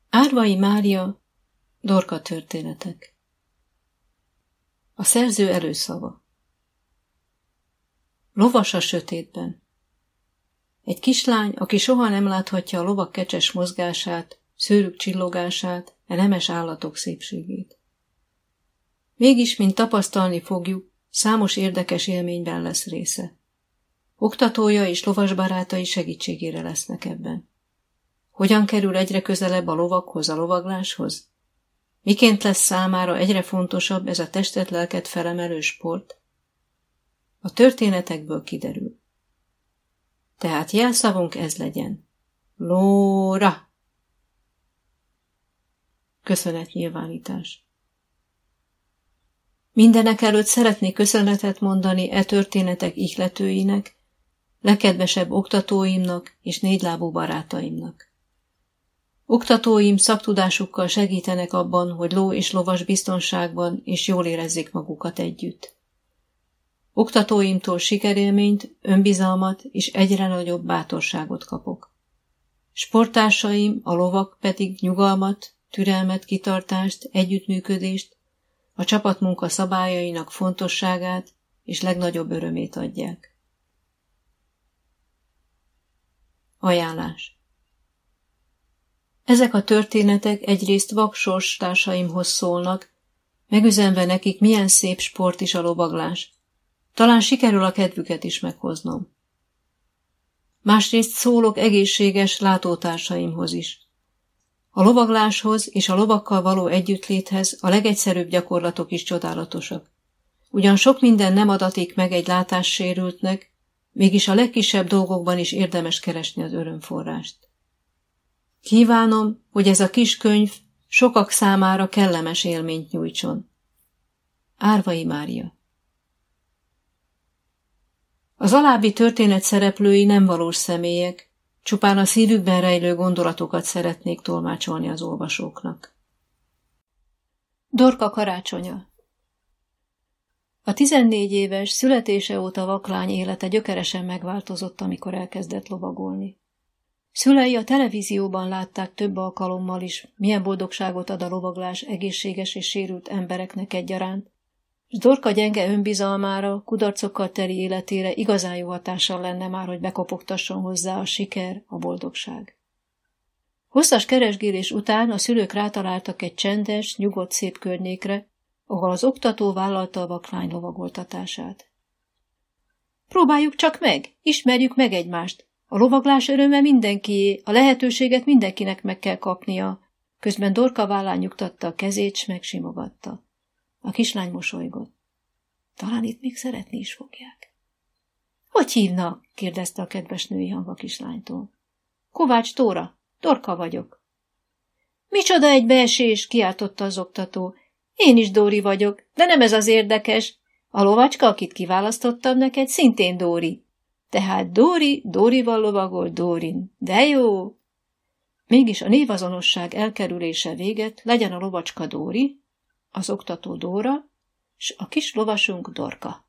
Árvai Mária, Dorka történetek. A szerző előszava. Lovas a sötétben. Egy kislány, aki soha nem láthatja a lovak kecses mozgását, szőrük csillogását, nemes állatok szépségét. Mégis, mint tapasztalni fogjuk, számos érdekes élményben lesz része. Oktatója és lovasbarátai segítségére lesznek ebben. Hogyan kerül egyre közelebb a lovakhoz, a lovagláshoz? Miként lesz számára egyre fontosabb ez a testet-lelket felemelő sport? A történetekből kiderül. Tehát jelszavunk ez legyen. Lóra! Köszönetnyilvánítás. Mindenekelőtt szeretnék köszönetet mondani e történetek ihletőinek, legkedvesebb oktatóimnak és négylábú barátaimnak. Oktatóim szaktudásukkal segítenek abban, hogy ló és lovas biztonságban és jól érezzék magukat együtt. Oktatóimtól sikerélményt, önbizalmat és egyre nagyobb bátorságot kapok. Sporttársaim, a lovak pedig nyugalmat, türelmet, kitartást, együttműködést, a csapatmunka szabályainak fontosságát és legnagyobb örömét adják. Ajánlás. Ezek a történetek egyrészt vak sorstársaimhoz szólnak, megüzenve nekik, milyen szép sport is a lovaglás. Talán sikerül a kedvüket is meghoznom. Másrészt szólok egészséges látótársaimhoz is. A lovagláshoz és a lovakkal való együttléthez a legegyszerűbb gyakorlatok is csodálatosak. Ugyan sok minden nem adatik meg egy látássérültnek, mégis a legkisebb dolgokban is érdemes keresni az örömforrást. Kívánom, hogy ez a kis könyv sokak számára kellemes élményt nyújtson. Árvai Mária. Az alábbi történet szereplői nem valós személyek, csupán a szívükben rejlő gondolatokat szeretnék tolmácsolni az olvasóknak. Dorka karácsonya. A 14 éves, születése óta vaklány élete gyökeresen megváltozott, amikor elkezdett lovagolni. Szülei a televízióban látták több alkalommal is, milyen boldogságot ad a lovaglás egészséges és sérült embereknek egyaránt, és Dorka gyenge önbizalmára, kudarcokkal teli életére igazán jó hatással lenne már, hogy bekopogtasson hozzá a siker, a boldogság. Hosszas keresgélés után a szülők rátaláltak egy csendes, nyugodt, szép környékre, ahol az oktató vállalta a vaklány lovagoltatását. Próbáljuk csak meg, ismerjük meg egymást. A lovaglás öröme mindenkié, a lehetőséget mindenkinek meg kell kapnia. Közben Dorka vállán nyugtatta a kezét, s megsimogatta. A kislány mosolygott. Talán itt még szeretni is fogják. Hogy hívnak? Kérdezte a kedves női hang a kislánytól. Kovács Tóra, Dorka vagyok. Micsoda egy beesés, kiáltotta az oktató. Én is Dóri vagyok, de nem ez az érdekes. A lovacska, akit kiválasztottam neked, szintén Dóri. Tehát Dórival lovagol Dórin. De jó! Mégis a névazonosság elkerülése véget, legyen a lovacska Dóri, az oktató Dóra, s a kis lovasunk Dorka.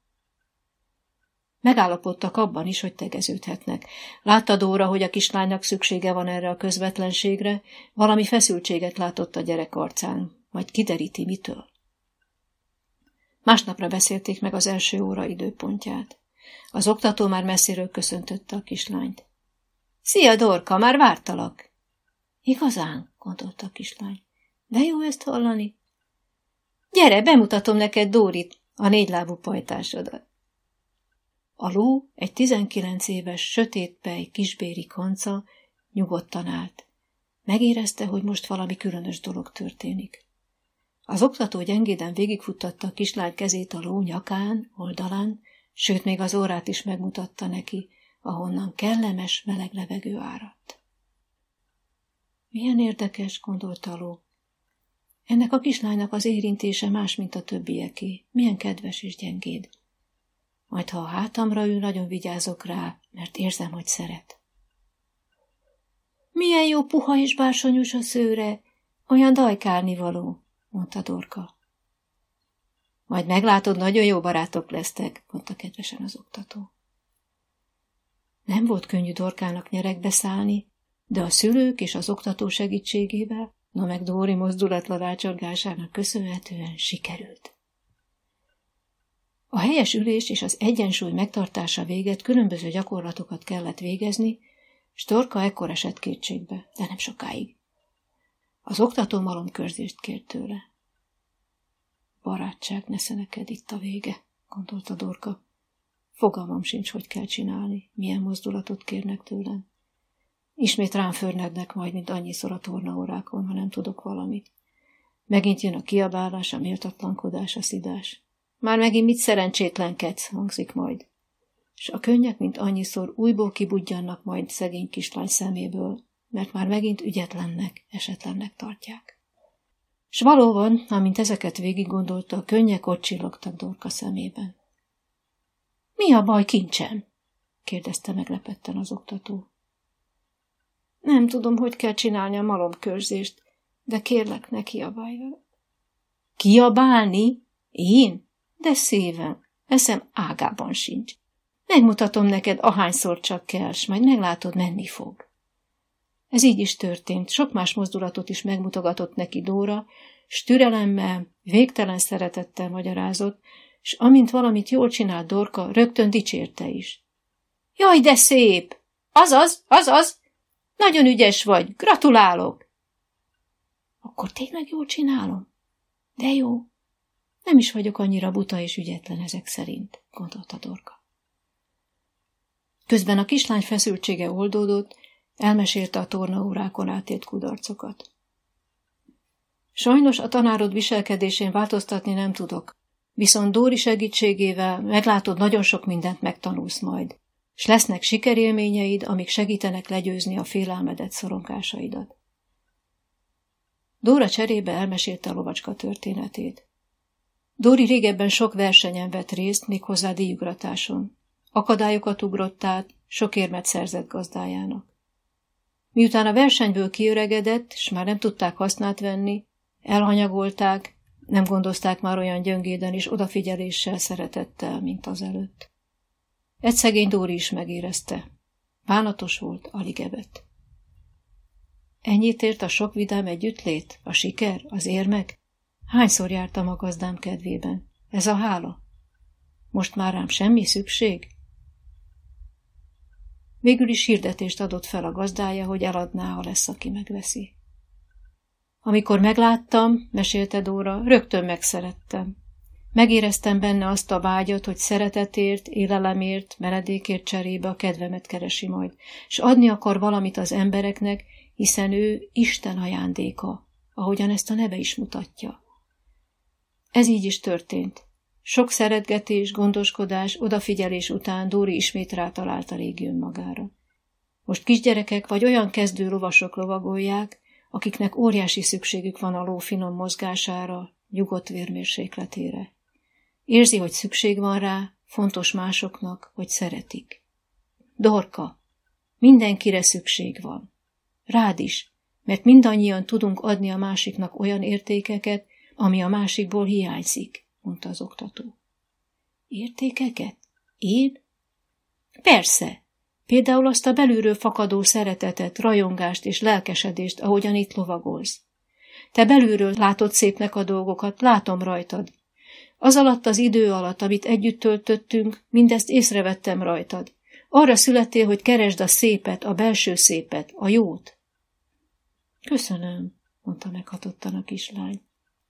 Megállapodtak abban is, hogy tegeződhetnek. Látta Dóra, hogy a kislánynak szüksége van erre a közvetlenségre, valami feszültséget látott a gyerek arcán, majd kideríti mitől. Másnapra beszélték meg az első óra időpontját. Az oktató már messziről köszöntötte a kislányt. Szia, Dorka, már vártalak. Igazán, gondolta a kislány. De jó ezt hallani. Gyere, bemutatom neked Dórit, a négylábú pajtásodat. A ló, egy 19 éves, sötétpej, kisbéri kanca nyugodtan állt. Megérezte, hogy most valami különös dolog történik. Az oktató gyengéden végigfuttatta a kislány kezét a ló nyakán, oldalán, sőt, még az órát is megmutatta neki, ahonnan kellemes, meleg levegő áradt. Milyen érdekes, gondolta a ló. Ennek a kislánynak az érintése más, mint a többieké. Milyen kedves és gyengéd. Majd, ha a hátamra ül, nagyon vigyázok rá, mert érzem, hogy szeret. Milyen jó puha és bársonyos a szőre, olyan dajkálnivaló, mondta Dorka. Majd meglátod, nagyon jó barátok lesztek, mondta kedvesen az oktató. Nem volt könnyű Dorkának nyeregbe szállni, de a szülők és az oktató segítségével Na meg Dóri mozdulatlan rácsorgásának köszönhetően sikerült. A helyes ülés és az egyensúly megtartása véget különböző gyakorlatokat kellett végezni, s Dorka ekkor esett kétségbe, de nem sokáig. Az oktató malomkörzést kért tőle. Barátság, nesze neked itt a vége, gondolta Dorka. Fogalmam sincs, hogy kell csinálni, milyen mozdulatot kérnek tőlem. Ismét rám förnednek majd, mint annyiszor a tornaórákon, ha nem tudok valamit. Megint jön a kiabálás, a méltatlankodás, a szidás. Már megint mit szerencsétlenkedsz, hangzik majd. S a könnyek, mint annyiszor, újból kibudjannak majd szegény kislány szeméből, mert már megint ügyetlennek, esetlennek tartják. S valóban, amint ezeket végig gondolta, a könnyek ott csillogtak Dorka szemében. Mi a baj, kincsem? kérdezte meglepetten az oktató. Nem tudom, hogy kell csinálni a malomkörzést, de kérlek, ne kiabálj vele. Kiabálni? Én? De szívem, eszem ágában sincs. Megmutatom neked, ahányszor csak kell, s majd meglátod, menni fog. Ez így is történt, sok más mozdulatot is megmutogatott neki Dóra, s türelemmel, végtelen szeretettel magyarázott, s amint valamit jól csinált Dorka, rögtön dicsérte is. Jaj, de szép! Azaz! Nagyon ügyes vagy, gratulálok! Akkor tényleg jól csinálom? De jó. Nem is vagyok annyira buta és ügyetlen ezek szerint, gondolta Dorka. Közben a kislány feszültsége oldódott, elmesélte a tornaórákon átélt kudarcokat. Sajnos a tanárod viselkedésén változtatni nem tudok, viszont Dóri segítségével meglátod, nagyon sok mindent megtanulsz majd, s lesznek sikerélményeid, amik segítenek legyőzni a félelmedet, szorongásaidat. Dóra cserébe elmesélte a lovacska történetét. Dóri régebben sok versenyen vett részt, méghozzá díjugratáson. Akadályokat ugrott át, sok érmet szerzett gazdájának. Miután a versenyből kiöregedett, s már nem tudták hasznát venni, elhanyagolták, nem gondozták már olyan gyöngéden és odafigyeléssel, szeretettel, mint azelőtt. Egy szegény Dóri is megérezte. Bánatos volt, alig evett. Ennyit ért a sok vidám együttlét, a siker, az érmek? Hányszor jártam a gazdám kedvében? Ez a hála? Most már rám semmi szükség? Végül is hirdetést adott fel a gazdája, hogy eladná, ha lesz, aki megveszi. Amikor megláttam, mesélte Dóra, rögtön megszerettem. Megéreztem benne azt a vágyat, hogy szeretetért, élelemért, menedékért cserébe a kedvemet keresi majd, és adni akar valamit az embereknek, hiszen ő Isten ajándéka, ahogyan ezt a neve is mutatja. Ez így is történt. Sok szeretgetés, gondoskodás, odafigyelés után Dóri ismét rátalált a régi önmagára. Most kisgyerekek vagy olyan kezdő lovasok lovagolják, akiknek óriási szükségük van a ló finom mozgására, nyugodt vérmérsékletére. Érzi, hogy szükség van rá, fontos másoknak, hogy szeretik. Dorka, mindenkire szükség van. Rád is, mert mindannyian tudunk adni a másiknak olyan értékeket, ami a másikból hiányzik, mondta az oktató. Értékeket? Én? Persze. Például azt a belülről fakadó szeretetet, rajongást és lelkesedést, ahogyan itt lovagolsz. Te belülről látod szépnek a dolgokat, látom rajtad. Az alatt az idő alatt, amit együtt töltöttünk, mindezt észrevettem rajtad. Arra születtél, hogy keresd a szépet, a belső szépet, a jót. Köszönöm, mondta meghatottan a kislány.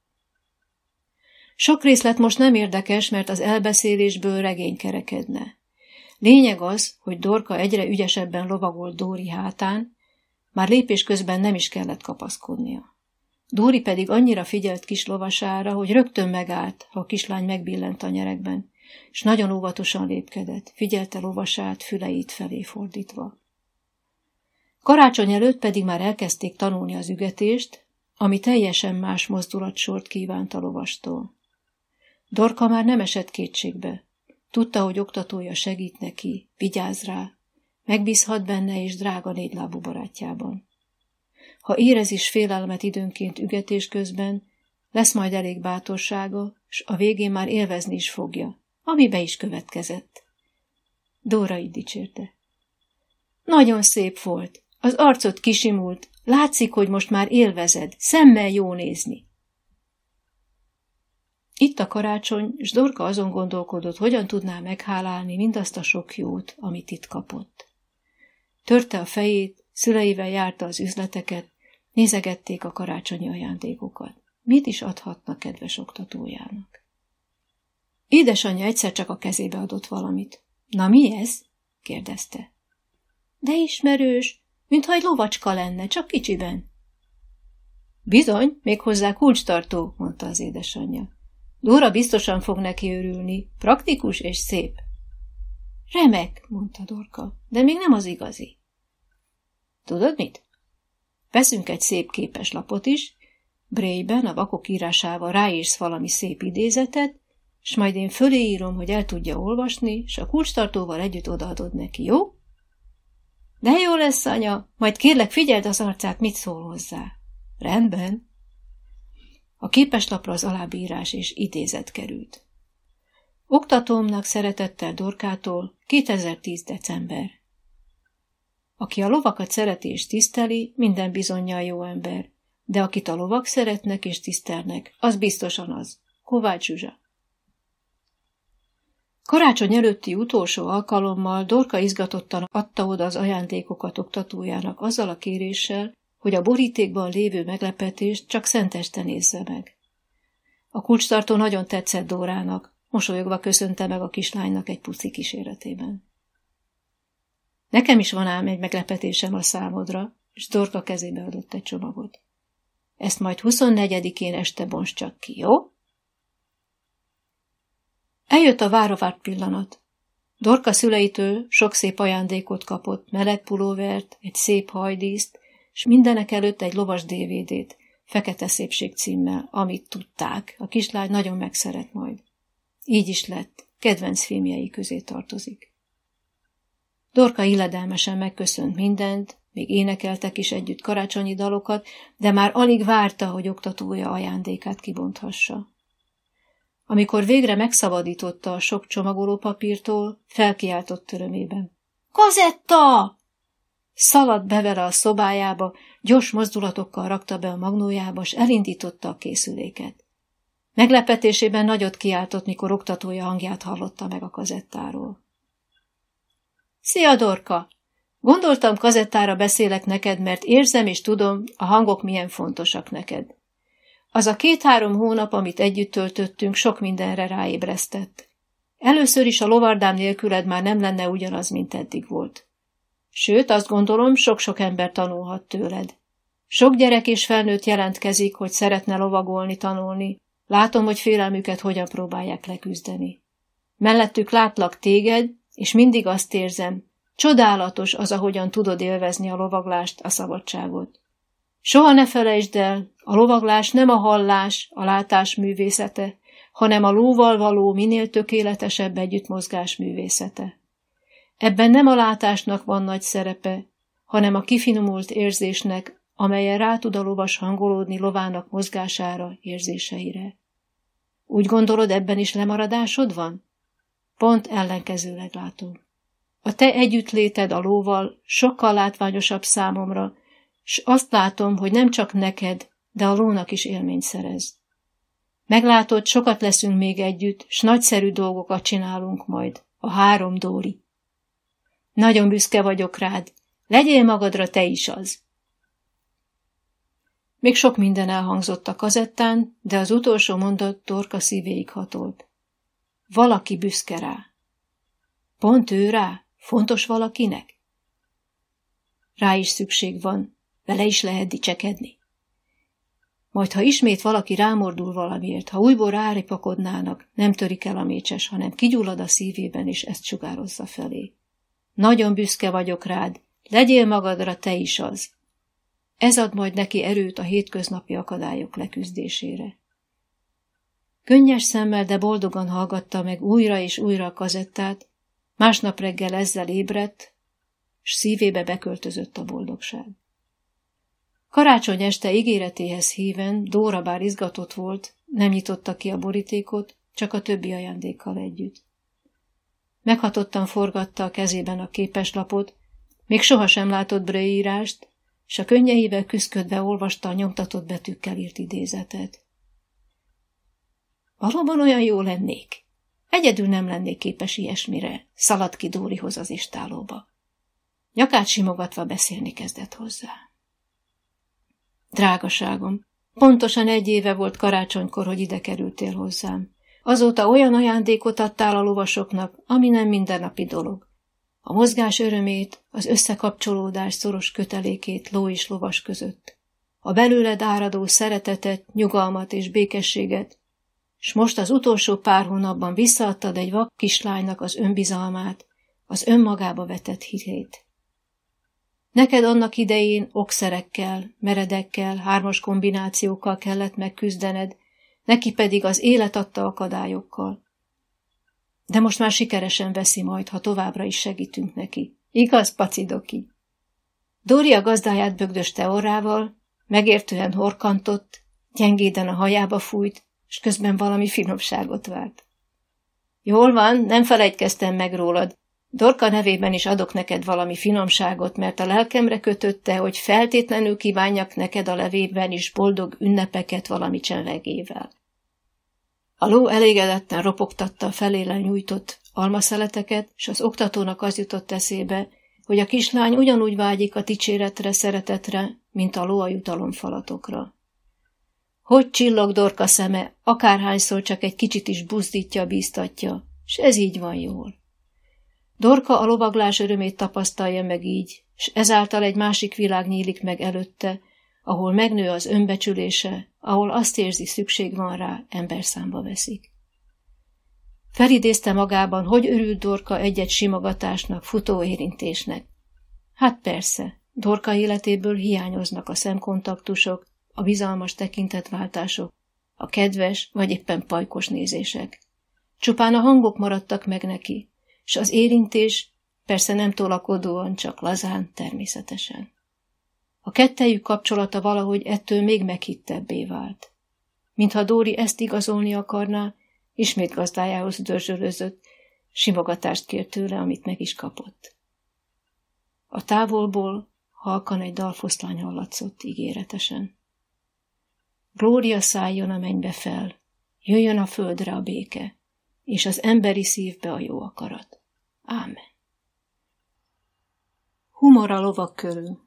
Sok részlet most nem érdekes, mert az elbeszélésből regény kerekedne. Lényeg az, hogy Dorka egyre ügyesebben lovagolt Dóri hátán, már lépés közben nem is kellett kapaszkodnia. Dóri pedig annyira figyelt kis lovasára, hogy rögtön megállt, ha a kislány megbillent a nyerekben, és nagyon óvatosan lépkedett, figyelte lovasát, füleit felé fordítva. Karácsony előtt pedig már elkezdték tanulni az ügetést, ami teljesen más mozdulatsort kívánt a lovastól. Dorka már nem esett kétségbe. Tudta, hogy oktatója segít neki, vigyáz rá, megbízhat benne és drága négylábú barátjában. Ha érez is félelmet időnként ügetés közben, lesz majd elég bátorsága, s a végén már élvezni is fogja, ami be is következett. Dóra így dicsérte. Nagyon szép volt, az arcod kisimult, Látszik, hogy most már élvezed, szemmel jó nézni. Itt a karácsony, s Dorka azon gondolkodott, hogyan tudná meghálálni mindazt a sok jót, amit itt kapott. Törte a fejét, szüleivel járta az üzleteket, nézegették a karácsonyi ajándékokat. Mit is adhatna kedves oktatójának? Édesanyja egyszer csak a kezébe adott valamit. Na mi ez? kérdezte. De ismerős, mintha egy lovacska lenne, csak kicsiben. Bizony, méghozzá kulcstartó, mondta az édesanyja. Dóra biztosan fog neki örülni, praktikus és szép. Remek, mondta Dorka, de még nem az igazi. Tudod mit? Veszünk egy szép képeslapot is, Braille-ben a vakok írásával ráírsz valami szép idézetet, s majd én fölé írom, hogy el tudja olvasni, s a kulcstartóval együtt odaadod neki, jó? De jó lesz, anya, majd kérlek figyeld az arcát, mit szól hozzá. Rendben. A képeslapra az alábírás és idézet került. Oktatómnak szeretettel Dorkától 2010. december. Aki a lovakat szereti és tiszteli, minden bizonnyal jó ember, de akit a lovak szeretnek és tisztelnek, az biztosan az. Kovács Zsuzsa. Karácsony előtti utolsó alkalommal Dorka izgatottan adta oda az ajándékokat oktatójának azzal a kéréssel, hogy a borítékban lévő meglepetést csak szenteste nézze meg. A kulcstartó nagyon tetszett Dórának, mosolyogva köszönte meg a kislánynak egy puszi kíséretében. Nekem is van ám egy meglepetésem a számodra, és Dorka kezébe adott egy csomagot. Ezt majd 24-én este bonts csak ki, jó? Eljött a várva várt pillanat. Dorka szüleitől sok szép ajándékot kapott, meleg pulóvert, egy szép hajdíszt, s mindenek előtt egy lovas DVD-t, Fekete szépség címmel, amit tudták, a kislány nagyon megszeret majd. Így is lett, kedvenc filmjei közé tartozik. Dorka illedelmesen megköszönt mindent, még énekeltek is együtt karácsonyi dalokat, de már alig várta, hogy oktatója ajándékát kibonthassa. Amikor végre megszabadította a sok csomagolópapírtól, felkiáltott örömében. Kazetta! Szaladt be vele a szobájába, gyors mozdulatokkal rakta be a magnójába, s elindította a készüléket. Meglepetésében nagyot kiáltott, mikor oktatója hangját hallotta meg a kazettáról. Szia, Dorka! Gondoltam, kazettára beszélek neked, mert érzem és tudom, a hangok milyen fontosak neked. Az a 2-3 hónap, amit együtt töltöttünk, sok mindenre ráébresztett. Először is a lovardám nélküled már nem lenne ugyanaz, mint eddig volt. Sőt, azt gondolom, sok-sok ember tanulhat tőled. Sok gyerek és felnőtt jelentkezik, hogy szeretne lovagolni, tanulni. Látom, hogy félelmüket hogyan próbálják leküzdeni. Mellettük látlak téged, és mindig azt érzem, csodálatos az, ahogyan tudod élvezni a lovaglást, a szabadságot. Soha ne felejtsd el, a lovaglás nem a hallás, a látás művészete, hanem a lóval való minél tökéletesebb együttmozgás művészete. Ebben nem a látásnak van nagy szerepe, hanem a kifinomult érzésnek, amelyen rá tud a lovas hangolódni lovának mozgására, érzéseire. Úgy gondolod, ebben is lemaradásod van? Pont ellenkezőleg látom. A te együttléted a lóval sokkal látványosabb számomra, s azt látom, hogy nem csak neked, de a lónak is élményt szerez. Meglátod, sokat leszünk még együtt, s nagyszerű dolgokat csinálunk majd, a 3 Dóri. Nagyon büszke vagyok rád, legyél magadra te is az. Még sok minden elhangzott a kazettán, de az utolsó mondat Dorka szívéig hatolt. Valaki büszke rá. Pont ő rá? Fontos valakinek? Rá is szükség van, vele is lehet dicsekedni. Majd, ha ismét valaki rámordul valamiért, ha újból ráripakodnának, nem törik el a mécses, hanem kigyullad a szívében, és ezt sugározza felé. Nagyon büszke vagyok rád, legyél magadra te is az. Ez ad majd neki erőt a hétköznapi akadályok leküzdésére. Könnyes szemmel, de boldogan hallgatta meg újra és újra a kazettát, másnap reggel ezzel ébredt, s szívébe beköltözött a boldogság. Karácsony este ígéretéhez híven Dóra bár izgatott volt, nem nyitotta ki a borítékot, csak a többi ajándékkal együtt. Meghatottan forgatta a kezében a képeslapot, még sohasem látott Braille írást, s a könnyeivel küszködve olvasta a nyomtatott betűkkel írt idézetet. Valóban olyan jó lennék. Egyedül nem lennék képes ilyesmire, szaladt ki Dórihoz az istálóba. Nyakát simogatva beszélni kezdett hozzá. Drágaságom, pontosan 1 éve volt karácsonykor, hogy ide kerültél hozzám. Azóta olyan ajándékot adtál a lovasoknak, ami nem mindennapi dolog. A mozgás örömét, az összekapcsolódás szoros kötelékét ló és lovas között. A belőled áradó szeretetet, nyugalmat és békességet, s most az utolsó pár hónapban visszaadtad egy vak kislánynak az önbizalmát, az önmagába vetett hitét. Neked annak idején okszerekkel, meredekkel, 3-as kombinációkkal kellett megküzdened, neki pedig az élet adta akadályokkal. De most már sikeresen veszi majd, ha továbbra is segítünk neki. Igaz, Pacidoki? Dóri a gazdáját bögdöste orrával, megértően horkantott, gyengéden a hajába fújt, és közben valami finomságot várt. Jól van, nem felejtkeztem meg rólad. Dorka nevében is adok neked valami finomságot, mert a lelkemre kötötte, hogy feltétlenül kívánjak neked a levében is boldog ünnepeket valami csevegével. A ló elégedetten ropogtatta a feléle nyújtott almaszeleteket, s az oktatónak az jutott eszébe, hogy a kislány ugyanúgy vágyik a dicséretre, szeretetre, mint a ló a jutalomfalatokra. Hogy csillog Dorka szeme, akárhányszor csak egy kicsit is buzdítja, bíztatja, s ez így van jól. Dorka a lovaglás örömét tapasztalja meg így, s ezáltal egy másik világ nyílik meg előtte, ahol megnő az önbecsülése, ahol azt érzi, szükség van rá, emberszámba veszik. Felidézte magában, hogy örült Dorka egy-egy simogatásnak, futóérintésnek. Hát persze, Dorka életéből hiányoznak a szemkontaktusok, a bizalmas tekintetváltások, a kedves vagy éppen pajkos nézések. Csupán a hangok maradtak meg neki, s az érintés persze nem tolakodóan, csak lazán, természetesen. A kettejük kapcsolata valahogy ettől még meghittebbé vált. Mintha Dóri ezt igazolni akarná, ismét gazdájához dörzsölözött, simogatást kért tőle, amit meg is kapott. A távolból halkan egy dalfoszlány hallatszott ígéretesen. Glória szálljon a mennybe fel, jöjjön a földre a béke, és az emberi szívbe a jó akarat. Ámen. Humor a lovak körül.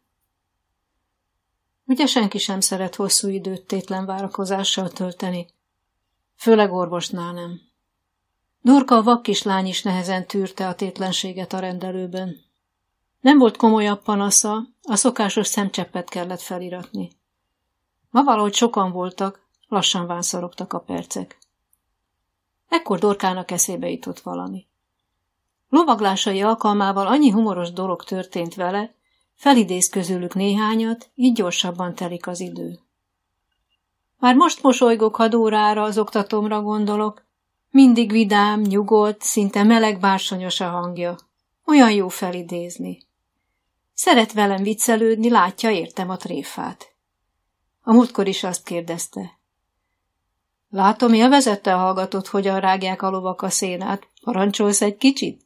Ugye senki sem szeret hosszú időt tétlen várakozással tölteni, főleg orvosnál nem. Dorka a vakkislány is nehezen tűrte a tétlenséget a rendelőben. Nem volt komolyabb panasza, a szokásos szemcseppet kellett feliratni. Ma valahogy sokan voltak, lassan vánszorogtak a percek. Ekkor Dorkának eszébe jutott valami. Lovaglásai alkalmával annyi humoros dolog történt vele, felidéz közülük néhányat, így gyorsabban telik az idő. Már most mosolygok, ha Dórára, az oktatómra gondolok. Mindig vidám, nyugodt, szinte meleg bársonyos a hangja. Olyan jó felidézni. Szeret velem viccelődni, látja, értem a tréfát. A múltkor is azt kérdezte. Látom, élvezette a hallgatót, hogyan rágják a lovak a szénát. Parancsolsz egy kicsit?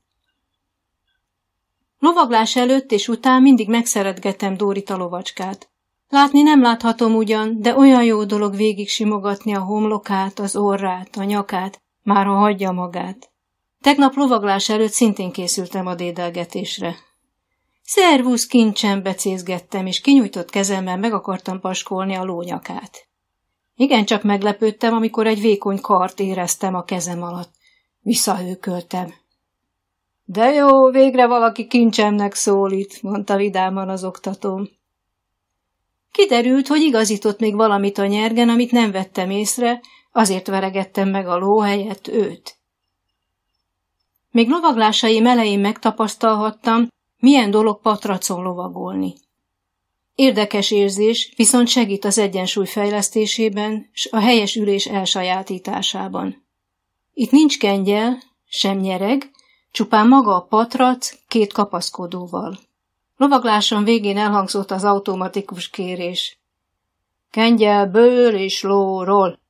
Lovaglás előtt és után mindig megszeretgettem Dórit a lovacskát. Látni nem láthatom ugyan, de olyan jó dolog végig simogatni a homlokát, az orrát, a nyakát, már ha hagyja magát. Tegnap lovaglás előtt szintén készültem a dédelgetésre. Szervusz, kincsem, becézgettem, és kinyújtott kezemmel meg akartam paskolni a ló nyakát. Igencsak meglepődtem, amikor egy vékony kart éreztem a kezem alatt. Visszahőköltem. De jó, végre valaki kincsemnek szólít, mondta vidáman az oktatóm. Kiderült, hogy igazított még valamit a nyergen, amit nem vettem észre, azért veregettem meg a ló helyett őt. Még lovaglásaim elején megtapasztalhattam, milyen dolog patracon lovagolni. Érdekes érzés, viszont segít az egyensúly fejlesztésében, s a helyes ülés elsajátításában. Itt nincs kengyel, sem nyereg, csupán maga a patrac 2 kapaszkodóval. Lovaglásom végén elhangzott az automatikus kérés. Kengyelből és lóról.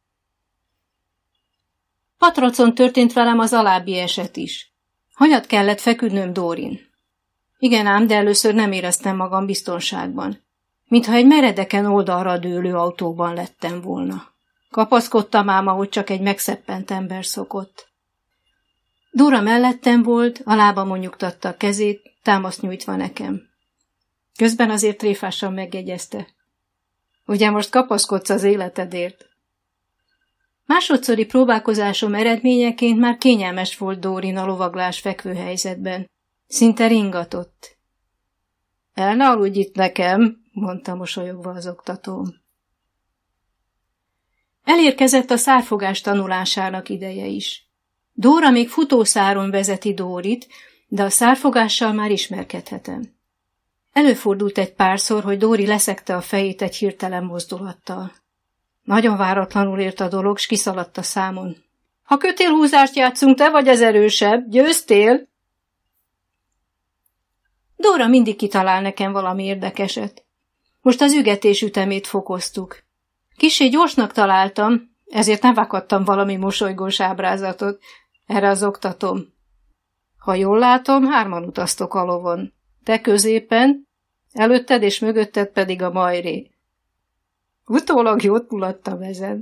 Patracon történt velem az alábbi eset is. Hanyat kellett feküdnöm Dórin. Igen ám, de először nem éreztem magam biztonságban. mintha egy meredeken oldalra dőlő autóban lettem volna. Kapaszkodtam ám, ahogy csak egy megszeppent ember szokott. Dóra mellettem volt, a lábamon nyugtatta a kezét, támaszt nyújtva nekem. Közben azért tréfásan megjegyezte. Ugye most kapaszkodsz az életedért? Másodszori próbálkozásom eredményeként már kényelmes volt Dórin a lovaglás fekvőhelyzetben. Szinte ringatott. El ne aludj itt nekem, mondta mosolyogva az oktatóm. Elérkezett a szárfogás tanulásának ideje is. Dóra még futószáron vezeti Dórit, de a szárfogással már ismerkedhetem. Előfordult egy párszor, hogy Dóri leszegte a fejét egy hirtelen mozdulattal. Nagyon váratlanul ért a dolog, s kiszaladt a számon. Ha kötélhúzást játszunk, te vagy az erősebb, győztél? Dóra mindig kitalál nekem valami érdekeset. Most az ügetés ütemét fokoztuk. Kissé gyorsnak találtam, ezért nem vakadtam valami mosolygós ábrázatot. Erre az oktatom. Ha jól látom, 3 utaztok a lovon. Te középen, előtted és mögötted pedig a majré. Utólag jót mulattam ezen.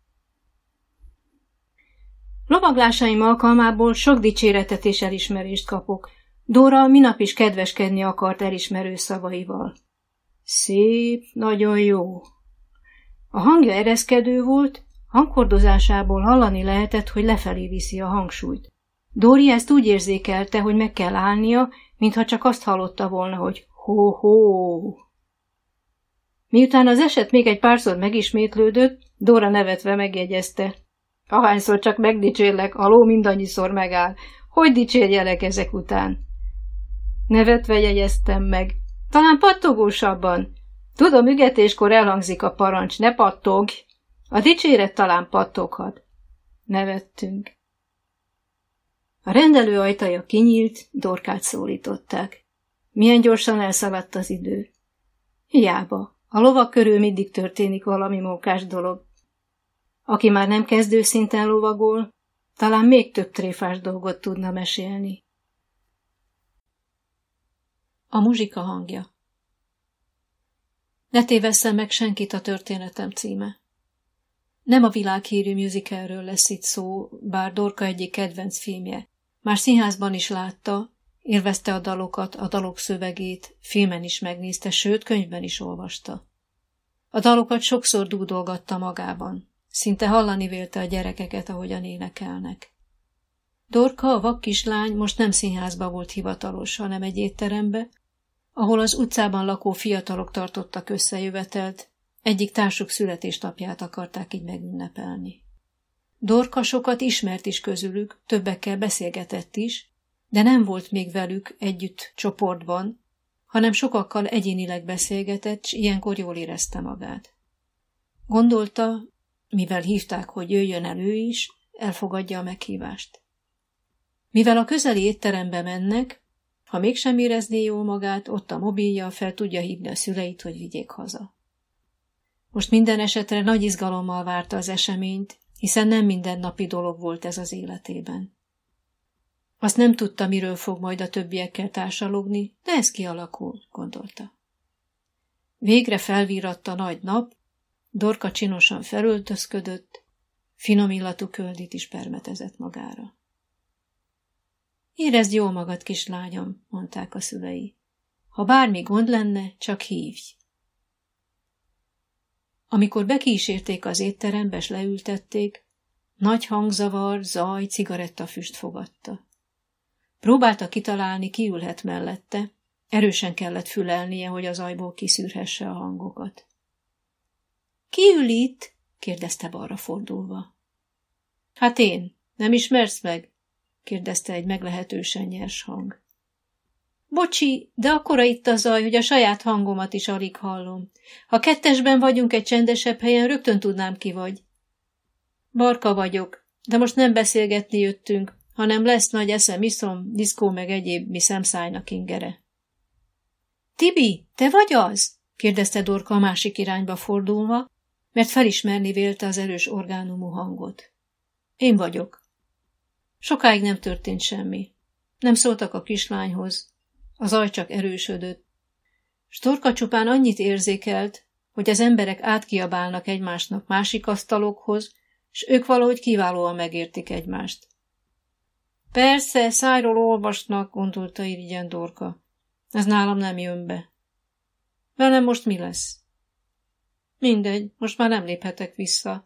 Lovaglásaim alkalmából sok dicséretet és elismerést kapok. Dóra minap is kedveskedni akart elismerő szavaival. Szép, nagyon jó. A hangja ereszkedő volt, hangkordozásából hallani lehetett, hogy lefelé viszi a hangsúlyt. Dóri ezt úgy érzékelte, hogy meg kell állnia, mintha csak azt hallotta volna, hogy hó-hó. Miután az eset még egy párszor megismétlődött, Dóra nevetve megjegyezte. Ahányszor csak megdicsérlek, a ló mindannyiszor megáll. Hogy dicsérjelek ezek után? Nevetve jegyeztem meg. Talán pattogósabban. Tudom, ügetéskor elhangzik a parancs, ne pattogj. A dicséret talán pattoghat. Nevettünk. A rendelő ajtaja kinyílt, Dorkát szólították. Milyen gyorsan elszaladt az idő. Hiába. A lovak körül mindig történik valami mókás dolog. Aki már nem kezdő szinten lovagol, talán még több tréfás dolgot tudna mesélni. A muzsika hangja. Ne tévesszen meg senkit, a történetem címe. Nem a világhírű musicalről lesz itt szó, bár Dorka egyik kedvenc filmje. Már színházban is látta, élvezte a dalokat, a dalok szövegét, filmen is megnézte, sőt, könyvben is olvasta. A dalokat sokszor dúdolgatta magában. Szinte hallani vélte a gyerekeket, ahogyan énekelnek. Dorka, a vak kislány, most nem színházba volt hivatalos, hanem egy étterembe, ahol az utcában lakó fiatalok tartottak összejövetelt, egyik társuk születésnapját akarták így megünnepelni. Dorka sokat ismert is közülük, többekkel beszélgetett is, de nem volt még velük együtt csoportban, hanem sokakkal egyénileg beszélgetett, s ilyenkor jól érezte magát. Gondolta, mivel hívták, hogy jöjjön el ő is, elfogadja a meghívást. Mivel a közeli étterembe mennek, ha mégsem érezné jól magát, ott a mobilja, fel tudja hívni a szüleit, hogy vigyék haza. Most minden esetre nagy izgalommal várta az eseményt, hiszen nem mindennapi dolog volt ez az életében. Azt nem tudta, miről fog majd a többiekkel társalogni, de ez kialakul, gondolta. Végre felvíratta nagy nap, Dorka csinosan felöltözködött, finom illatú köldit is permetezett magára. Érezd jól magad, kislányom, mondták a szülei. Ha bármi gond lenne, csak hívj. Amikor bekísérték az étterembe, s leültették, nagy hangzavar, zaj, cigarettafüst fogadta. Próbálta kitalálni, ki ülhet mellette, erősen kellett fülelnie, hogy az ajból kiszűrhesse a hangokat. Ki ül itt? kérdezte balra fordulva. Hát én, nem ismersz meg? kérdezte egy meglehetősen nyers hang. Bocsi, de akkora itt a zaj, hogy a saját hangomat is alig hallom. Ha kettesben vagyunk egy csendesebb helyen, rögtön tudnám, ki vagy. Barka vagyok, de most nem beszélgetni jöttünk, hanem lesz nagy eszem-iszom, diszkó meg egyéb mi szemszájnak ingere. Tibi, te vagy az? kérdezte Dorka a másik irányba fordulva, mert felismerni vélte az erős orgánumú hangot. Én vagyok. Sokáig nem történt semmi. Nem szóltak a kislányhoz. A zaj csak erősödött. S Dorka csupán annyit érzékelt, hogy az emberek átkiabálnak egymásnak másik asztalokhoz, s ők valahogy kiválóan megértik egymást. Persze, szájról olvasnak, gondolta irigyen Dorka. Ez nálam nem jön be. Velem most mi lesz? Mindegy, most már nem léphetek vissza.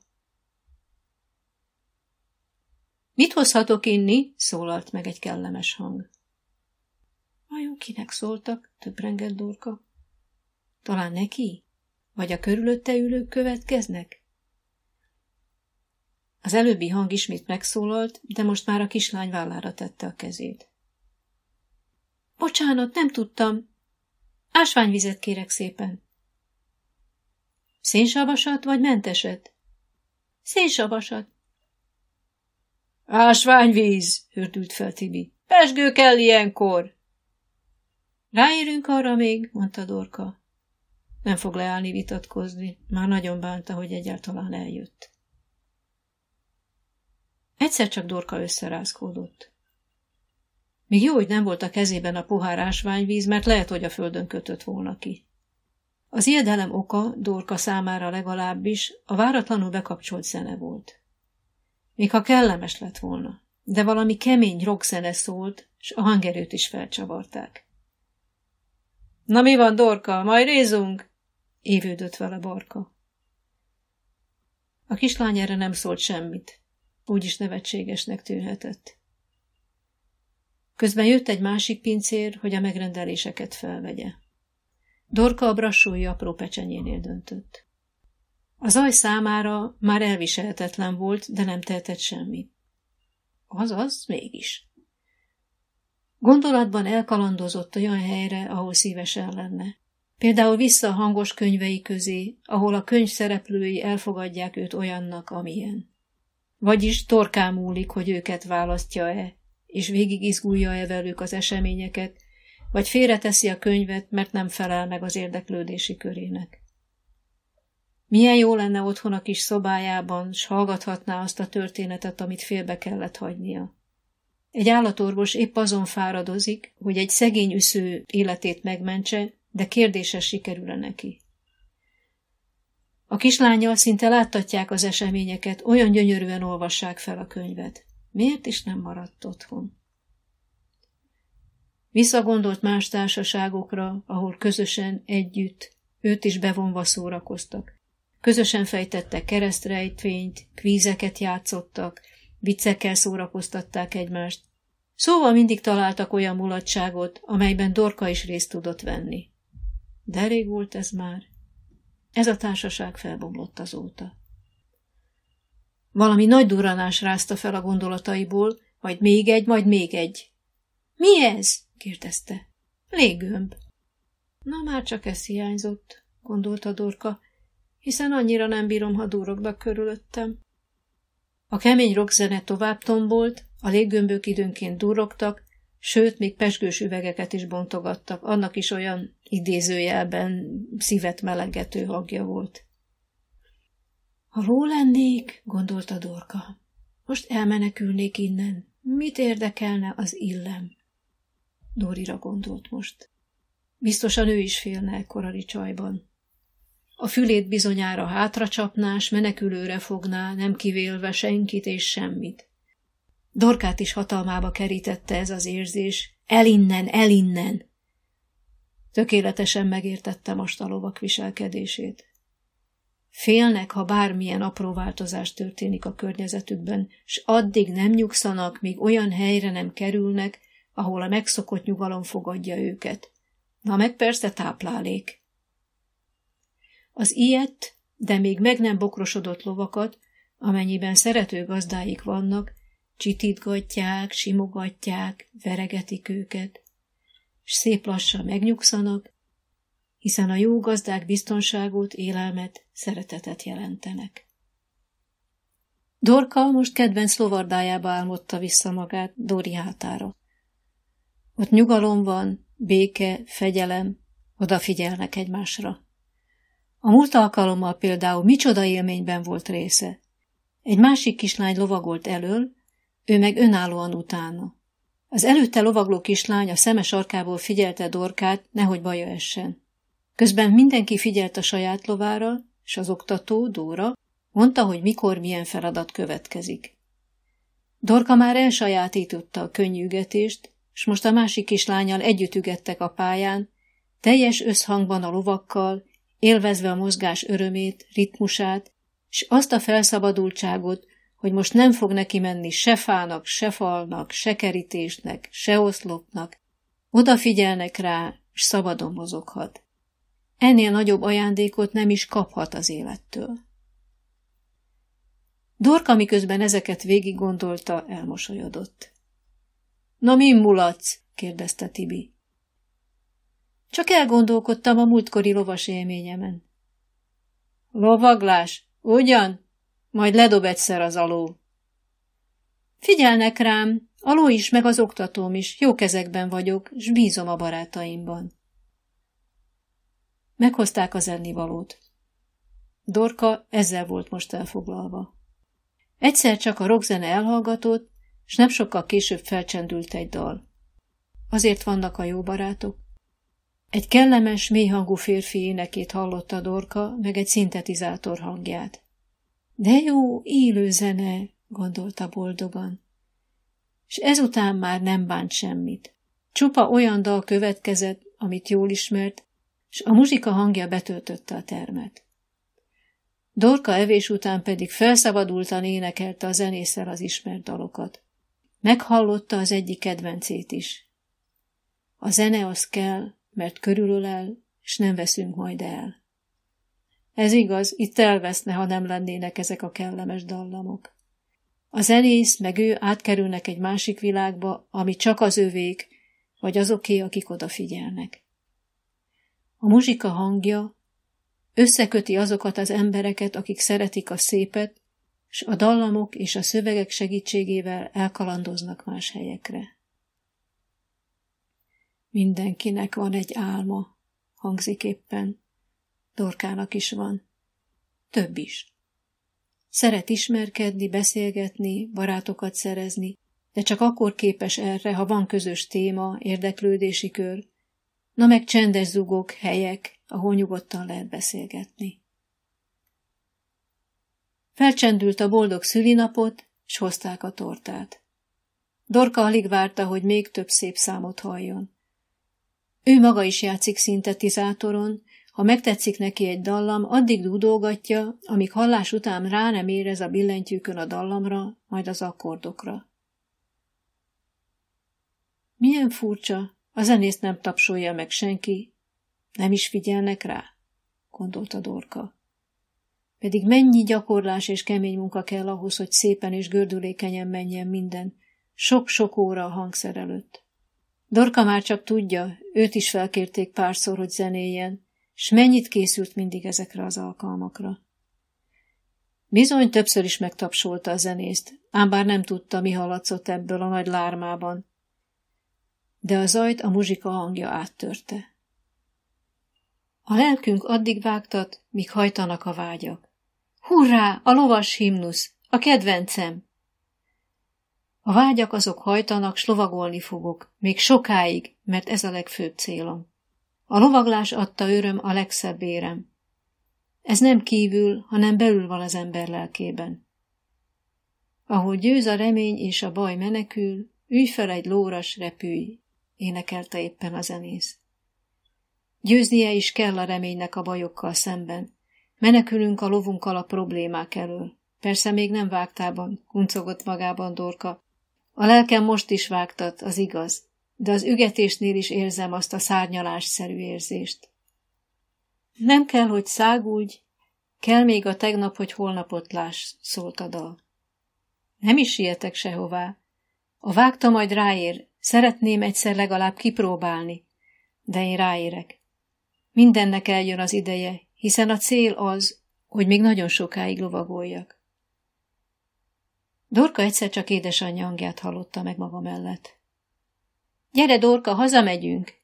Mit hozhatok inni? Szólalt meg egy kellemes hang. Vajon kinek szóltak? Töprengett Dorka. Talán neki? Vagy a körülötte ülők következnek? Az előbbi hang ismét megszólalt, de most már a kislány vállára tette a kezét. Bocsánat, nem tudtam. Ásványvizet kérek szépen. Szénsavasat vagy menteset? Szénsavasat. Ásványvíz, hördült fel Tibi. Pezsgő kell ilyenkor. Ráérünk arra még, mondta Dorka. Nem fog leállni vitatkozni, már nagyon bánta, hogy egyáltalán eljött. Egyszer csak Dorka összerázkódott. Még jó, hogy nem volt a kezében a pohár ásványvíz, mert lehet, hogy a földön kötött volna ki. Az ijedelem oka Dorka számára legalábbis a váratlanul bekapcsolt zene volt. Még ha kellemes lett volna, de valami kemény rockzene szólt, s a hangerőt is felcsavarták. Na mi van, Dorka, majd rézünk? Évődött vele Barka. A kislány erre nem szólt semmit, úgyis nevetségesnek tűnhetett. Közben jött egy másik pincér, hogy a megrendeléseket felvegye. Dorka a brassói apró pecsenyénél döntött. A zaj számára már elviselhetetlen volt, de nem tehetett semmit. Azaz, mégis. Gondolatban elkalandozott olyan helyre, ahol szívesen lenne. Például vissza a hangos könyvei közé, ahol a könyv szereplői elfogadják őt olyannak, amilyen. Vagyis Dorkán múlik, hogy őket választja-e, és végig izgulja-e velük az eseményeket, vagy félreteszi a könyvet, mert nem felel meg az érdeklődési körének. Milyen jó lenne otthon a kis szobájában, s hallgathatná azt a történetet, amit félbe kellett hagynia. Egy állatorvos épp azon fáradozik, hogy egy szegény üsző életét megmentse, de kérdéses sikerül-e neki. A kislánnyal szinte láttatják az eseményeket, olyan gyönyörűen olvassák fel a könyvet. Miért is nem maradt otthon? Visszagondolt más társaságokra, ahol közösen, együtt, őt is bevonva szórakoztak. Közösen fejtettek keresztrejtvényt, kvízeket játszottak, viccekkel szórakoztatták egymást. Szóval mindig találtak olyan mulatságot, amelyben Dorka is részt tudott venni. De rég volt ez már. Ez a társaság felbomlott azóta. Valami nagy durranás rázta fel a gondolataiból, majd még egy. Mi ez? kérdezte. Léggömb. Na már csak ez hiányzott, gondolta Dorka, hiszen annyira nem bírom, ha durrognak körülöttem. A kemény rockzene tovább tombolt, a léggömbök időnként durrogtak, sőt, még pezsgős üvegeket is bontogattak, annak is olyan idézőjelben szívet melengető hangja volt. Ha ló lennék, gondolta Dorka, most elmenekülnék innen. Mit érdekelne az illem? Dorira gondolt most. Biztosan ő is félne ekkorari csajban. A fülét bizonyára hátra csapná, s menekülőre fogná, nem kivélve senkit és semmit. Dorkát is hatalmába kerítette ez az érzés. El innen! Tökéletesen megértette most a lovak viselkedését. Félnek, ha bármilyen apró változás történik a környezetükben, s addig nem nyugszanak, míg olyan helyre nem kerülnek, ahol a megszokott nyugalom fogadja őket. Na meg persze táplálék. Az ilyet, de még meg nem bokrosodott lovakat, amennyiben szerető gazdáik vannak, csitítgatják, simogatják, veregetik őket, s szép lassan megnyugszanak, hiszen a jó gazdák biztonságot, élelmet, szeretetet jelentenek. Dorka most kedvenc lovardájába álmodta vissza magát Dori hátára. Ott nyugalom van, béke, fegyelem, odafigyelnek egymásra. A múlt alkalommal például micsoda élményben volt része. Egy másik kislány lovagolt elől, ő meg önállóan utána. Az előtte lovagló kislány a szeme sarkából figyelte Dorkát, nehogy baja essen. Közben mindenki figyelt a saját lovára, és az oktató, Dóra, mondta, hogy mikor milyen feladat következik. Dorka már elsajátította a könnyűgetést, és most a másik kislánnyal együtt ügettek a pályán, teljes összhangban a lovakkal, élvezve a mozgás örömét, ritmusát, és azt a felszabadultságot, hogy most nem fog neki menni se fának, se falnak, se kerítésnek, se oszlopnak. Odafigyelnek rá, és szabadon mozoghat. Ennél nagyobb ajándékot nem is kaphat az élettől. Dorka, miközben ezeket végig gondolta, elmosolyodott. Na, min mulatsz? kérdezte Tibi. Csak elgondolkodtam a múltkori lovas élményemen. Lovaglás? Ugyan? Majd ledob egyszer az aló. Figyelnek rám, a ló is, meg az oktatóm is, jó kezekben vagyok, s bízom a barátaimban. Meghozták az ennivalót. Dorka ezzel volt most elfoglalva. Egyszer csak a rockzene elhallgatott, s nem sokkal később felcsendült egy dal. Azért vannak a jó barátok. Egy kellemes, mélyhangú férfi énekét hallotta Dorka, meg egy szintetizátor hangját. De jó, élő zene, gondolta boldogan. És ezután már nem bánt semmit. Csupa olyan dal következett, amit jól ismert, és a muzsika hangja betöltötte a termet. Dorka evés után pedig felszabadultan énekelte a zenésszel az ismert dalokat. Meghallotta az egyik kedvencét is. A zene az kell, mert körülölel, és nem veszünk majd el. Ez igaz, itt elveszne, ha nem lennének ezek a kellemes dallamok. A zenész meg ő átkerülnek egy másik világba, ami csak az övék, vagy azoké, akik odafigyelnek. A muzsika hangja összeköti azokat az embereket, akik szeretik a szépet, s a dallamok és a szövegek segítségével elkalandoznak más helyekre. Mindenkinek van egy álma, hangzik éppen. Dorkának is van. Több is. Szeret ismerkedni, beszélgetni, barátokat szerezni, de csak akkor képes erre, ha van közös téma, érdeklődési kör, na meg csendes zugok, helyek, ahol nyugodtan lehet beszélgetni. Felcsendült a boldog szülinapot, s hozták a tortát. Dorka alig várta, hogy még több szép számot halljon. Ő maga is játszik szintetizátoron, ha megtetszik neki egy dallam, addig dúdolgatja, amíg hallás után rá nem érez a billentyűkön a dallamra, majd az akkordokra. Milyen furcsa, a zenészt nem tapsolja meg senki, nem is figyelnek rá, gondolta Dorka. Pedig mennyi gyakorlás és kemény munka kell ahhoz, hogy szépen és gördülékenyen menjen minden, sok-sok óra a hangszer előtt. Dorka már csak tudja, őt is felkérték párszor, hogy zenéljen, s mennyit készült mindig ezekre az alkalmakra. Bizony többször is megtapsolta a zenészt, ám bár nem tudta, mi hallatszott ebből a nagy lármában. De a zajt a muzsika hangja áttörte. A lelkünk addig vágtat, míg hajtanak a vágyak. Hurrá, a lovas himnusz, a kedvencem! A vágyak azok hajtanak, s lovagolni fogok, még sokáig, mert ez a legfőbb célom. A lovaglás adta öröm a legszebb érem. Ez nem kívül, hanem belül van az ember lelkében. Ahogy győz a remény és a baj menekül, ülj fel egy lóra, s repülj, énekelte éppen a zenész. Győznie is kell a reménynek a bajokkal szemben. Menekülünk a lovunkkal a problémák elől. Persze még nem vágtában, kuncogott magában Dorka. A lelkem most is vágtat, az igaz, de az ügetésnél is érzem azt a szárnyalásszerű érzést. Nem kell, hogy szágulj, kell még a tegnap, hogy holnapot láss, szólt a dal. Nem is sietek sehová. A vágta majd ráér, szeretném egyszer legalább kipróbálni, de én ráérek. Mindennek eljön az ideje, hiszen a cél az, hogy még nagyon sokáig lovagoljak. Dorka egyszer csak édesanyja hangját hallotta meg maga mellett. Gyere, Dorka, hazamegyünk!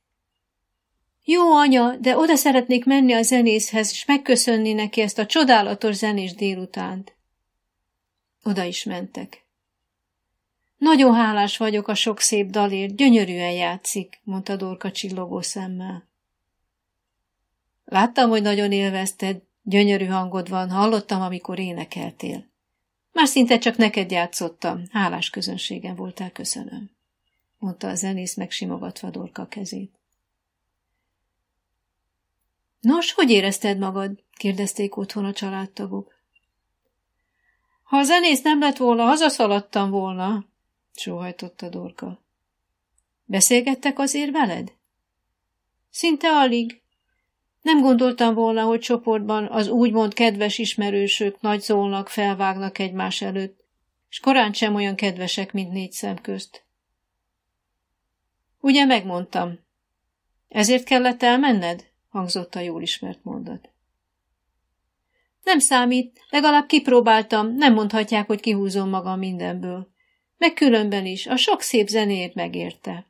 Jó, anya, de oda szeretnék menni a zenészhez, s megköszönni neki ezt a csodálatos zenés délutánt. Oda is mentek. Nagyon hálás vagyok a sok szép dalért, gyönyörűen játszik, mondta Dorka csillogó szemmel. Láttam, hogy nagyon élvezted, gyönyörű hangod van, hallottam, amikor énekeltél. Már szinte csak neked játszottam, hálás közönségem voltál, köszönöm, mondta a zenész megsimogatva Dorka kezét. Nos, hogy érezted magad? Kérdezték otthon a családtagok. Ha a zenész nem lett volna, hazaszaladtam volna, sóhajtotta Dorka. Beszélgettek azért veled? Szinte alig. Nem gondoltam volna, hogy csoportban az úgymond kedves ismerősök nagyzolnak, felvágnak egymás előtt, és korán sem olyan kedvesek, mint 4 szem közt. Ugye megmondtam. Ezért kellett elmenned? Hangzott a jól ismert mondat. Nem számít, legalább kipróbáltam, nem mondhatják, hogy kihúzom magam mindenből. Meg különben is, a sok szép zenéért megérte.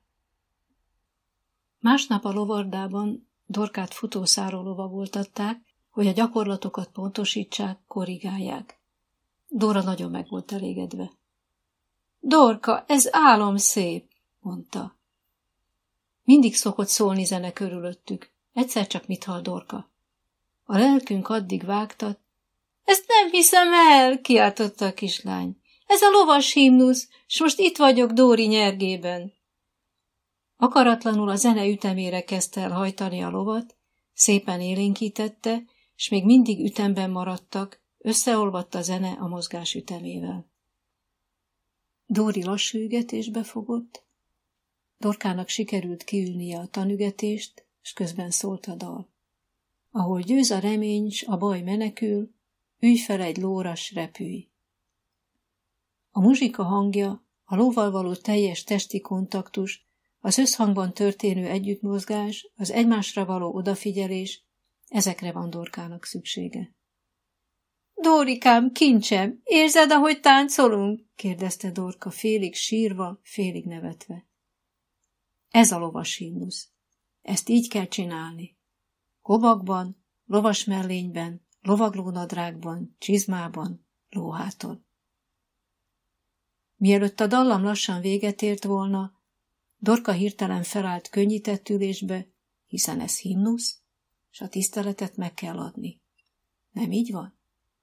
Másnap a lovardában Dorkát futószáról lovagoltatták, hogy a gyakorlatokat pontosítsák, korrigálják. Dóra nagyon meg volt elégedve. Dorka, ez álomszép, mondta. Mindig szokott szólni zene körülöttük, egyszer csak mit hall Dorka. A lelkünk addig vágtat. Ezt nem hiszem el, kiáltotta a kislány. Ez a lovas himnusz, s most itt vagyok Dóri nyergében. Akaratlanul a zene ütemére kezdte el hajtani a lovat, szépen élénkítette, s még mindig ütemben maradtak, összeolvadt a zene a mozgás ütemével. Dóri lassú ügetésbe fogott, Dorkának sikerült kiülnie a tanügetést, s közben szólt a dal. Ahol győz a remény, s a baj menekül, ülj fel egy lóra, s repülj. A muzsika hangja, a lóval való teljes testi kontaktus, az összhangban történő együttmozgás, az egymásra való odafigyelés, ezekre van Dorkának szüksége. Dórikám, kincsem, érzed, ahogy táncolunk? Kérdezte Dorka, félig sírva, félig nevetve. Ez a lovas himnusz. Ezt így kell csinálni. Kobakban, lovas mellényben, lovaglónadrágban, csizmában, lóháton. Mielőtt a dallam lassan véget ért volna, Dorka hirtelen felállt könnyített ülésbe, hiszen ez himnusz, s a tiszteletet meg kell adni. Nem így van?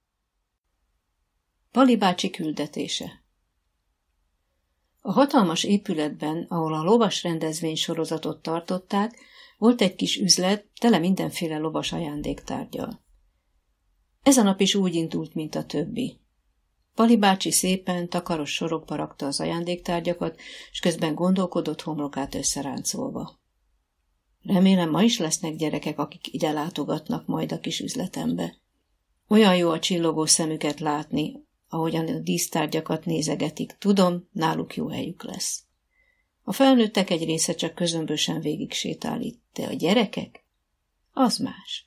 Pali bácsi küldetése. A hatalmas épületben, ahol a lovas rendezvénysorozatot tartották, volt egy kis üzlet, tele mindenféle lovas ajándéktárggyal. Ez a nap is úgy indult, mint a többi. Pali bácsi szépen, takaros sorokba rakta az ajándéktárgyakat, és közben gondolkodott, homlokát összeráncolva. Remélem, ma is lesznek gyerekek, akik ide látogatnak majd a kis üzletembe. Olyan jó a csillogó szemüket látni, ahogyan a dísztárgyakat nézegetik. Tudom, náluk jó helyük lesz. A felnőttek egy része csak közömbösen végig sétál itt, de a gyerekek? Az más.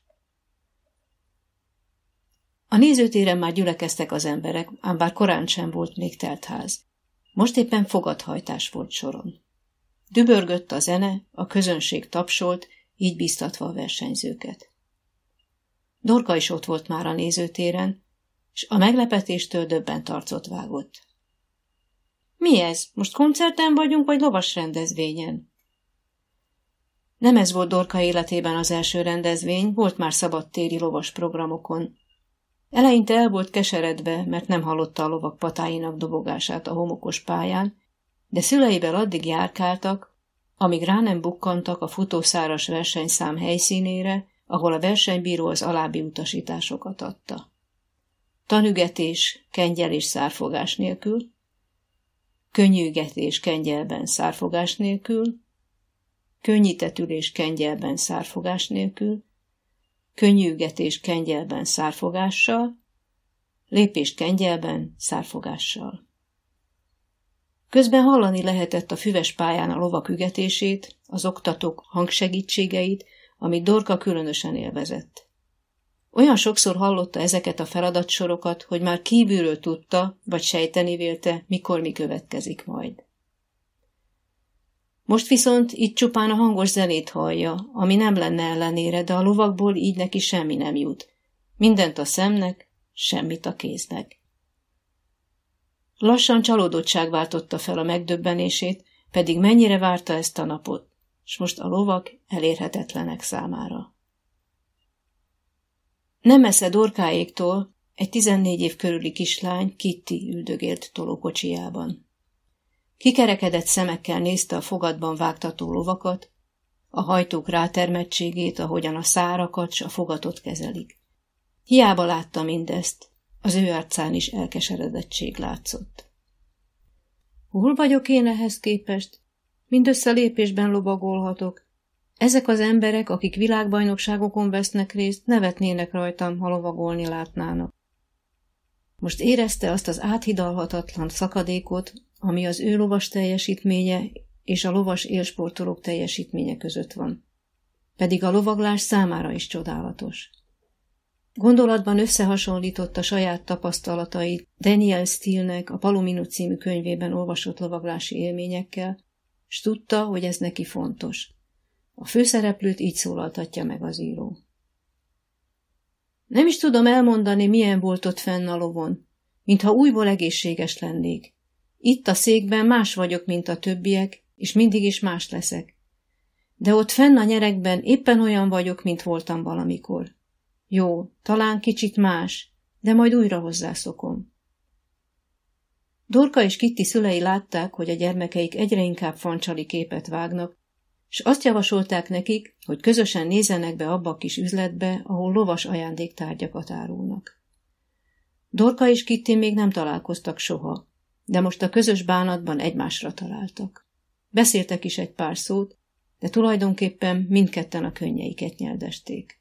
A nézőtéren már gyülekeztek az emberek, ám bár korán sem volt még teltház. Most éppen fogadhajtás volt soron. Dübörgött a zene, a közönség tapsolt, így biztatva a versenyzőket. Dorka is ott volt már a nézőtéren, s a meglepetéstől döbbent arcot vágott. Mi ez? Most koncerten vagyunk, vagy lovas rendezvényen? Nem ez volt Dorka életében az első rendezvény, volt már szabadtéri lovas programokon. Eleinte el volt keseredve, mert nem hallotta a lovak patáinak dobogását a homokos pályán, de szüleivel addig járkáltak, amíg rá nem bukkantak a futószáras versenyszám helyszínére, ahol a versenybíró az alábbi utasításokat adta. Tanügetés, kengyel és szárfogás nélkül, könnyűgetés kengyelben szárfogás nélkül, könnyített ülés kengyelben szárfogás nélkül, könnyűgetés kengyelben szárfogással, lépés kengyelben szárfogással. Közben hallani lehetett a füves pályán a lovak ügetését, az oktatók hangsegítségeit, amit Dorka különösen élvezett. Olyan sokszor hallotta ezeket a feladatsorokat, hogy már kívülről tudta, vagy sejteni vélte, mikor mi következik majd. Most viszont itt csupán a hangos zenét hallja, ami nem lenne ellenére, de a lovakból így neki semmi nem jut. Mindent a szemnek, semmit a kéznek. Lassan csalódottság váltotta fel a megdöbbenését, pedig mennyire várta ezt a napot, s most a lovak elérhetetlenek számára. Nem messze Dorkáéktól egy 14 év körüli kislány, Kitty üldögélt tolókocsijában. Kikerekedett szemekkel nézte a fogatban vágtató lovakat, a hajtók rátermettségét, ahogyan a szárakat s a fogatot kezelik. Hiába látta mindezt, az ő arcán is elkeseredettség látszott. Hol vagyok én ehhez képest? Mindössze lépésben lovagolhatok. Ezek az emberek, akik világbajnokságokon vesznek részt, nevetnének rajtam, ha lovagolni látnának. Most érezte azt az áthidalhatatlan szakadékot, ami az ő lovas teljesítménye és a lovas élsportolók teljesítménye között van. Pedig a lovaglás számára is csodálatos. Gondolatban összehasonlította saját tapasztalatait Daniel Steelenek a Palomino című könyvében olvasott lovaglási élményekkel, s tudta, hogy ez neki fontos. A főszereplőt így szólaltatja meg az író. Nem is tudom elmondani, milyen volt ott fenn a lovon, mintha újból egészséges lennék. Itt a székben más vagyok, mint a többiek, és mindig is más leszek. De ott fenn a nyeregben éppen olyan vagyok, mint voltam valamikor. Jó, talán kicsit más, de majd újra hozzászokom. Dorka és Kitty szülei látták, hogy a gyermekeik egyre inkább fancsali képet vágnak, s azt javasolták nekik, hogy közösen nézzenek be abba a kis üzletbe, ahol lovas ajándéktárgyakat árulnak. Dorka és Kitty még nem találkoztak soha, de most a közös bánatban egymásra találtak. Beszéltek is egy pár szót, de tulajdonképpen mindketten a könnyeiket nyeldesték.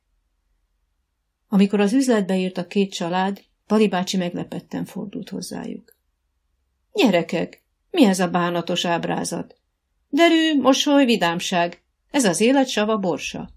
Amikor az üzletbe ért a két család, Pali bácsi meglepetten fordult hozzájuk. Gyerekek, mi ez a bánatos ábrázat? Derű, mosoly, vidámság. Ez az élet sava borsa.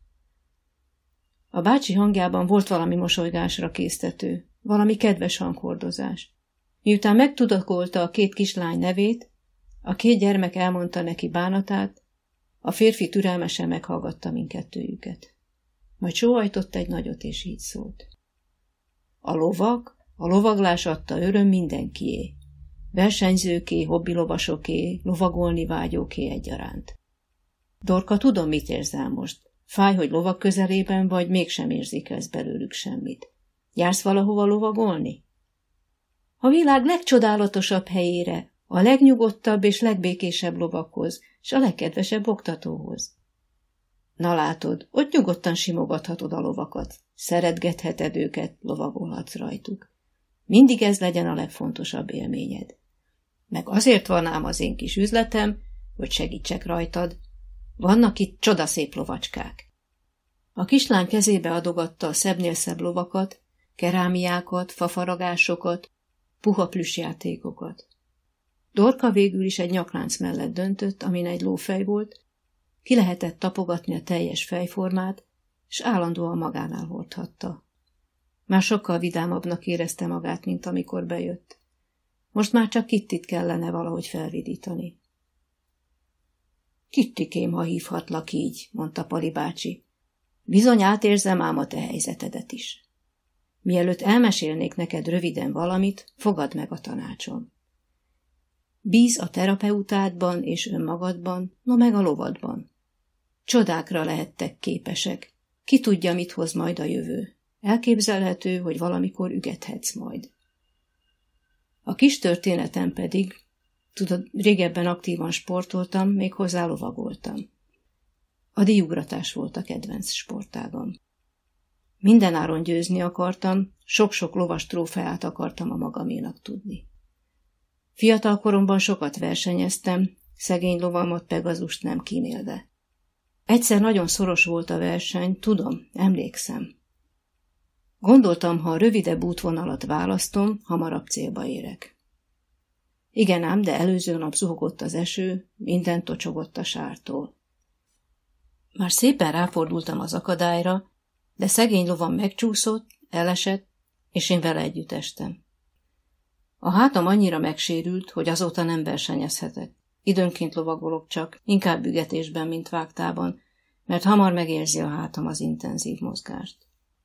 A bácsi hangjában volt valami mosolygásra késztető, valami kedves hanghordozás. Miután megtudakolta a két kislány nevét, a két gyermek elmondta neki bánatát, a férfi türelmesen meghallgatta mindkettőjüket. Majd sóhajtott egy nagyot, és így szólt. A lovak, a lovaglás adta öröm mindenkié. Versenyzőké, hobbilovasoké, lovagolni vágyóké egyaránt. Dorka, tudom, mit érzel most. Fáj, hogy lovak közelében vagy, mégsem érzékelsz belőlük semmit. Jársz valahova lovagolni? A világ legcsodálatosabb helyére, a legnyugodtabb és legbékésebb lovakhoz, s a legkedvesebb oktatóhoz. Na látod, ott nyugodtan simogathatod a lovakat, szeretgetheted őket, lovagolhatsz rajtuk. Mindig ez legyen a legfontosabb élményed. Meg azért van ám az én kis üzletem, hogy segítsek rajtad. Vannak itt csodaszép lovacskák. A kislány kezébe adogatta a szebbnél szebb lovakat, kerámiákat, fafaragásokat, puha plüssjátékokat. Dorka végül is egy nyaklánc mellett döntött, amin egy lófej volt, ki lehetett tapogatni a teljes fejformát, s állandóan magánál hordhatta. Már sokkal vidámabbnak érezte magát, mint amikor bejött. Most már csak Kittit kellene valahogy felvidítani. Kittikém, ha hívhatlak így, mondta Pali bácsi. Bizony átérzem ám a te helyzetedet is. Mielőtt elmesélnék neked röviden valamit, fogadd meg a tanácsom. Bíz a terapeutádban és önmagadban, no meg a lovadban. Csodákra lehettek képesek. Ki tudja, mit hoz majd a jövő. Elképzelhető, hogy valamikor ügethetsz majd. A kis történetem pedig, tudod, régebben aktívan sportoltam, még hozzá lovagoltam. A díjugratás volt a kedvenc sportágam. Mindenáron győzni akartam, sok-sok lovas trófeát akartam a magaménak tudni. Fiatal koromban sokat versenyeztem, szegény lovamat Pegazust nem kímélve. Egyszer nagyon szoros volt a verseny, tudom, emlékszem. Gondoltam, ha a rövidebb útvonalat választom, hamarabb célba érek. Igen ám, de előző nap zuhogott az eső, minden tocsogott a sártól. Már szépen ráfordultam az akadályra, de szegény lovam megcsúszott, elesett, és én vele együtt estem. A hátam annyira megsérült, hogy azóta nem versenyezhetek. Időnként lovagolok csak, inkább ügetésben, mint vágtában, mert hamar megérzi a hátam az intenzív mozgást.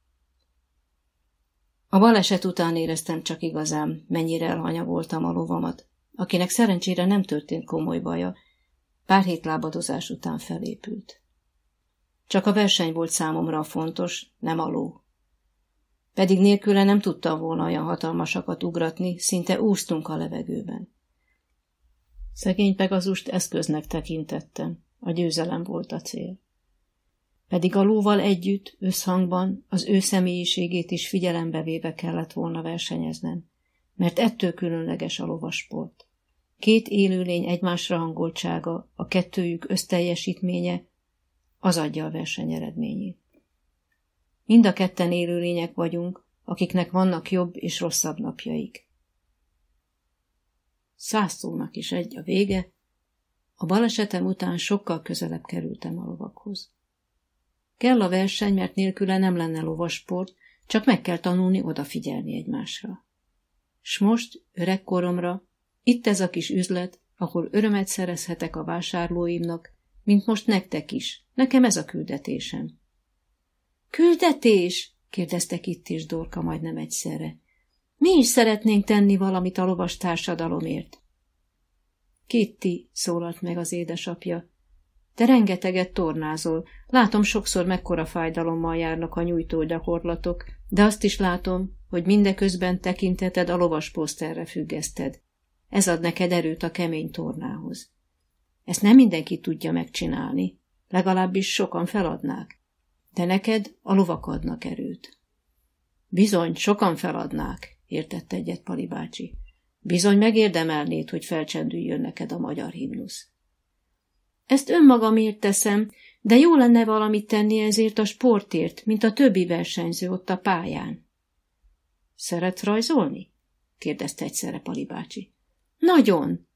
A baleset után éreztem csak igazán, mennyire elhanyagoltam a lovamat, akinek szerencsére nem történt komoly baja, pár hét lábadozás után felépült. Csak a verseny volt számomra fontos, nem a ló. pedig nélküle nem tudtam volna olyan hatalmasakat ugratni, szinte úsztunk a levegőben. Szegény Pegazust eszköznek tekintettem, a győzelem volt a cél. Pedig a lóval együtt, összhangban az ő személyiségét is figyelembe véve kellett volna versenyeznem, mert ettől különleges a lovasport. Két élőlény egymásra hangoltsága, a kettőjük összteljesítménye, az adja a verseny eredményét. Mind a ketten élőlények vagyunk, akiknek vannak jobb és rosszabb napjaik. 100 szónak is egy a vége, a balesetem után sokkal közelebb kerültem a lovakhoz. Kell a verseny, mert nélküle nem lenne lovasport, csak meg kell tanulni odafigyelni egymásra. S most, öregkoromra, itt ez a kis üzlet, ahol örömet szerezhetek a vásárlóimnak, mint most nektek is. Nekem ez a küldetésem. Küldetés? kérdezte Kitty és Dorka majdnem egyszerre. Mi is szeretnénk tenni valamit a lovas társadalomért. Kitty, szólalt meg az édesapja, te rengeteget tornázol. Látom, sokszor mekkora fájdalommal járnak a nyújtó gyakorlatok, de azt is látom, hogy mindeközben tekinteted a lovas poszterre függeszted. Ez ad neked erőt a kemény tornához. Ezt nem mindenki tudja megcsinálni, legalábbis sokan feladnák, de neked a lovak adnak erőt. Bizony, sokan feladnák, értett egyet Pali bácsi. Bizony megérdemelnéd, hogy felcsendüljön neked a magyar himnusz. Ezt önmagamért teszem, de jó lenne valamit tenni ezért a sportért, mint a többi versenyző ott a pályán. Szeretsz rajzolni? kérdezte egyszerre Pali bácsi. Nagyon!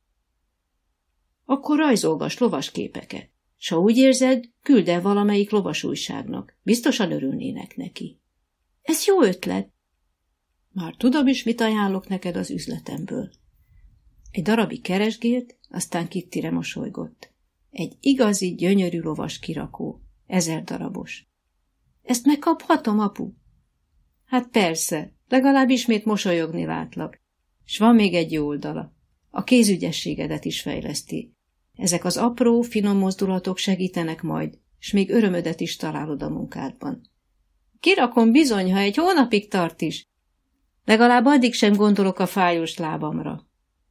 Akkor rajzolgass lovas képeket, s ha úgy érzed, küld el valamelyik lovas újságnak. Biztosan örülnének neki. Ez jó ötlet. Már tudom is, mit ajánlok neked az üzletemből. Egy darabig keresgélt, aztán Kittyre mosolygott. Egy igazi, gyönyörű lovas kirakó, 1000 darabos. Ezt megkaphatom, apu? Hát persze, legalább ismét mosolyogni látlak. S van még egy jó oldala. A kézügyességedet is fejleszti. Ezek az apró, finom mozdulatok segítenek majd, s még örömödet is találod a munkádban. Kirakom bizony, ha egy hónapig tart is. Legalább addig sem gondolok a fájós lábamra.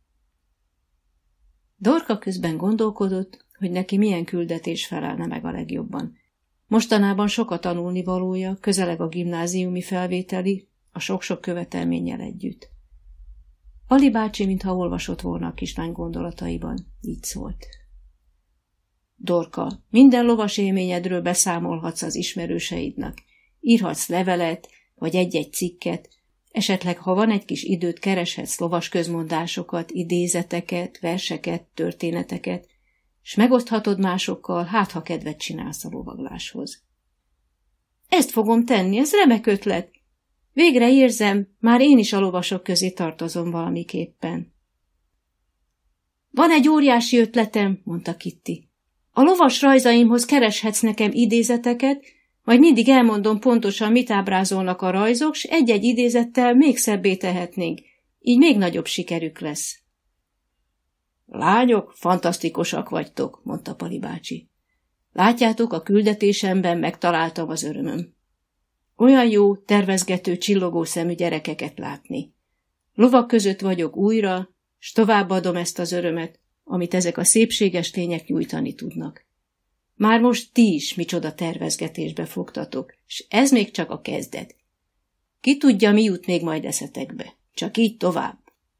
Dorka közben gondolkodott, hogy neki milyen küldetés felelne meg a legjobban. Mostanában sok a tanulnivalója, közeleg a gimnáziumi felvételi, a sok-sok követelménnyel együtt. Pali bácsi, mintha olvasott volna a kislány gondolataiban, így szólt. Dorka, minden lovas élményedről beszámolhatsz az ismerőseidnek. Írhatsz levelet, vagy egy-egy cikket, esetleg, ha van egy kis időt, kereshetsz lovas közmondásokat, idézeteket, verseket, történeteket, s megoszthatod másokkal, hát ha kedvet csinálsz a lovagláshoz. Ezt fogom tenni, ez remek ötlet. Végre érzem, már én is a lovasok közé tartozom valamiképpen. Van egy óriási ötletem, mondta Kitty. A lovas rajzaimhoz kereshetsz nekem idézeteket, majd mindig elmondom pontosan, mit ábrázolnak a rajzok, s egy-egy idézettel még szebbé tehetnénk, így még nagyobb sikerük lesz. Lányok, fantasztikusak vagytok, mondta Pali bácsi. Látjátok, a küldetésemben megtaláltam az örömöm. Olyan jó, tervezgető, csillogó szemű gyerekeket látni. Lovak között vagyok újra, s továbbadom ezt az örömet, amit ezek a szépséges lények nyújtani tudnak. Már most ti is micsoda tervezgetésbe fogtatok, s ez még csak a kezdet. Ki tudja, mi jut még majd eszetekbe. Csak így tovább.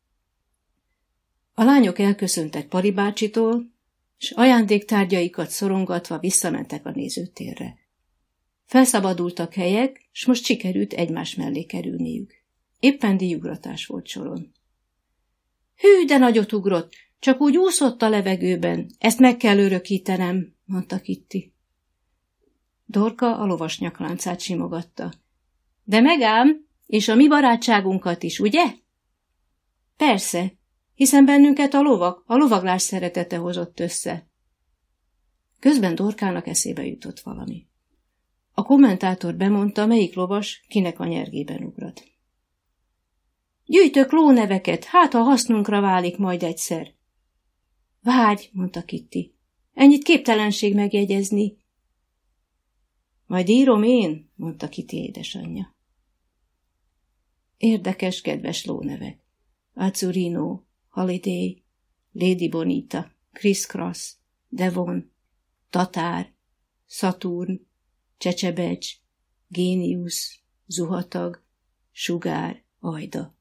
A lányok elköszöntek Pali bácsitól, s ajándéktárgyaikat szorongatva visszamentek a nézőtérre. Felszabadultak helyek, s most sikerült egymás mellé kerülniük. Éppen díjugratás volt soron. Hű, de nagyot ugrott, csak úgy úszott a levegőben, ezt meg kell örökítenem, mondta Kitty. Dorka a lovas nyakláncát simogatta. De megám, és a mi barátságunkat is, ugye? Persze, hiszen bennünket a lovaglás szeretete hozott össze. Közben Dorkának eszébe jutott valami. A kommentátor bemondta, melyik lovas kinek a nyergében ugrat. Gyűjtök lóneveket, hát ha hasznunkra válik majd egyszer. Várj, mondta Kitty, ennyit képtelenség megjegyezni. Majd írom én, mondta Kitty édesanyja. Érdekes, kedves lónevek. Azzurino, Holiday, Lady Bonita, Criss Cross, Devon, Tatár, Saturn, Csecsebecs, Géniusz, Zuhatag, Sugár, Ajda.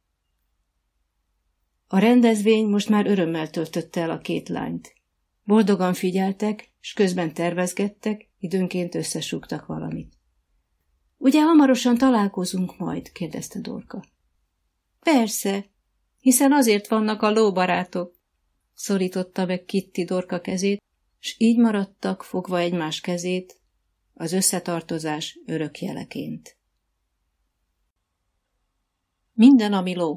A rendezvény most már örömmel töltötte el a két lányt. Boldogan figyeltek, s közben tervezgettek, időnként összesúgtak valamit. Ugye hamarosan találkozunk majd? Kérdezte Dorka. Persze, hiszen azért vannak a lóbarátok, szorította meg Kitty Dorka kezét, s így maradtak fogva egymás kezét, az összetartozás örök jeleként. Minden, ami ló.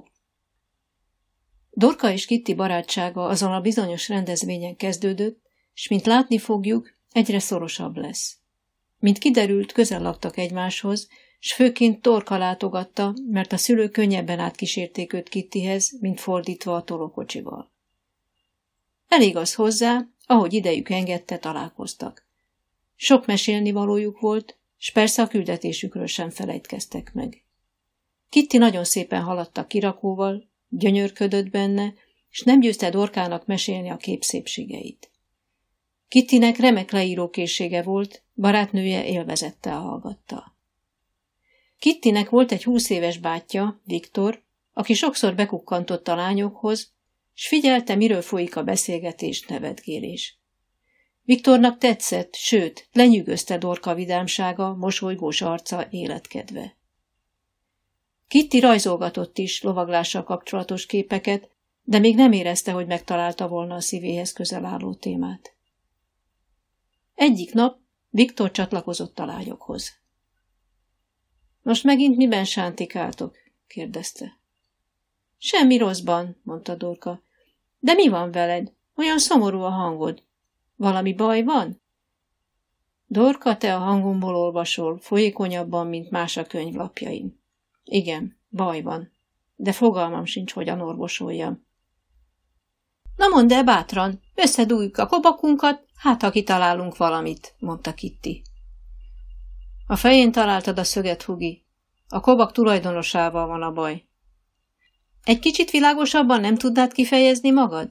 Dorka és Kitty barátsága azon a bizonyos rendezvényen kezdődött, s mint látni fogjuk, egyre szorosabb lesz. Mint kiderült, közel laktak egymáshoz, s főként Dorka látogatta, mert a szülők könnyebben átkísérték őt Kittyhez, mint fordítva a tolókocsival. Elég az hozzá, ahogy idejük engedte, találkoztak. Sok mesélnivalójuk volt, s persze a küldetésükről sem felejtkeztek meg. Kitty nagyon szépen haladt a kirakóval, gyönyörködött benne, s nem győzte Dorkának mesélni a képszépségeit. Kittynek remek leírókészsége volt, barátnője élvezettel hallgatta. Kittynek volt egy 20 éves bátyja, Viktor, aki sokszor bekukkantott a lányokhoz, s figyelte, miről folyik a beszélgetés, nevetgélés. Viktornak tetszett, sőt, lenyűgözte Dorka vidámsága, mosolygós arca, életkedve. Kitty rajzolgatott is lovaglással kapcsolatos képeket, de még nem érezte, hogy megtalálta volna a szívéhez közel álló témát. Egyik nap Viktor csatlakozott a lányokhoz. Most megint miben sántikáltok? Kérdezte. Semmi rosszban, mondta Dorka. De mi van veled? Olyan szomorú a hangod. Valami baj van? Dorka, te a hangomból olvasol, folyékonyabban, mint más a könyvlapjain. Igen, baj van, de fogalmam sincs, hogyan orvosoljam. Na mondd el bátran, összedújjuk a kobakunkat, hát ha kitalálunk valamit, mondta Kitty. A fején találtad a szöget, Hugi. A kobak tulajdonosával van a baj. Egy kicsit világosabban nem tudnád kifejezni magad?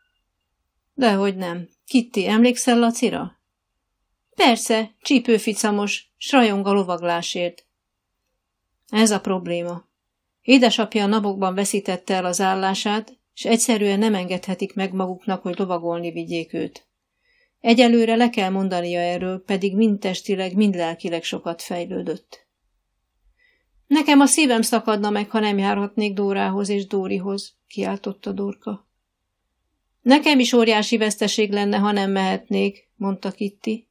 Dehogy nem. Kitty, emlékszel Lacira? Persze, csípőficamos, s rajong a lovaglásért. Ez a probléma. Édesapja a napokban veszítette el az állását, s egyszerűen nem engedhetik meg maguknak, hogy lovagolni vigyék őt. Egyelőre le kell mondania erről, pedig mind testileg, mind lelkileg sokat fejlődött. Nekem a szívem szakadna meg, ha nem járhatnék Dórához és Dórihoz, kiáltotta Dorka. Nekem is óriási veszteség lenne, ha nem mehetnék, mondta Kitty.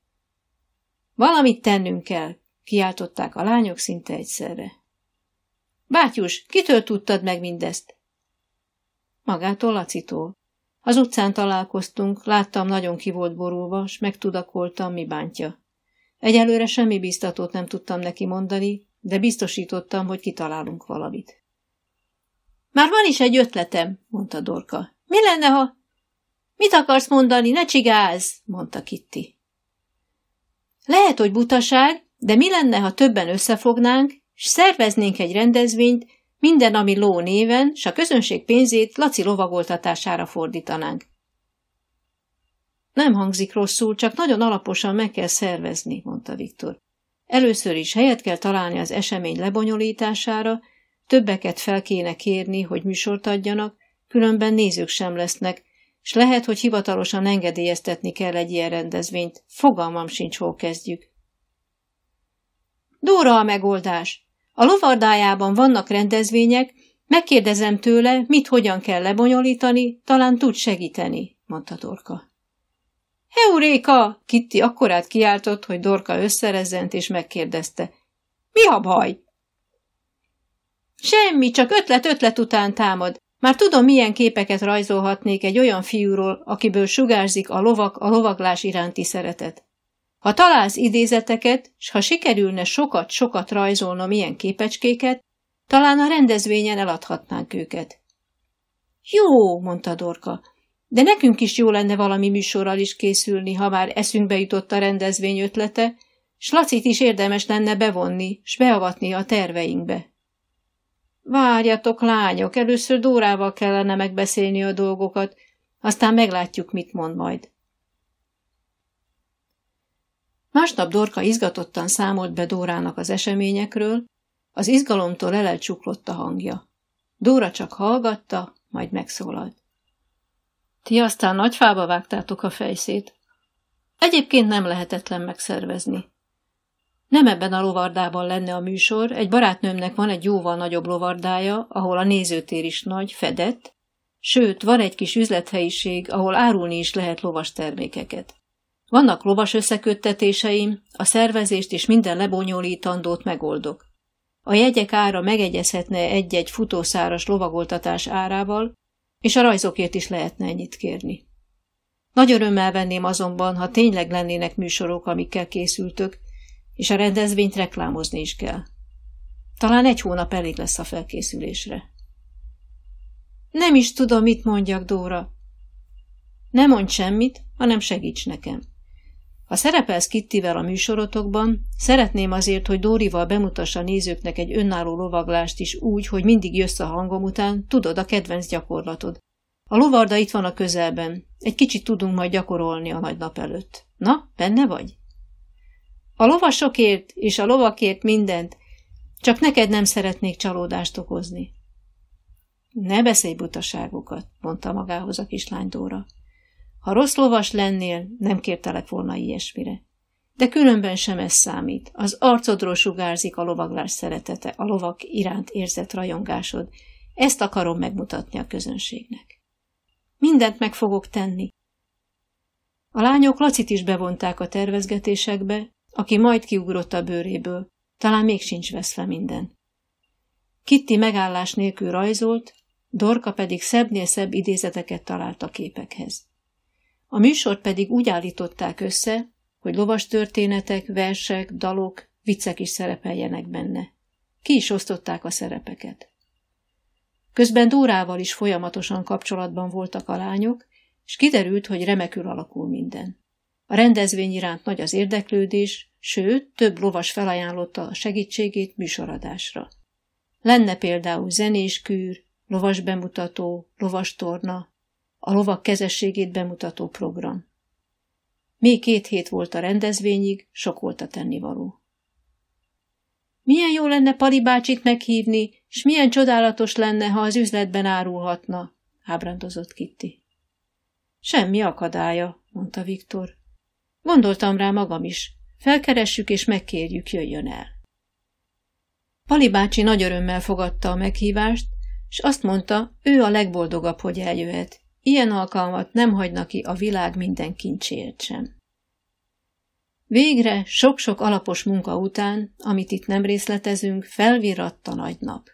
Valamit tennünk kell, kiáltották a lányok szinte egyszerre. Bátyus, kitől tudtad meg mindezt? Magától, Lacitól. Az utcán találkoztunk, láttam, nagyon ki volt borulva, s megtudakoltam, mi bántja. Egyelőre semmi biztatót nem tudtam neki mondani, de biztosítottam, hogy kitalálunk valamit. Már van is egy ötletem, mondta Dorka. Mi lenne, ha... Mit akarsz mondani, ne csigázz, mondta Kitty. Lehet, hogy butaság, de mi lenne, ha többen összefognánk, s szerveznénk egy rendezvényt, minden, ami ló néven, s a közönség pénzét Laci lovagoltatására fordítanánk. Nem hangzik rosszul, csak nagyon alaposan meg kell szervezni, mondta Viktor. Először is helyet kell találni az esemény lebonyolítására, többeket fel kéne kérni, hogy műsort adjanak, különben nézők sem lesznek, s lehet, hogy hivatalosan engedélyeztetni kell egy ilyen rendezvényt. Fogalmam sincs, hol kezdjük. Dóra a megoldás. A lovardájában vannak rendezvények, megkérdezem tőle, mit hogyan kell lebonyolítani, talán tud segíteni, mondta Dorka. Heuréka! Kitty akkorát kiáltott, hogy Dorka összerezzent és megkérdezte. Mi a baj? Semmi, csak ötlet után támad. Már tudom, milyen képeket rajzolhatnék egy olyan fiúról, akiből sugárzik a lovaglás iránti szeretet. Ha találsz idézeteket, s ha sikerülne sokat rajzolnom ilyen képecskéket, talán a rendezvényen eladhatnánk őket. Jó, mondta Dorka, de nekünk is jó lenne valami műsorral is készülni, ha már eszünkbe jutott a rendezvény ötlete, s Lacit is érdemes lenne bevonni, s beavatni a terveinkbe. Várjatok, lányok, először Dórával kellene megbeszélni a dolgokat, aztán meglátjuk, mit mond majd. Másnap Dorka izgatottan számolt be Dórának az eseményekről, az izgalomtól elcsuklott a hangja. Dóra csak hallgatta, majd megszólalt. Ti aztán nagy fába vágtátok a fejszét. Egyébként nem lehetetlen megszervezni. Nem ebben a lovardában lenne a műsor, egy barátnőmnek van egy jóval nagyobb lovardája, ahol a nézőtér is nagy, fedett, sőt, van egy kis üzlethelyiség, ahol árulni is lehet lovas termékeket. Vannak lovas összeköttetéseim, a szervezést és minden lebonyolítandót megoldok. A jegyek ára megegyezhetne egy-egy futószáras lovagoltatás árával, és a rajzokért is lehetne ennyit kérni. Nagy örömmel venném azonban, ha tényleg lennének műsorok, amikkel készültök, és a rendezvényt reklámozni is kell. Talán 1 hónap elég lesz a felkészülésre. Nem is tudom, mit mondjak, Dóra. Ne mondj semmit, hanem segíts nekem. Ha szerepelsz Kittivel a műsorotokban, szeretném azért, hogy Dórival bemutassa a nézőknek egy önálló lovaglást is úgy, hogy mindig jössz a hangom után, tudod, a kedvenc gyakorlatod. A lovarda itt van a közelben, egy kicsit tudunk majd gyakorolni a nagy nap előtt. Na, benne vagy? A lovasokért és a lovakért mindent, csak neked nem szeretnék csalódást okozni. Ne beszélj butaságokat, mondta magához a kislány Dóra. Ha rossz lovas lennél, nem kértelek volna ilyesmire. De különben sem ez számít. Az arcodról sugárzik a lovaglás szeretete, a lovak iránt érzett rajongásod. Ezt akarom megmutatni a közönségnek. Mindent meg fogok tenni. A lányok Lacit is bevonták a tervezgetésekbe, aki majd kiugrott a bőréből, talán még sincs veszve minden. Kitti megállás nélkül rajzolt, Dorka pedig szebbnél szebb idézeteket talált a képekhez. A műsort pedig úgy állították össze, hogy lovas történetek, versek, dalok, viccek is szerepeljenek benne. Ki is osztották a szerepeket. Közben Dórával is folyamatosan kapcsolatban voltak a lányok, és kiderült, hogy remekül alakul minden. A rendezvény iránt nagy az érdeklődés, sőt, több lovas felajánlotta a segítségét műsoradásra. Lenne például zenéskűr, lovas bemutató, lovas torna, a lovak kezességét bemutató program. Még 2 hét volt a rendezvényig, sok volt a tennivaló. Milyen jó lenne Pali bácsit meghívni, és milyen csodálatos lenne, ha az üzletben árulhatna, ábrándozott Kitti. Semmi akadálya, mondta Viktor. Gondoltam rá magam is. Felkeressük és megkérjük, jöjjön el. Pali bácsi nagy örömmel fogadta a meghívást, és azt mondta, ő a legboldogabb, hogy eljöhet. Ilyen alkalmat nem hagyna ki a világ minden kincséért sem. Végre, sok-sok alapos munka után, amit itt nem részletezünk, felvirratt a nagy nap.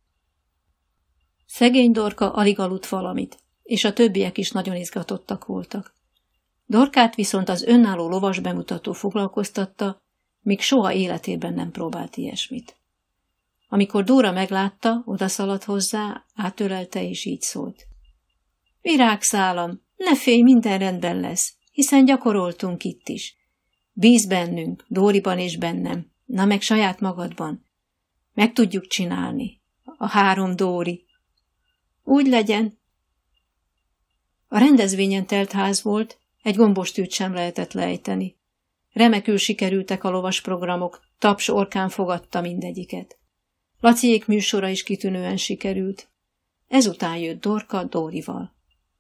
Szegény Dorka alig aludt valamit, és a többiek is nagyon izgatottak voltak. Dorkát viszont az önálló lovas bemutató foglalkoztatta, még soha életében nem próbált ilyesmit. Amikor Dóra meglátta, odaszaladt hozzá, átölelte és így szólt. Virágszálam, ne félj, minden rendben lesz, hiszen gyakoroltunk itt is. Bíz bennünk, Dóriban és bennem, na meg saját magadban. Meg tudjuk csinálni. A 3 Dóri. Úgy legyen. A rendezvényen telt ház volt, egy gombostűt sem lehetett lejteni. Remekül sikerültek a lovas programok, taps orkán fogadta mindegyiket. Laciék műsora is kitűnően sikerült. Ezután jött Dorka Dórival.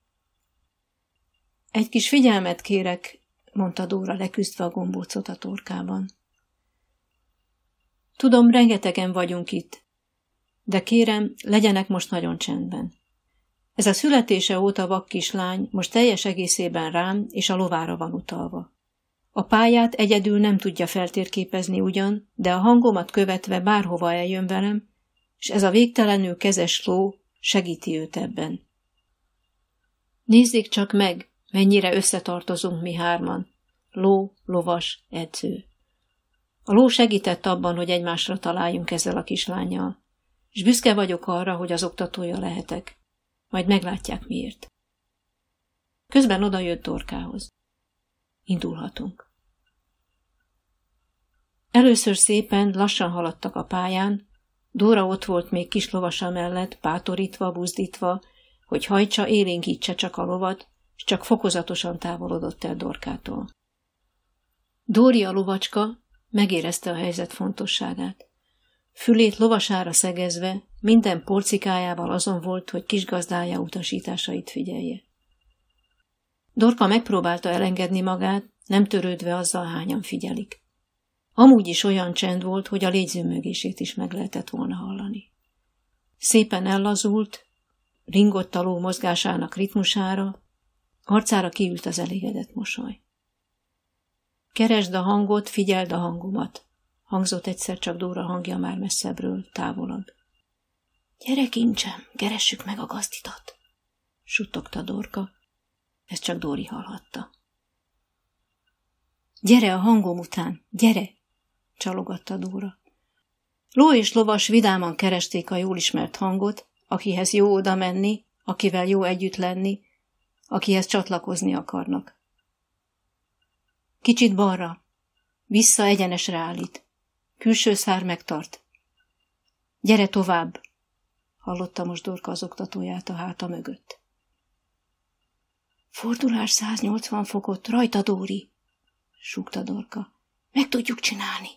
Egy kis figyelmet kérek, mondta Dóra leküzdve a gombócot a torkában. Tudom, rengetegen vagyunk itt, de kérem, legyenek most nagyon csendben. Ez a születése óta vak kislány most teljes egészében rám és a lovára van utalva. A pályát egyedül nem tudja feltérképezni ugyan, de a hangomat követve bárhova eljön velem, és ez a végtelenül kezes ló segíti őt ebben. Nézzék csak meg, mennyire összetartozunk mi 3, ló, lovas, edző. A ló segített abban, hogy egymásra találjunk ezzel a kislánnyal, és büszke vagyok arra, hogy az oktatója lehetek. Majd meglátják miért. Közben odajött Dorkához. Indulhatunk. Először szépen, lassan haladtak a pályán, Dóra ott volt még kis lovasa mellett, bátorítva, buzdítva, hogy hajtsa, élénkítse csak a lovat, s csak fokozatosan távolodott el Dorkától. Dóri a lovacska megérezte a helyzet fontosságát. Fülét lovasára szegezve, minden porcikájával azon volt, hogy kisgazdája utasításait figyelje. Dorka megpróbálta elengedni magát, nem törődve azzal, hányan figyelik. Amúgy is olyan csend volt, hogy a légyzőmögését is meg lehetett volna hallani. Szépen ellazult, ringott a ló mozgásának ritmusára, arcára kiült az elégedett mosoly. Keresd a hangot, figyeld a hangomat, hangzott egyszer csak Dóra hangja már messzebbről, távolabb. Gyere, kincsem, keressük meg a gazdidat, suttogta Dorka, ezt csak Dóri hallhatta. Gyere a hangom után, gyere, csalogatta Dóra. Ló és lovas vidáman keresték a jól ismert hangot, akihez jó oda menni, akivel jó együtt lenni, akihez csatlakozni akarnak. Kicsit balra, vissza egyenesre állít, külső szár megtart. Gyere tovább, hallotta most Dorka az oktatóját a háta mögött. Fordulás 180 fokot, rajta Dóri, súgta Dorka. Meg tudjuk csinálni.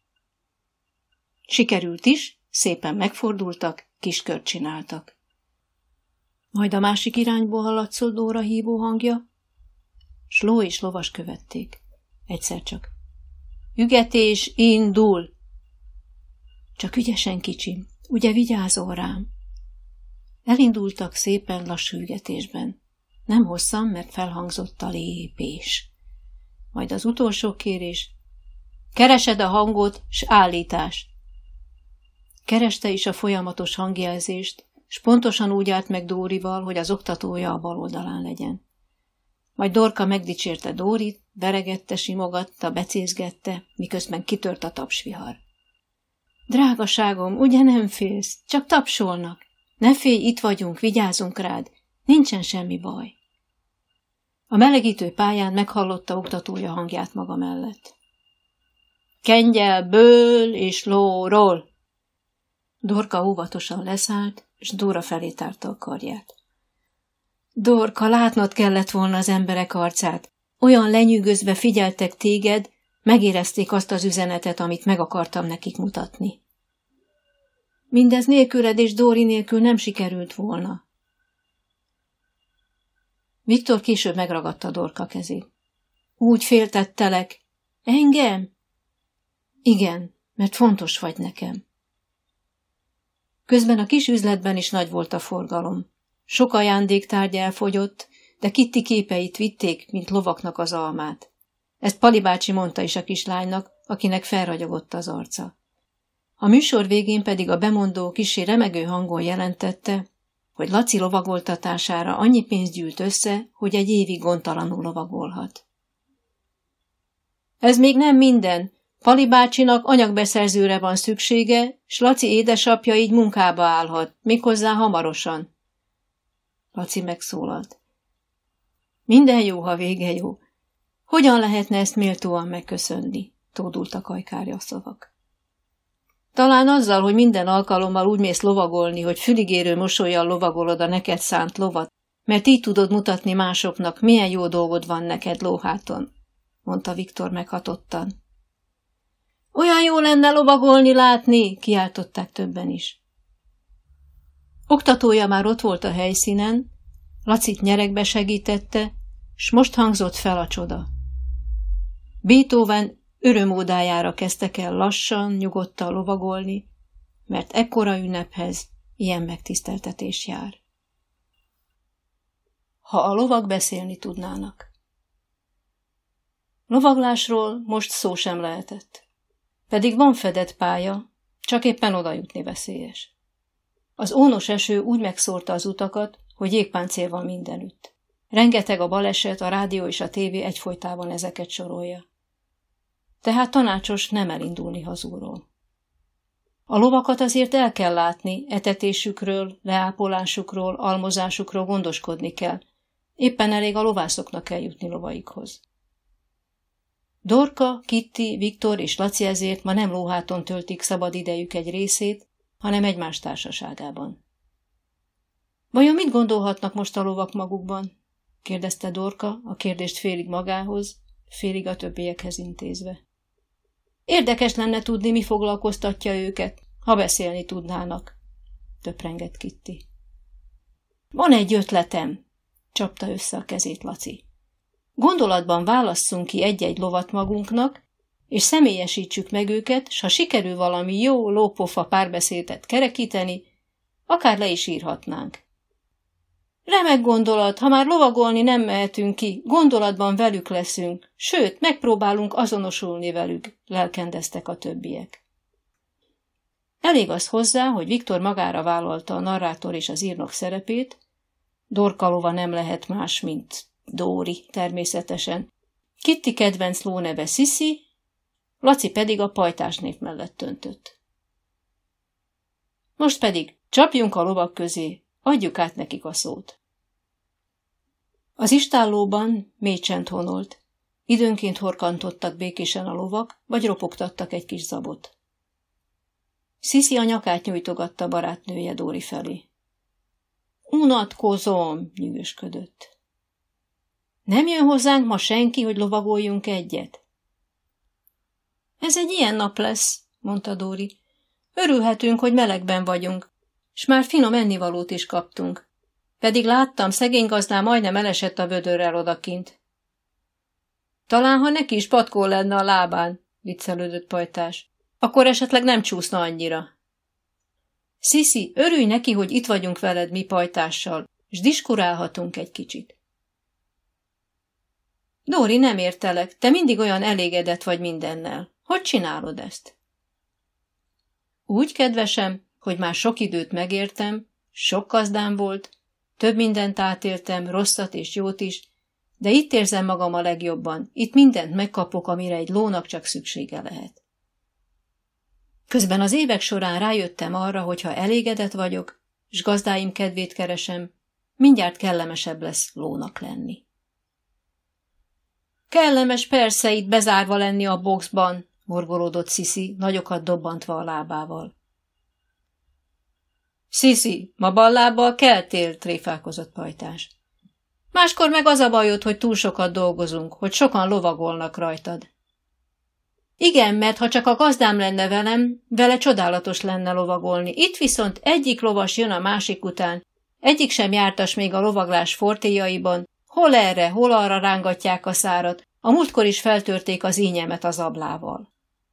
Sikerült is, szépen megfordultak, kis kört csináltak. Majd a másik irányból hallatszott Dóra hívó hangja, s ló és lovas követték. Egyszer csak. Ügetés, indul! Csak ügyesen, kicsim, ugye vigyázol rám? Elindultak szépen lassú ügetésben. Nem hosszan, mert felhangzott a lépés. Majd az utolsó kérés. Keresed a hangot, s állítás. Kereste is a folyamatos hangjelzést, s pontosan úgy állt meg Dórival, hogy az oktatója a bal oldalán legyen. Majd Dorka megdicsérte Dórit, veregette, simogatta, becézgette, miközben kitört a tapsvihar. Drágaságom, ugye nem félsz? Csak tapsolnak. Ne félj, itt vagyunk, vigyázunk rád. Nincsen semmi baj. A melegítő pályán meghallotta oktatója hangját maga mellett. Kengyelből és lóról! Dorka óvatosan leszállt, és Dóra felé tárta a karját. Dorka, látnod kellett volna az emberek arcát. Olyan lenyűgözve figyeltek téged, megérezték azt az üzenetet, amit meg akartam nekik mutatni. Mindez nélküled és Dóri nélkül nem sikerült volna. Viktor később megragadta Dorka kezét. Úgy féltettelek. Engem? Igen, mert fontos vagy nekem. Közben a kis üzletben is nagy volt a forgalom. Sok ajándéktárgy elfogyott, de Kitty képeit vitték, mint lovaknak az almát. Ezt Pali bácsi mondta is a kislánynak, akinek felragyogott az arca. A műsor végén pedig a bemondó kissé remegő hangon jelentette, hogy Laci lovagoltatására annyi pénzt gyűlt össze, hogy egy évig gondtalanul lovagolhat. Ez még nem minden. Pali bácsinak anyagbeszerzőre van szüksége, s Laci édesapja így munkába állhat, méghozzá hamarosan. Laci megszólalt. Minden jó, ha vége jó. Hogyan lehetne ezt méltóan megköszönni? Tódult a kajkárja szavak. Talán azzal, hogy minden alkalommal úgy mész lovagolni, hogy füligérő mosollyal lovagolod a neked szánt lovat, mert így tudod mutatni másoknak, milyen jó dolgod van neked lóháton, mondta Viktor meghatottan. Olyan jó lenne lovagolni látni, kiáltották többen is. Oktatója már ott volt a helyszínen, Lacit nyeregbe segítette, s most hangzott fel a csoda. Beethoven örömódájára kezdtek el lassan, nyugodtan lovagolni, mert ekkora ünnephez ilyen megtiszteltetés jár. Ha a lovak beszélni tudnának. Lovaglásról most szó sem lehetett. Pedig van fedett pálya, csak éppen oda jutni veszélyes. Az ónos eső úgy megszórta az utakat, hogy jégpáncél van mindenütt. Rengeteg a baleset, a rádió és a tévé egyfolytában ezeket sorolja. Tehát tanácsos nem elindulni hazulról. A lovakat azért el kell látni, etetésükről, leápolásukról, almozásukról gondoskodni kell. Éppen elég a lovászoknak eljutni lovaikhoz. Dorka, Kitty, Viktor és Laci ezért ma nem lóháton töltik szabad idejük egy részét, hanem egymás társaságában. Vajon mit gondolhatnak most a lovak magukban? kérdezte Dorka, a kérdést félig magához, félig a többiekhez intézve. Érdekes lenne tudni, mi foglalkoztatja őket, ha beszélni tudnának, töprengett Kitty. Van egy ötletem, csapta össze a kezét Laci. Gondolatban válasszunk ki egy-egy lovat magunknak, és személyesítsük meg őket, s ha sikerül valami jó, lópofa párbeszédet kerekíteni, akár le is írhatnánk. Remek gondolat, ha már lovagolni nem mehetünk ki, gondolatban velük leszünk, sőt, megpróbálunk azonosulni velük, lelkendeztek a többiek. Elég az hozzá, hogy Viktor magára vállalta a narrátor és az írnok szerepét, Dorka lova nem lehet más, mint Dóri természetesen, Kitty kedvenc lóneve Sisi, Laci pedig a pajtásnév mellett döntött. Most pedig csapjunk a lovak közé, adjuk át nekik a szót. Az istállóban mély csend honolt, időnként horkantottak békésen a lovak, vagy ropogtattak egy kis zabot. Sisi a nyakát nyújtogatta barátnője Dóri felé. Unatkozom, nyűgösködött. Nem jön hozzánk ma senki, hogy lovagoljunk egyet? Ez egy ilyen nap lesz, mondta Dóri. Örülhetünk, hogy melegben vagyunk, s már finom ennivalót is kaptunk. Pedig láttam, szegény gazdám majdnem elesett a vödörrel odakint. Talán, ha neki is patkó lenne a lábán, viccelődött Pajtás, akkor esetleg nem csúszna annyira. Sisi, örülj neki, hogy itt vagyunk veled mi Pajtással, s diskurálhatunk egy kicsit. Dóri, nem értelek, te mindig olyan elégedett vagy mindennel. Hogy csinálod ezt? Úgy, kedvesem, hogy már sok időt megértem, sok gazdám volt, több mindent átéltem, rosszat és jót is, de itt érzem magam a legjobban, itt mindent megkapok, amire egy lónak csak szüksége lehet. Közben az évek során rájöttem arra, hogy ha elégedett vagyok, s gazdáim kedvét keresem, mindjárt kellemesebb lesz lónak lenni. Kellemes persze itt bezárva lenni a boxban, morgolódott Sisi, nagyokat dobbantva a lábával. Sisi, ma bal lábbal keltél, tréfálkozott Pajtás. Máskor meg az a bajod, hogy túl sokat dolgozunk, hogy sokan lovagolnak rajtad. Igen, mert ha csak a gazdám lenne velem, vele csodálatos lenne lovagolni. Itt viszont egyik lovas jön a másik után, egyik sem jártas még a lovaglás fortéjaiban, hol erre, hol arra rángatják a szárat, a múltkor is feltörték az ínyemet az ablával.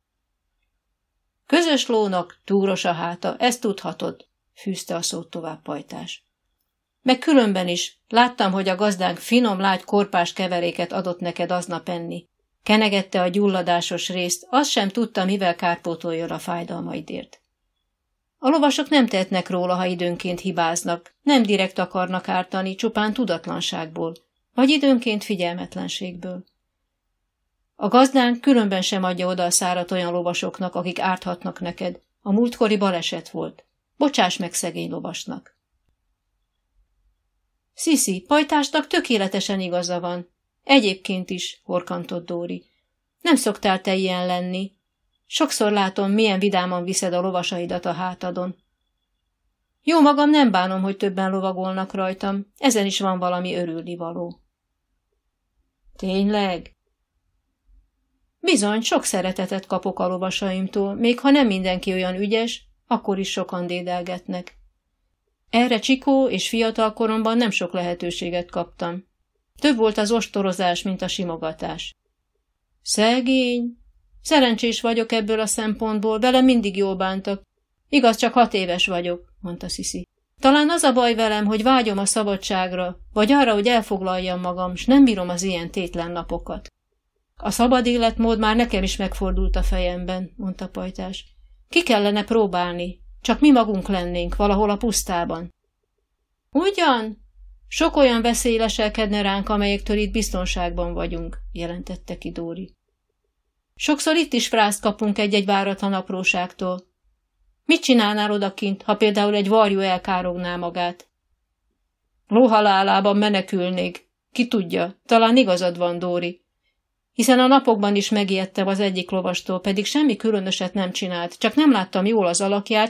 Közös lónak túros a háta, ezt tudhatod, fűzte a szót tovább Pajtás. Meg különben is, láttam, hogy a gazdánk finom, lágy korpás keveréket adott neked aznap enni. Kenegette a gyulladásos részt, azt sem tudta, mivel kárpótoljon a fájdalmaidért. A lovasok nem tehetnek róla, ha időnként hibáznak, nem direkt akarnak ártani, csupán tudatlanságból, vagy időnként figyelmetlenségből. A gazdánk különben sem adja oda a szárat olyan lovasoknak, akik árthatnak neked. A múltkori baleset volt. Bocsáss meg szegény lovasnak. Sisi, Pajtásnak tökéletesen igaza van. Egyébként is, horkantott Dóri. Nem szoktál te ilyen lenni. Sokszor látom, milyen vidáman viszed a lovasaidat a hátadon. Jó magam nem bánom, hogy többen lovagolnak rajtam. Ezen is van valami örülnivaló. Tényleg? Bizony, sok szeretetet kapok a lovasaimtól, még ha nem mindenki olyan ügyes, akkor is sokan dédelgetnek. Erre csikó és fiatal koromban nem sok lehetőséget kaptam. Több volt az ostorozás, mint a simogatás. Szegény. Szerencsés vagyok ebből a szempontból, vele mindig jól bántak. Igaz, csak 6 éves vagyok, mondta Sisi. Talán az a baj velem, hogy vágyom a szabadságra, vagy arra, hogy elfoglaljam magam, s nem bírom az ilyen tétlen napokat. A szabad életmód már nekem is megfordult a fejemben, mondta Pajtás. Ki kellene próbálni, csak mi magunk lennénk valahol a pusztában. Ugyan? Sok olyan veszély leselkedne ránk, amelyektől itt biztonságban vagyunk, jelentette ki Dóri. Sokszor itt is frászt kapunk egy-egy váratlan apróságtól. Mit csinálnál odakint, ha például egy varjú elkárogná magát? Lóhalálában menekülnék. Ki tudja, talán igazad van, Dóri. Hiszen a napokban is megijedtem az egyik lovastól, pedig semmi különöset nem csinált, csak nem láttam jól az alakját,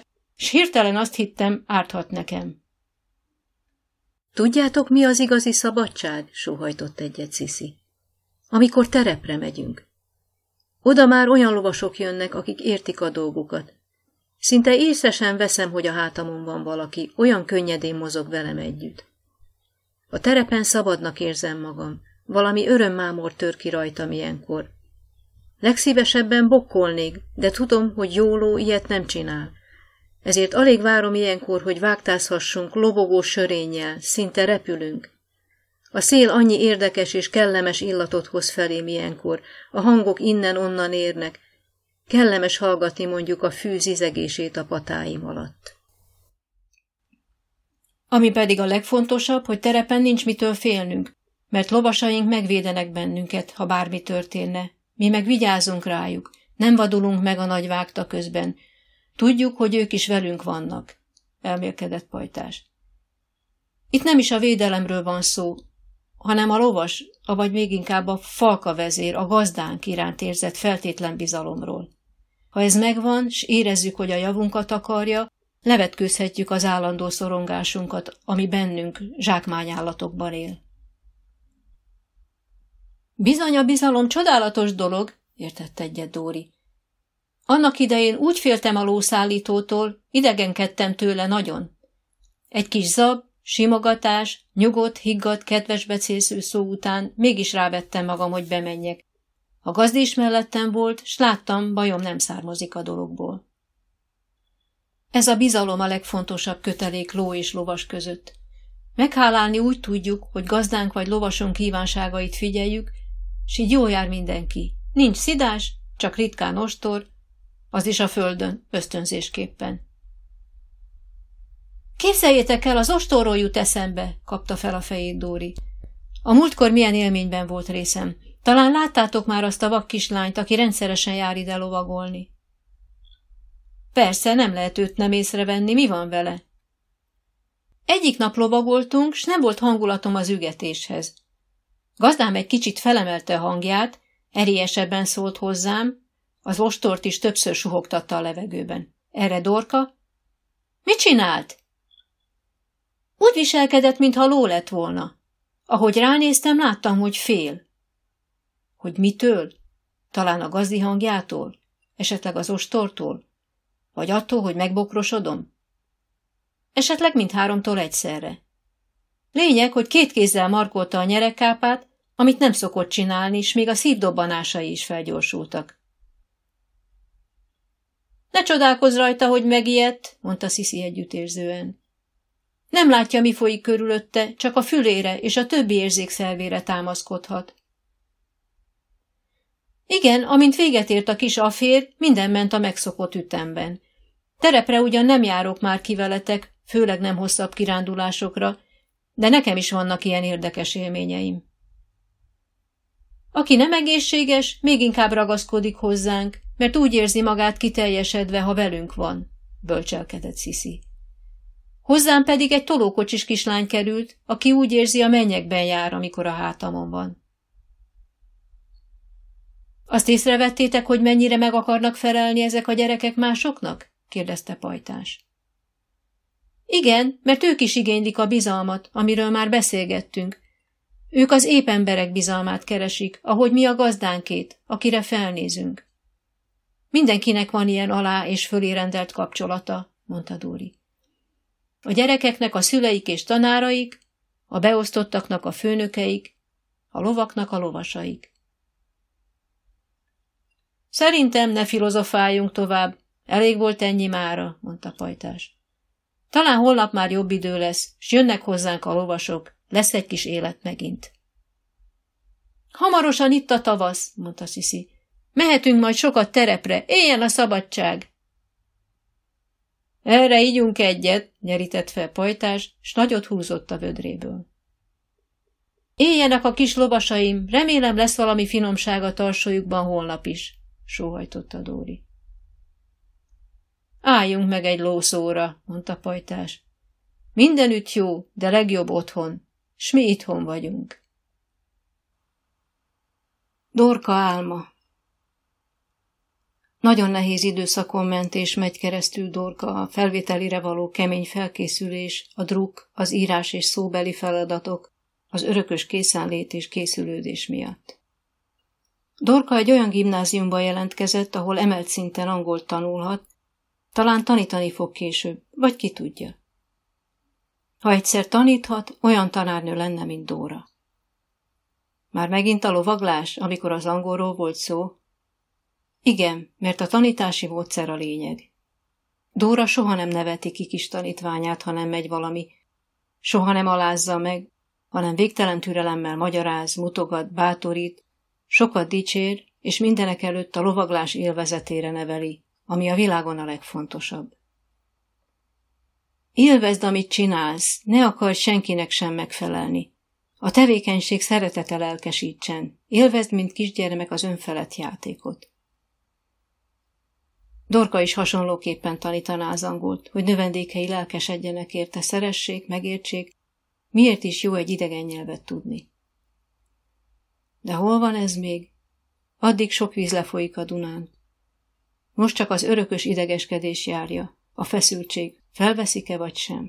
s hirtelen azt hittem, árthat nekem. Tudjátok, mi az igazi szabadság? Sóhajtott egyet Sziszi. Amikor terepre megyünk. Oda már olyan lovasok jönnek, akik értik a dolgukat. Szinte észre sem veszem, hogy a hátamon van valaki, olyan könnyedén mozog velem együtt. A terepen szabadnak érzem magam, valami örömmámor tör ki rajtam ilyenkor. Legszívesebben bokkolnék, de tudom, hogy jó ló ilyet nem csinál. Ezért alig várom ilyenkor, hogy vágtázhassunk lobogó sörénnyel, szinte repülünk. A szél annyi érdekes és kellemes illatot hoz felém ilyenkor, a hangok innen-onnan érnek. Kellemes hallgatni mondjuk a fű zizegését a patáim alatt. Ami pedig a legfontosabb, hogy terepen nincs mitől félnünk, mert lovasaink megvédenek bennünket, ha bármi történne. Mi meg vigyázunk rájuk, nem vadulunk meg a nagy vágta közben. Tudjuk, hogy ők is velünk vannak, elmélkedett Pajtás. Itt nem is a védelemről van szó, hanem a lovas, avagy még inkább a falka vezér, a gazdánk iránt érzett feltétlen bizalomról. Ha ez megvan, s érezzük, hogy a javunkat akarja, levetkőzhetjük az állandó szorongásunkat, ami bennünk zsákmányállatokban él. Bizony a bizalom csodálatos dolog, értett egyet Dóri. Annak idején úgy féltem a lószállítótól, idegenkedtem tőle nagyon. Egy kis zab, simogatás, nyugodt, higgadt, kedves becésző szó után mégis rávettem magam, hogy bemenjek. A gazdi is mellettem volt, s láttam, bajom nem származik a dologból. Ez a bizalom a legfontosabb kötelék ló és lovas között. Meghálálni úgy tudjuk, hogy gazdánk vagy lovasunk kívánságait figyeljük, s így jól jár mindenki. Nincs szidás, csak ritkán ostor, az is a földön, ösztönzésképpen. Képzeljétek el, az ostorról jut eszembe, kapta fel a fejét Dóri. A múltkor milyen élményben volt részem. Talán láttátok már azt a vak kislányt, aki rendszeresen jár ide lovagolni. Persze, nem lehet őt nem észrevenni, mi van vele? Egyik nap lovagoltunk, s nem volt hangulatom az ügetéshez. Gazdám egy kicsit felemelte a hangját, erélyesebben szólt hozzám, az ostort is többször suhogtatta a levegőben. Erre Dorka: mit csinált? Úgy viselkedett, mintha ló lett volna. Ahogy ránéztem, láttam, hogy fél. Hogy mitől? Talán a gazdi hangjától? Esetleg az ostortól? Vagy attól, hogy megbokrosodom? Esetleg mindháromtól egyszerre. Lényeg, hogy 2 kézzel markolta a nyeregkápát, amit nem szokott csinálni, és még a szívdobbanásai is felgyorsultak. Ne csodálkozz rajta, hogy megijedt, mondta Sziszi együttérzően. Nem látja, mi folyik körülötte, csak a fülére és a többi érzékszervére támaszkodhat. Igen, amint véget ért a kis afér, minden ment a megszokott ütemben. Terepre ugyan nem járok már ki veletek, főleg nem hosszabb kirándulásokra, de nekem is vannak ilyen érdekes élményeim. Aki nem egészséges, még inkább ragaszkodik hozzánk, mert úgy érzi magát kiteljesedve, ha velünk van, bölcselkedett Sziszi. Hozzám pedig egy tolókocsis kislány került, aki úgy érzi, a mennyekben jár, amikor a hátamon van. Azt észrevettétek, hogy mennyire meg akarnak felelni ezek a gyerekek másoknak? kérdezte Pajtás. Igen, mert ők is igénylik a bizalmat, amiről már beszélgettünk. Ők az ép emberek bizalmát keresik, ahogy mi a gazdánkét, akire felnézünk. Mindenkinek van ilyen alá és fölé rendelt kapcsolata, mondta Dóri. A gyerekeknek a szüleik és tanáraik, a beosztottaknak a főnökeik, a lovaknak a lovasaik. Szerintem ne filozofáljunk tovább, elég volt ennyi mára, mondta Pajtás. Talán holnap már jobb idő lesz, s jönnek hozzánk a lovasok, lesz egy kis élet megint. Hamarosan itt a tavasz, mondta Sziszi. Mehetünk majd sokat terepre, éljen a szabadság! Erre ígyunk egyet, nyerített fel Pajtás, s nagyot húzott a vödréből. Éljenek a kis lovasaim, remélem lesz valami finomság a tarsójukban holnap is, sóhajtotta Dóri. Álljunk meg egy lószóra, mondta Pajtás. Mindenütt jó, de legjobb otthon, s mi itthon vagyunk. Dorka álma. Nagyon nehéz időszakon ment és megy keresztül Dorka, a felvételire való kemény felkészülés, a druk, az írás és szóbeli feladatok, az örökös készenlét és készülődés miatt. Dorka egy olyan gimnáziumba jelentkezett, ahol emelt szinten angolt tanulhat, talán tanítani fog később, vagy ki tudja. Ha egyszer taníthat, olyan tanárnő lenne, mint Dóra. Már megint a lovaglás, amikor az angolról volt szó? Igen, mert a tanítási módszer a lényeg. Dóra soha nem neveti ki kis tanítványát, ha nem megy valami, soha nem alázza meg, hanem végtelen türelemmel magyaráz, mutogat, bátorít, sokat dicsér, és mindenekelőtt a lovaglás élvezetére neveli, ami a világon a legfontosabb. Élvezd, amit csinálsz, ne akarj senkinek sem megfelelni. A tevékenység szeretete lelkesítsen, élvezd, mint kisgyermek az önfelett játékot. Dorka is hasonlóképpen tanítaná az angolt, hogy növendékei lelkesedjenek érte, szeressék, megértsék, miért is jó egy idegen nyelvet tudni. De hol van ez még? Addig sok víz lefolyik a Dunán. Most csak az örökös idegeskedés járja, a feszültség, felveszik-e vagy sem.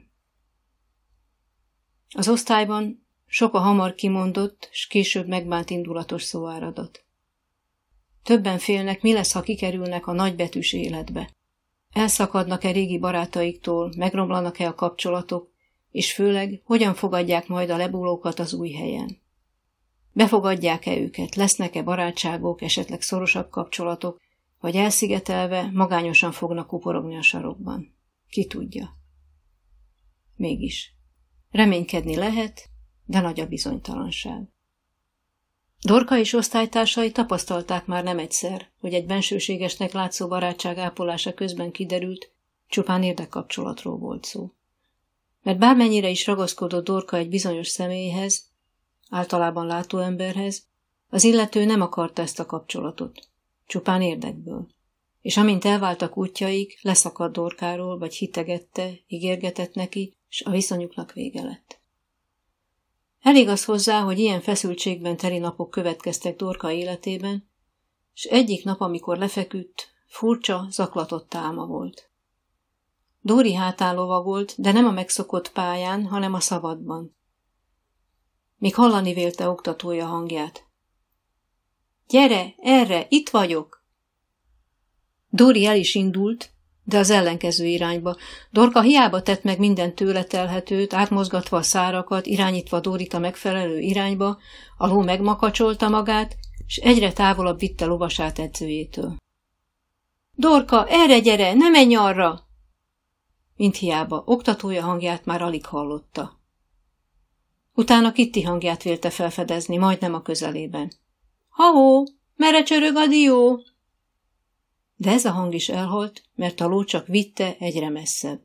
Az osztályban sok a hamar kimondott, s később megbánt indulatos szóáradat. Többen félnek, mi lesz, ha kikerülnek a nagybetűs életbe. Elszakadnak-e régi barátaiktól, megromlanak-e a kapcsolatok, és főleg, hogyan fogadják majd a lebúlókat az új helyen. Befogadják-e őket, lesznek-e barátságok, esetleg szorosabb kapcsolatok, vagy elszigetelve magányosan fognak kuporogni a sarokban. Ki tudja. Mégis. Reménykedni lehet, de nagy a bizonytalanság. Dorka és osztálytársai tapasztalták már nem egyszer, hogy egy bensőségesnek látszó barátság ápolása közben kiderült, csupán érdekkapcsolatról volt szó. Mert bármennyire is ragaszkodott Dorka egy bizonyos személyhez, általában látóemberhez, az illető nem akarta ezt a kapcsolatot, csupán érdekből. És amint elváltak útjaik, leszakadt Dorkáról, vagy hitegette, ígérgetett neki, s a viszonyuknak vége lett. Elég az hozzá, hogy ilyen feszültségben teli napok következtek Dorka életében, s egyik nap, amikor lefeküdt, furcsa, zaklatott álma volt. Dóri hátán lovagolt, de nem a megszokott pályán, hanem a szabadban. Még hallani vélte oktatója hangját. Gyere, erre, itt vagyok! Dóri el is indult, de az ellenkező irányba. Dorka hiába tett meg minden tőle telhetőt, átmozgatva a szárakat, irányítva Dórit a megfelelő irányba, a ló megmakacsolta magát, s egyre távolabb vitte lovasát edzőjétől. Dorka, erre gyere, ne menj arra! Mint hiába, oktatója hangját már alig hallotta. Utána Kitty hangját vélte felfedezni, majdnem a közelében. Ha-hó, merre csörög a dió? De ez a hang is elhalt, mert a ló csak vitte egyre messzebb.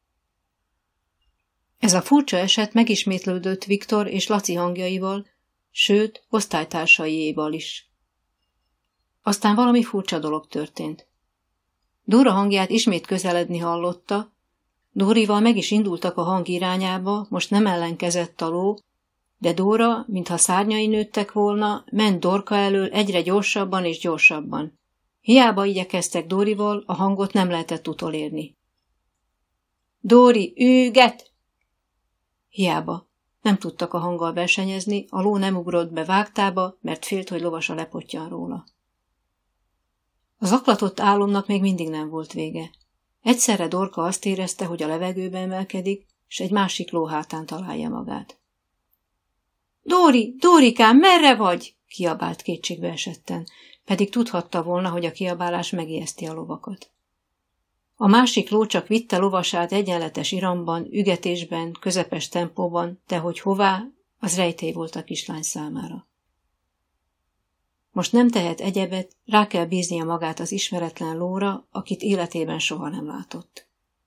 Ez a furcsa eset megismétlődött Viktor és Laci hangjaival, sőt, osztálytársaiéval is. Aztán valami furcsa dolog történt. Dóra hangját ismét közeledni hallotta, Dórival meg is indultak a hang irányába, most nem ellenkezett a ló, de Dóra, mintha szárnyai nőttek volna, ment Dorka elől egyre gyorsabban és gyorsabban. Hiába igyekeztek Dórival, a hangot nem lehetett utolérni. Dóri, üget! Hiába. Nem tudtak a hanggal versenyezni, a ló nem ugrott be vágtába, mert félt, hogy lovasa lepottyan róla. Az zaklatott álomnak még mindig nem volt vége. Egyszerre Dorka azt érezte, hogy a levegőbe emelkedik, s egy másik ló hátán találja magát. Dóri, Dórikám, merre vagy? Kiabált kétségbe esetten, pedig tudhatta volna, hogy a kiabálás megijeszti a lovakat. A másik ló csak vitte lovasát egyenletes iramban, ügetésben, közepes tempóban, de hogy hová, az rejtély volt a kislány számára. Most nem tehet egyebet, rá kell bíznia magát az ismeretlen lóra, akit életében soha nem látott.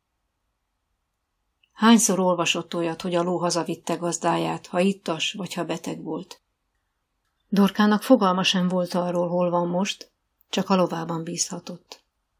Hányszor olvasott olyat, hogy a ló hazavitte gazdáját, ha ittas vagy ha beteg volt? Dorkának fogalma sem volt arról, hol van most, csak a lovában bízhatott.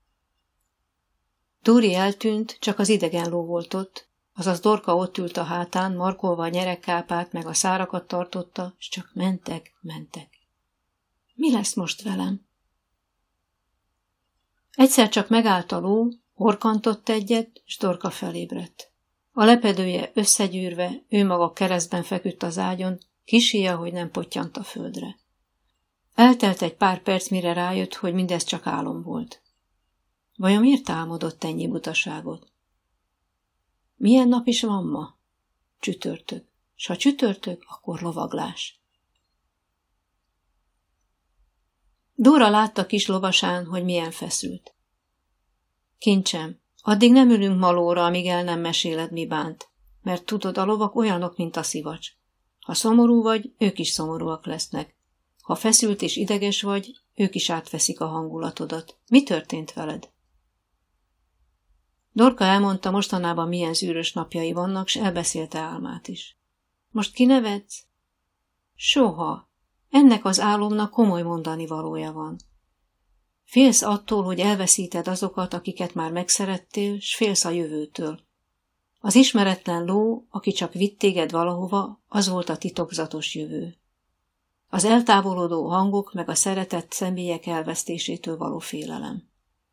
Dóri eltűnt, csak az idegen ló volt ott, azaz Dorka ott ült a hátán, markolva a nyeregkápát, meg a szárakat tartotta, s csak mentek. Mi lesz most velem? Egyszer csak megállt a ló, horkantott egyet, s Dorka felébredt. A lepedője összegyűrve, ő maga keresztben feküdt az ágyon, kis híja, hogy nem pottyant a földre. Eltelt egy pár perc, mire rájött, hogy mindez csak álom volt. Vajon miért álmodott ennyi butaságot? Milyen nap is van ma? Csütörtök. S ha csütörtök, akkor lovaglás. Dóra látta kis lovasán, hogy milyen feszült. Kincsem, addig nem ülünk malóra, amíg el nem meséled, mi bánt, mert tudod, a lovak olyanok, mint a szivacs. Ha szomorú vagy, ők is szomorúak lesznek. Ha feszült és ideges vagy, ők is átveszik a hangulatodat. Mi történt veled? Dorka elmondta, mostanában milyen zűrös napjai vannak, s elbeszélte álmát is. Most kinevetsz? Soha. Ennek az álomnak komoly mondani valója van. Félsz attól, hogy elveszíted azokat, akiket már megszerettél, s félsz a jövőtől. Az ismeretlen ló, aki csak vitt téged valahova, az volt a titokzatos jövő. Az eltávolodó hangok meg a szeretett személyek elvesztésétől való félelem.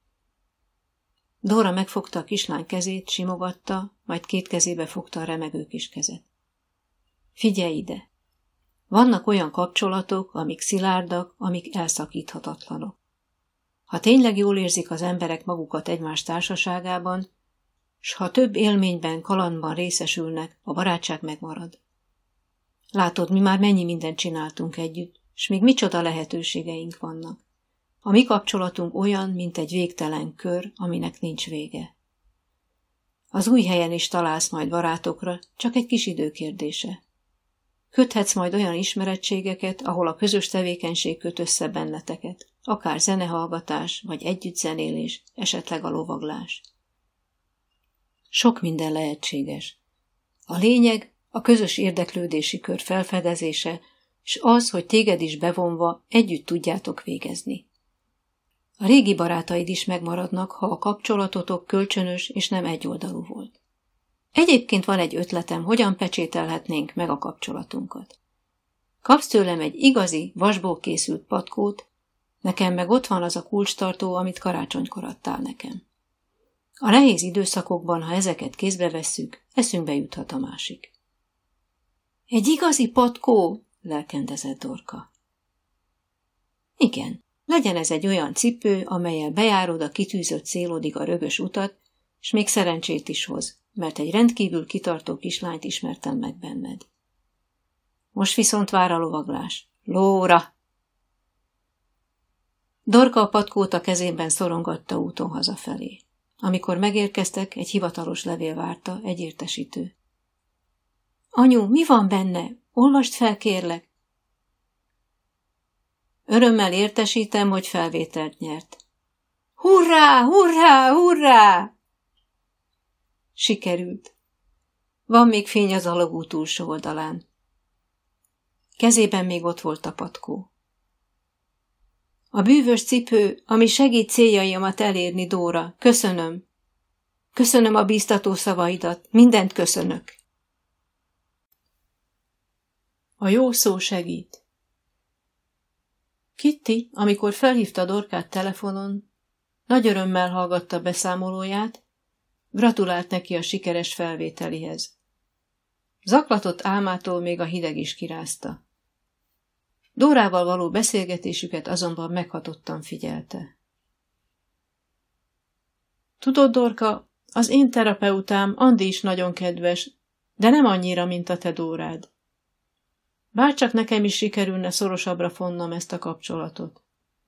Dóra megfogta a kislány kezét, simogatta, majd két kezébe fogta a remegő kis kezet. Figyelj ide! Vannak olyan kapcsolatok, amik szilárdak, amik elszakíthatatlanok. Ha tényleg jól érzik az emberek magukat egymás társaságában, s ha több élményben, kalandban részesülnek, a barátság megmarad. Látod, mi már mennyi mindent csináltunk együtt, s még micsoda lehetőségeink vannak. A mi kapcsolatunk olyan, mint egy végtelen kör, aminek nincs vége. Az új helyen is találsz majd barátokra, csak egy kis idő kérdése. Köthetsz majd olyan ismerettségeket, ahol a közös tevékenység köt össze benneteket, akár zenehallgatás, vagy együtt zenélés, esetleg a lovaglás. Sok minden lehetséges. A lényeg a közös érdeklődési kör felfedezése, s az, hogy téged is bevonva együtt tudjátok végezni. A régi barátaid is megmaradnak, ha a kapcsolatotok kölcsönös és nem egyoldalú volt. Egyébként van egy ötletem, hogyan pecsételhetnénk meg a kapcsolatunkat. Kapsz tőlem egy igazi, vasból készült patkót, nekem meg ott van az a kulcstartó, amit karácsonykor adtál nekem. A nehéz időszakokban, ha ezeket kézbe vesszük, eszünkbe juthat a másik. Egy igazi patkó? Lelkendezett Dorka. Igen, legyen ez egy olyan cipő, amellyel bejárod a kitűzött célodig a rögös utat, és még szerencsét is hoz, mert egy rendkívül kitartó kislányt ismertem meg benned. Most viszont vár a lovaglás. Lóra! Dorka a patkót a kezében szorongatta úton hazafelé. Amikor megérkeztek, egy hivatalos levél várta, egy értesítő. Anyu, mi van benne? Olvasd fel, kérlek! Örömmel értesítem, hogy felvételt nyert. Hurrá, hurrá, hurrá! Sikerült. Van még fény az alagút túlsó oldalán. Kezében még ott volt a patkó. A bűvös cipő, ami segít céljaimat elérni, Dóra. Köszönöm. Köszönöm a bíztató szavaidat. Mindent köszönök. A jó szó segít. Kitty, amikor felhívta Dorkát telefonon, nagy örömmel hallgatta beszámolóját, gratulált neki a sikeres felvételihez. Zaklatott álmától még a hideg is kirázta. Dórával való beszélgetésüket azonban meghatottan figyelte. Tudod, Dorka, az én terapeutám Andi is nagyon kedves, de nem annyira, mint a te Dórád. Bárcsak nekem is sikerülne szorosabbra fonnom ezt a kapcsolatot.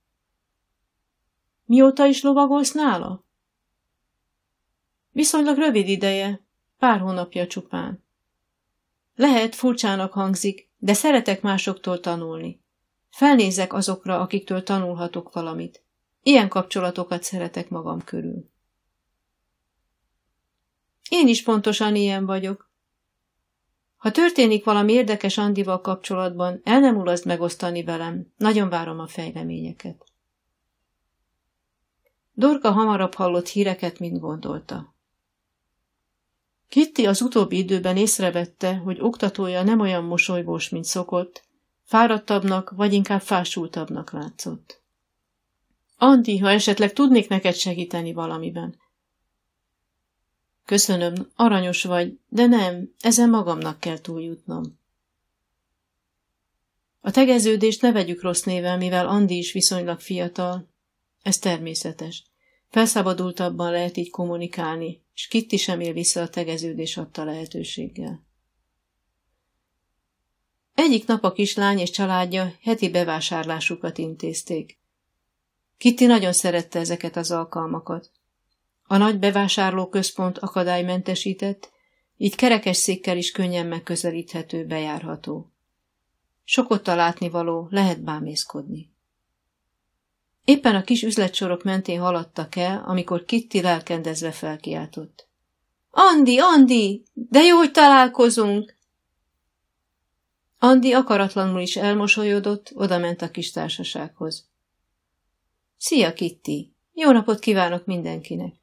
Mióta is lovagolsz nála? Viszonylag rövid ideje, pár hónapja csupán. Lehet, furcsának hangzik, de szeretek másoktól tanulni. Felnézek azokra, akiktől tanulhatok valamit. Ilyen kapcsolatokat szeretek magam körül. Én is pontosan ilyen vagyok. Ha történik valami érdekes Andival kapcsolatban, el nem ulaszd megosztani velem. Nagyon várom a fejleményeket. Dorka hamarabb hallott híreket, mint gondolta. Kitty az utóbbi időben észrevette, hogy oktatója nem olyan mosolygós, mint szokott, fáradtabbnak vagy inkább fásultabbnak látszott. Andi, ha esetleg tudnék neked segíteni valamiben. Köszönöm, aranyos vagy, de nem, ezen magamnak kell túljutnom. A tegeződést ne vegyük rossz néven, mivel Andi is viszonylag fiatal. Ez természetes. Felszabadultabban lehet így kommunikálni, és Kitty sem él vissza a tegeződés adta lehetőséggel. Egyik nap a kislány és családja heti bevásárlásukat intézték. Kitty nagyon szerette ezeket az alkalmakat. A nagy bevásárlóközpont akadálymentesített, így kerekesszékkel is könnyen megközelíthető, bejárható. Sok ott a látnivaló, lehet bámészkodni. Éppen a kis üzletsorok mentén haladtak el, amikor Kitty lelkendezve felkiáltott. Andi, Andi, de jó, hogy találkozunk! Andi akaratlanul is elmosolyodott, odament a kis társasághoz. Szia, Kitty! Jó napot kívánok mindenkinek!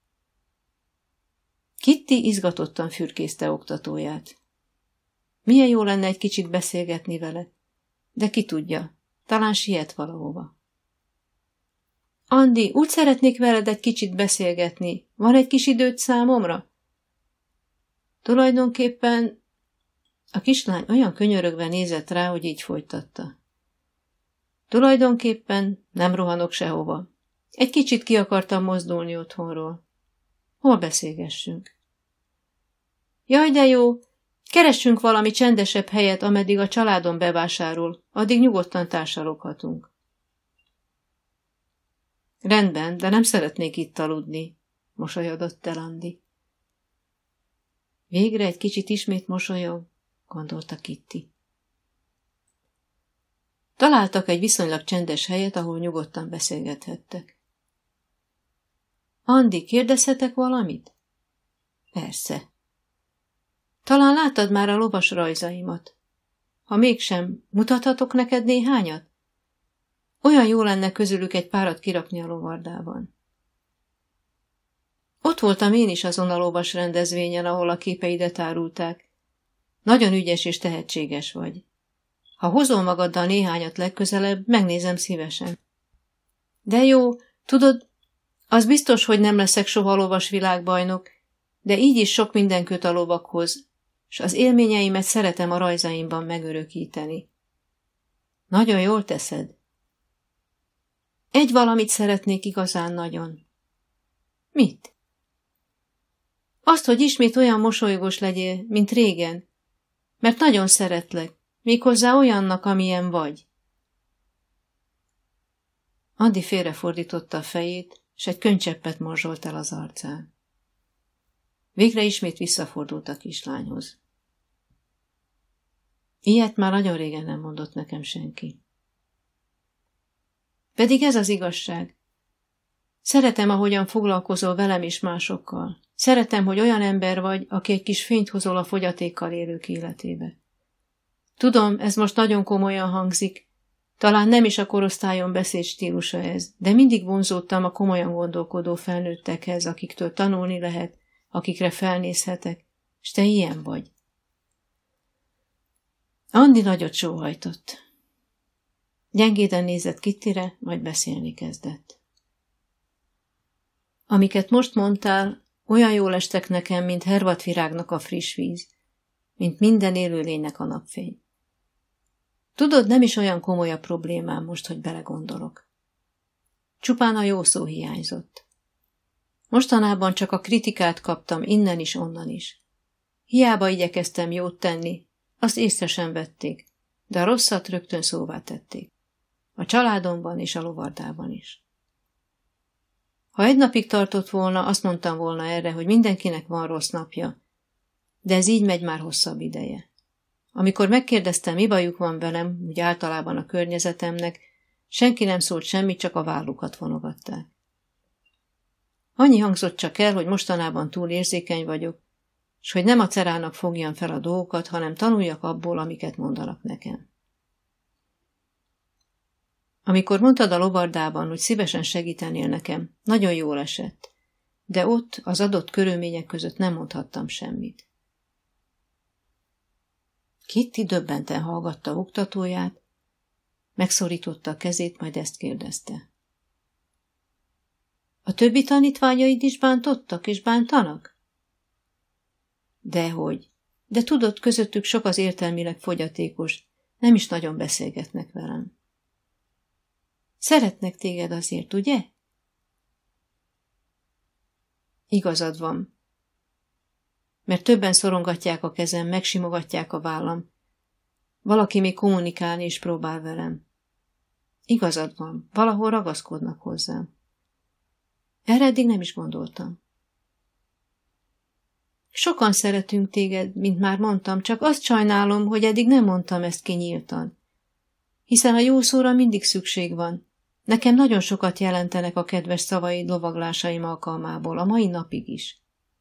Kitty izgatottan fürkészte oktatóját. Milyen jó lenne egy kicsit beszélgetni vele, de ki tudja, talán siet valahova. Andi, úgy szeretnék veled egy kicsit beszélgetni. Van egy kis időd számomra? Tulajdonképpen a kislány olyan könyörögve nézett rá, hogy így folytatta. Tulajdonképpen nem rohanok sehova. Egy kicsit ki akartam mozdulni otthonról. Hol beszélgessünk? Jaj, de jó! Keressünk valami csendesebb helyet, ameddig a családom bevásárol, addig nyugodtan társaloghatunk. Rendben, de nem szeretnék itt aludni, mosolyodott el Andi. Végre egy kicsit ismét mosolyog, gondolta Kitty. Találtak egy viszonylag csendes helyet, ahol nyugodtan beszélgethettek. Andi, kérdezhetek valamit? Persze. Talán láttad már a lovas rajzaimat. Ha mégsem, mutathatok neked néhányat? Olyan jó lenne közülük egy párat kirakni a lovardában. Ott voltam én is azon a lovas rendezvényen, ahol a képeidet árulták. Nagyon ügyes és tehetséges vagy. Ha hozol magaddal néhányat legközelebb, megnézem szívesen. De jó, tudod, az biztos, hogy nem leszek soha lovas világbajnok, de így is sok minden köt a lovakhoz, s az élményeimet szeretem a rajzaimban megörökíteni. Nagyon jól teszed. Egy valamit szeretnék igazán nagyon. Mit? Azt, hogy ismét olyan mosolygós legyél, mint régen, mert nagyon szeretlek, méghozzá olyannak, amilyen vagy. Andi félrefordította a fejét, s egy könycseppet morzsolt el az arcán. Végre ismét visszafordult a kislányhoz. Ilyet már nagyon régen nem mondott nekem senki. Pedig ez az igazság. Szeretem, ahogyan foglalkozol velem és másokkal. Szeretem, hogy olyan ember vagy, aki egy kis fényt hozol a fogyatékkal élők életébe. Tudom, ez most nagyon komolyan hangzik, talán nem is a korosztályon beszédstílusa ez, de mindig vonzódtam a komolyan gondolkodó felnőttekhez, akiktől tanulni lehet, akikre felnézhetek, s te ilyen vagy. Andi nagyot sóhajtott. Gyengéden nézett Kittyre, majd beszélni kezdett. Amiket most mondtál, olyan jól estek nekem, mint hervadvirágnak a friss víz, mint minden élőlénynek a napfény. Tudod, nem is olyan komoly a problémám most, hogy belegondolok. Csupán a jó szó hiányzott. Mostanában csak a kritikát kaptam innen is, onnan is. Hiába igyekeztem jót tenni, azt észre sem vették, de a rosszat rögtön szóvá tették. A családomban és a lovardában is. Ha egy napig tartott volna, azt mondtam volna erre, hogy mindenkinek van rossz napja, de ez így megy már hosszabb ideje. Amikor megkérdeztem, mi bajuk van velem, úgy általában a környezetemnek, senki nem szólt semmit, csak a vállukat vonogatták. Annyi hangzott csak el, hogy mostanában túl érzékeny vagyok, s hogy nem a cerának fogjam fel a dolgokat, hanem tanuljak abból, amiket mondanak nekem. Amikor mondtad a lovardában, hogy szívesen segítenél nekem, nagyon jól esett, de ott, az adott körülmények között nem mondhattam semmit. Kitty döbbenten hallgatta oktatóját, megszorította a kezét, majd ezt kérdezte. A többi tanítványaid is bántottak és bántanak? Dehogy. De tudod, közöttük sok az értelmileg fogyatékos, nem is nagyon beszélgetnek velem. Szeretnek téged azért, ugye? Igazad van. Mert többen szorongatják a kezem, megsimogatják a vállam. Valaki még kommunikálni is próbál velem. Igazad van, valahol ragaszkodnak hozzám. Erre eddig nem is gondoltam. Sokan szeretünk téged, mint már mondtam, csak azt sajnálom, hogy eddig nem mondtam ezt ki nyíltan. Hiszen a jó szóra mindig szükség van. Nekem nagyon sokat jelentenek a kedves szavaid lovaglásaim alkalmából, a mai napig is.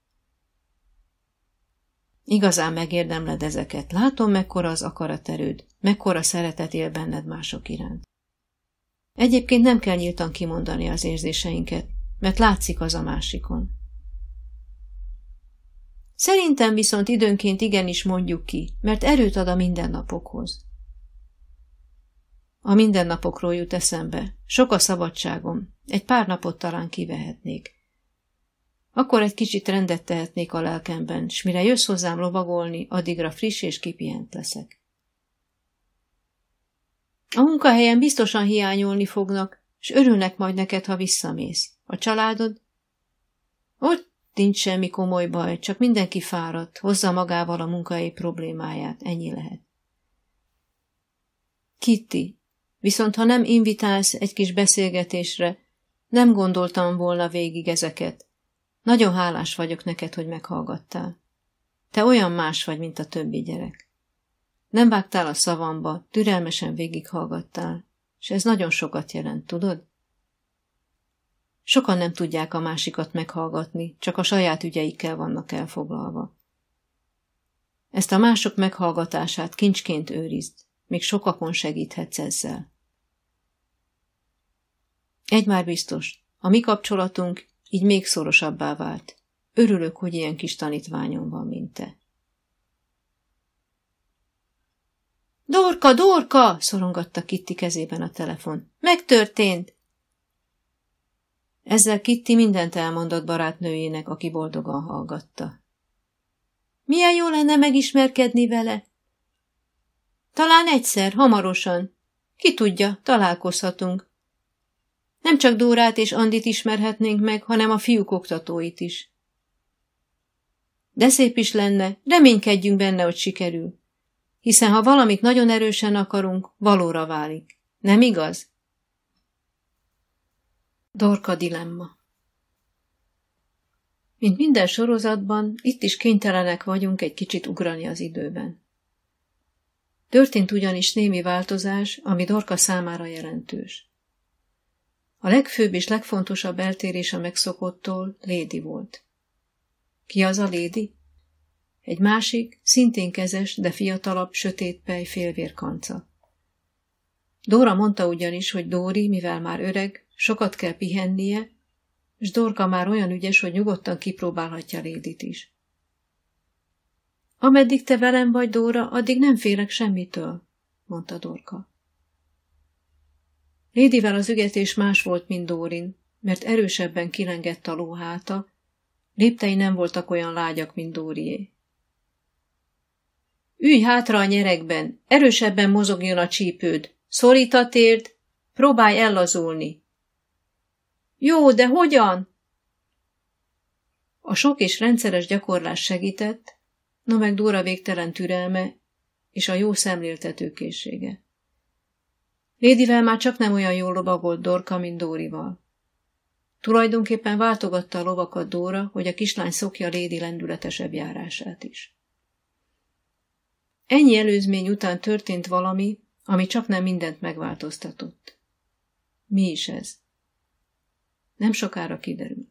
Igazán megérdemled ezeket. Látom, mekkora az akaraterőd, mekkora szeretet él benned mások iránt. Egyébként nem kell nyíltan kimondani az érzéseinket, mert látszik az a másikon. Szerintem viszont időnként igenis mondjuk ki, mert erőt ad a mindennapokhoz. A mindennapokról jut eszembe. Sok a szabadságom. Egy pár napot talán kivehetnék. Akkor egy kicsit rendet tehetnék a lelkemben, s mire jössz hozzám lovagolni, addigra friss és kipihent leszek. A munkahelyen biztosan hiányolni fognak, s örülnek majd neked, ha visszamész. A családod? Ott nincs semmi komoly baj, csak mindenki fáradt, hozza magával a munkahelyi problémáját, ennyi lehet. Kitty, viszont ha nem invitálsz egy kis beszélgetésre, nem gondoltam volna végig ezeket. Nagyon hálás vagyok neked, hogy meghallgattál. Te olyan más vagy, mint a többi gyerek. Nem vágtál a szavamba, türelmesen végighallgattál, és ez nagyon sokat jelent, tudod? Sokan nem tudják a másikat meghallgatni, csak a saját ügyeikkel vannak elfoglalva. Ezt a mások meghallgatását kincsként őrizd, még sokakon segíthetsz ezzel. Egy már biztos, a mi kapcsolatunk így még szorosabbá vált. Örülök, hogy ilyen kis tanítványom van, mint te. Dorka, Dorka! Szorongatta Kitty kezében a telefon. Megtörtént! Ezzel Kitty mindent elmondott barátnőjének, aki boldogan hallgatta. Milyen jó lenne megismerkedni vele? Talán egyszer, hamarosan. Ki tudja, találkozhatunk. Nem csak Dórát és Andit ismerhetnénk meg, hanem a fiúk oktatóit is. De szép is lenne, reménykedjünk benne, hogy sikerül. Hiszen ha valamit nagyon erősen akarunk, valóra válik. Nem igaz? Dorka dilemma. Mint minden sorozatban, itt is kénytelenek vagyunk egy kicsit ugrani az időben. Történt ugyanis némi változás, ami Dorka számára jelentős. A legfőbb és legfontosabb eltérés a megszokottól Lady volt. Ki az a Lady? Egy másik, szintén kezes, de fiatalabb, sötétpej félvérkanca. Dóra mondta ugyanis, hogy Dóri, mivel már öreg, sokat kell pihennie, s Dorka már olyan ügyes, hogy nyugodtan kipróbálhatja Ladyt is. Ameddig te velem vagy, Dóra, addig nem félek semmitől, mondta Dorka. Ladyvel az ügetés más volt, mint Dórin, mert erősebben kilengett a lóháta, léptei nem voltak olyan lágyak, mint Dórié. Ülj hátra a nyeregben, erősebben mozogjon a csípőd, szorít a térd, próbálj ellazulni. Jó, de hogyan? A sok és rendszeres gyakorlás segített, no meg Dóra végtelen türelme és a jó szemléltetőkészsége. Ladyvel már csak nem olyan jól lovagolt Dorka, mint Dórival. Tulajdonképpen váltogatta a lovakat Dóra, hogy a kislány szokja Lady lendületesebb járását is. Ennyi előzmény után történt valami, ami csak nem mindent megváltoztatott. Mi is ez? Nem sokára kiderül.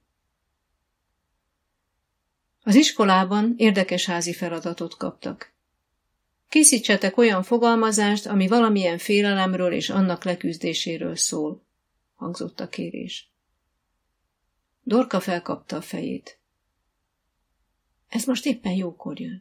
Az iskolában érdekes házi feladatot kaptak. Készítsetek olyan fogalmazást, ami valamilyen félelemről és annak leküzdéséről szól, hangzott a kérés. Dorka felkapta a fejét. Ez most éppen jókor jön.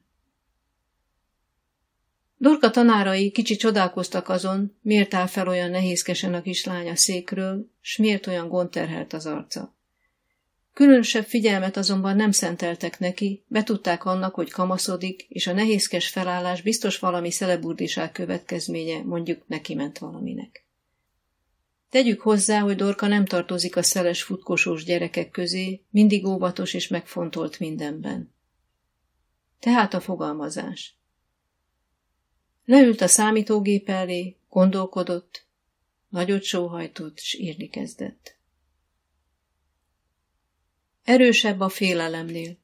Dorka tanárai kicsit csodálkoztak azon, miért áll fel olyan nehézkesen a kislány a székről, s miért olyan gondterhelt az arca. Különösebb figyelmet azonban nem szenteltek neki, betudták annak, hogy kamaszodik, és a nehézkes felállás biztos valami szeleburdiság következménye, mondjuk neki ment valaminek. Tegyük hozzá, hogy Dorka nem tartozik a szeles futkosós gyerekek közé, mindig óvatos és megfontolt mindenben. Tehát a fogalmazás. Leült a számítógép elé, gondolkodott, nagyot sóhajtott, s írni kezdett. Erősebb a félelemnél.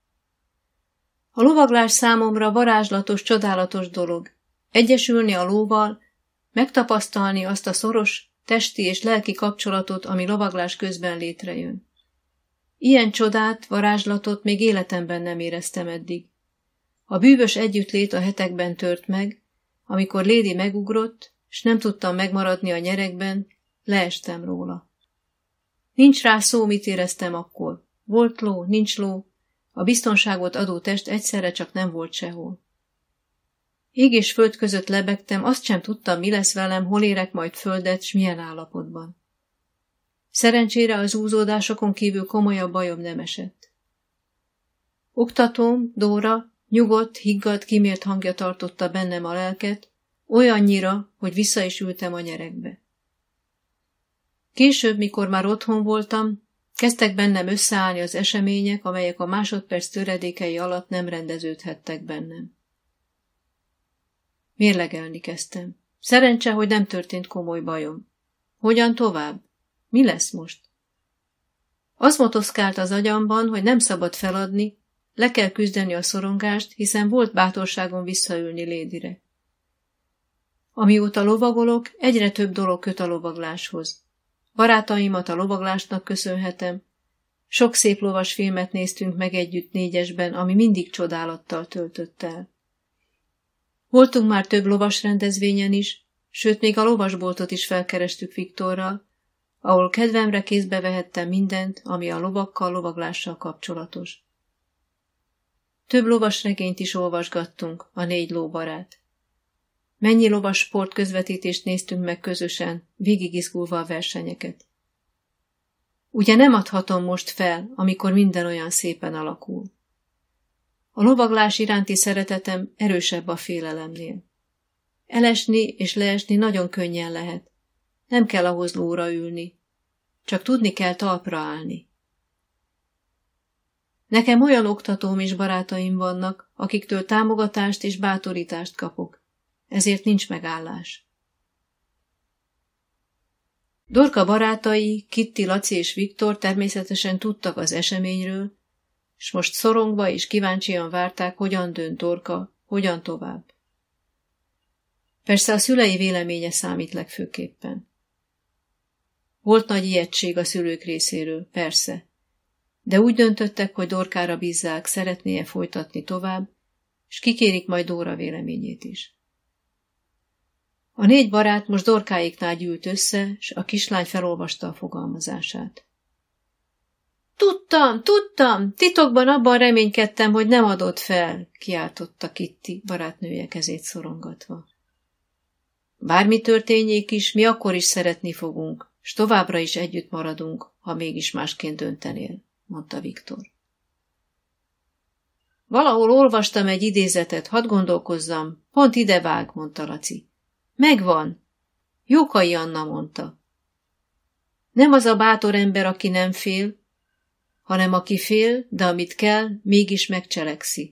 A lovaglás számomra varázslatos, csodálatos dolog. Egyesülni a lóval, megtapasztalni azt a szoros, testi és lelki kapcsolatot, ami lovaglás közben létrejön. Ilyen csodát, varázslatot még életemben nem éreztem eddig. A bűvös együttlét a hetekben tört meg, amikor Lady megugrott, s nem tudtam megmaradni a nyeregben, leestem róla. Nincs rá szó, mit éreztem akkor. Volt ló, nincs ló, a biztonságot adó test egyszerre csak nem volt sehol. Ég és föld között lebegtem, azt sem tudtam, mi lesz velem, hol érek majd földet, s milyen állapotban. Szerencsére az úzódásokon kívül komolyabb bajom nem esett. Oktatóm, Dóra, nyugodt, higgadt, kimért hangja tartotta bennem a lelket, olyannyira, hogy vissza is ültem a nyeregbe. Később, mikor már otthon voltam, kezdtek bennem összeállni az események, amelyek a másodperc töredékei alatt nem rendeződhettek bennem. Mérlegelni kezdtem. Szerencse, hogy nem történt komoly bajom. Hogyan tovább? Mi lesz most? Az motoszkált az agyamban, hogy nem szabad feladni, le kell küzdeni a szorongást, hiszen volt bátorságom visszaülni Ladyre. Amióta lovagolok, egyre több dolog köt a lovagláshoz. Barátaimat a lovaglásnak köszönhetem. Sok szép lovas filmet néztünk meg együtt 4-esben, ami mindig csodálattal töltött el. Voltunk már több lovas rendezvényen is, sőt még a lovasboltot is felkerestük Viktorral, ahol kedvemre kézbe vehettem mindent, ami a lovakkal, lovaglással kapcsolatos. Több lovas regényt is olvasgattunk, a 4 lóbarát. Mennyi lovas sport közvetítést néztünk meg közösen, végigizgulva a versenyeket. Ugye nem adhatom most fel, amikor minden olyan szépen alakul. A lovaglás iránti szeretetem erősebb a félelemnél. Elesni és leesni nagyon könnyen lehet. Nem kell ahhoz lóra ülni. Csak tudni kell talpra állni. Nekem olyan oktatóm és barátaim vannak, akiktől támogatást és bátorítást kapok. Ezért nincs megállás. Dorka barátai, Kitty, Laci és Viktor természetesen tudtak az eseményről, s most szorongva és kíváncsian várták, hogyan dönt Dorka, hogyan tovább. Persze a szülei véleménye számít legfőképpen. Volt nagy ijegység a szülők részéről, persze, de úgy döntöttek, hogy Dorkára bízzák, szeretné-e folytatni tovább, s kikérik majd Dóra véleményét is. A 4 barát most Dorkáiknál gyűlt össze, s a kislány felolvasta a fogalmazását. Tudtam, titokban abban reménykedtem, hogy nem adod fel, kiáltotta Kitty, barátnője kezét szorongatva. Bármi történjék is, mi akkor is szeretni fogunk, s továbbra is együtt maradunk, ha mégis másként döntenél, mondta Viktor. Valahol olvastam egy idézetet, hadd gondolkozzam, pont ide vág, mondta Laci. Megvan, Jókai Anna mondta. Nem az a bátor ember, aki nem fél, hanem aki fél, de amit kell, mégis megcselekszi.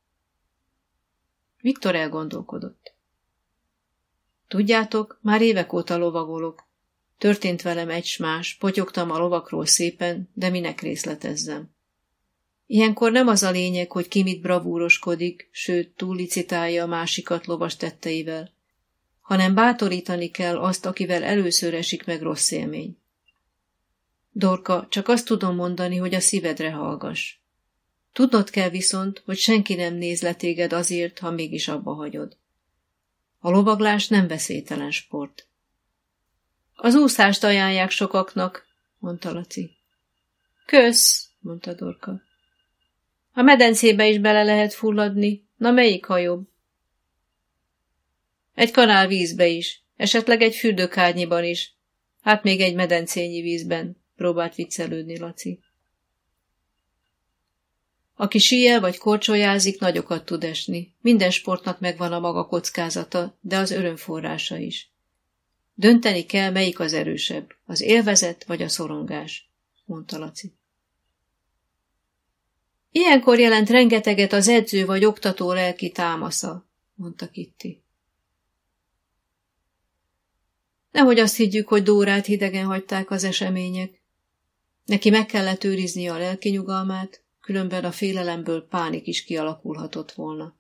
Viktor elgondolkodott. Tudjátok, már évek óta lovagolok. Történt velem egy s más, potyogtam a lovakról szépen, de minek részletezzem. Ilyenkor nem az a lényeg, hogy ki mit bravúroskodik, sőt túllicitálja a másikat lovas tetteivel, hanem bátorítani kell azt, akivel először esik meg rossz élmény. Dorka, csak azt tudom mondani, hogy a szívedre hallgass. Tudnod kell viszont, hogy senki nem néz le téged azért, ha mégis abba hagyod. A lovaglás nem veszélytelen sport. Az úszást ajánlják sokaknak, mondta Laci. Kösz, mondta Dorka. A medencébe is bele lehet fulladni, na melyik a jobb? Egy kanál vízbe is, esetleg egy fürdőkárnyiban is, hát még egy medencényi vízben, próbált viccelődni Laci. Aki síel vagy korcsolyázik, nagyokat tud esni. Minden sportnak megvan a maga kockázata, de az örömforrása is. Dönteni kell, melyik az erősebb, az élvezet vagy a szorongás, mondta Laci. Ilyenkor jelent rengeteget az edző vagy oktató lelki támasza, mondta Kitty. Nehogy azt higgyük, hogy Dórát hidegen hagyták az események. Neki meg kellett őriznie a lelki nyugalmát, különben a félelemből pánik is kialakulhatott volna.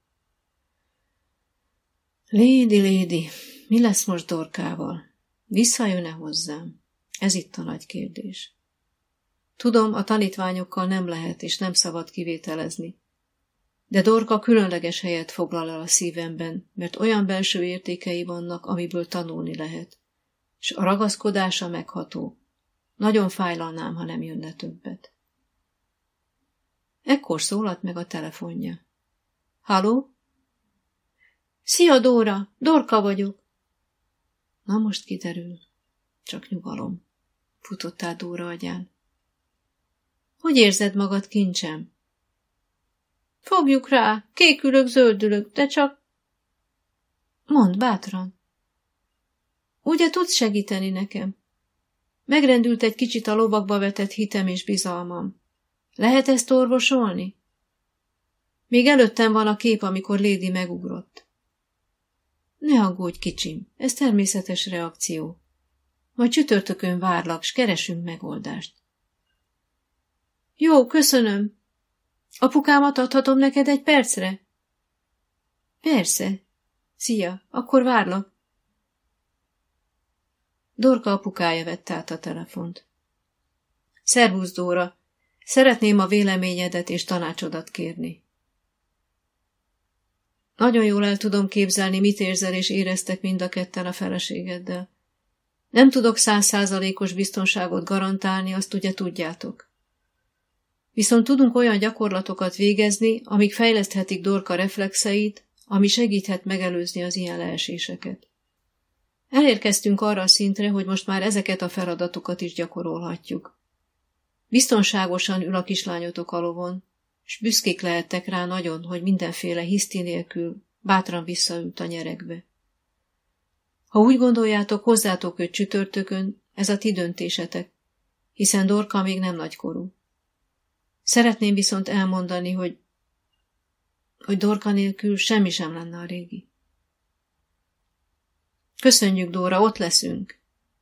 Lady, mi lesz most Dorkával? Visszajön-e hozzám? Ez itt a nagy kérdés. Tudom, a tanítványokkal nem lehet és nem szabad kivételezni. De Dorka különleges helyet foglal el a szívemben, mert olyan belső értékei vannak, amiből tanulni lehet. És a ragaszkodása megható. Nagyon fájlalnám, ha nem jönne többet. Ekkor szólalt meg a telefonja. Halló? Szia, Dóra! Dorka vagyok! Na most kiderül. Csak nyugalom. Futott át Dóra agyán. Hogy érzed magad, kincsem? Fogjuk rá, kékülök, zöldülök, de csak... Mondd bátran. Ugye tudsz segíteni nekem? Megrendült egy kicsit a lovakba vetett hitem és bizalmam. Lehet ezt orvosolni? Még előttem van a kép, amikor Lady megugrott. Ne aggódj, kicsim, ez természetes reakció. Majd csütörtökön várlak, s keresünk megoldást. Jó, köszönöm. Apukámat adhatom neked egy percre? Persze. Szia, akkor várlak. Dorka apukája vette át a telefont. Szervusz, Dóra. Szeretném a véleményedet és tanácsodat kérni. Nagyon jól el tudom képzelni, mit érzel és éreztek mind a ketten a feleségeddel. Nem tudok 100%-os biztonságot garantálni, azt ugye tudjátok. Viszont tudunk olyan gyakorlatokat végezni, amik fejleszthetik Dorka reflexeit, ami segíthet megelőzni az ilyen leeséseket. Elérkeztünk arra a szintre, hogy most már ezeket a feladatokat is gyakorolhatjuk. Biztonságosan ül a kislányotok a lovon, s büszkék lehettek rá nagyon, hogy mindenféle hiszti nélkül bátran visszaült a nyeregbe. Ha úgy gondoljátok, hozzátok őt csütörtökön, ez a ti döntésetek, hiszen Dorka még nem nagykorú. Szeretném viszont elmondani, hogy Dorka nélkül semmi sem lenne a régi. Köszönjük, Dóra, ott leszünk.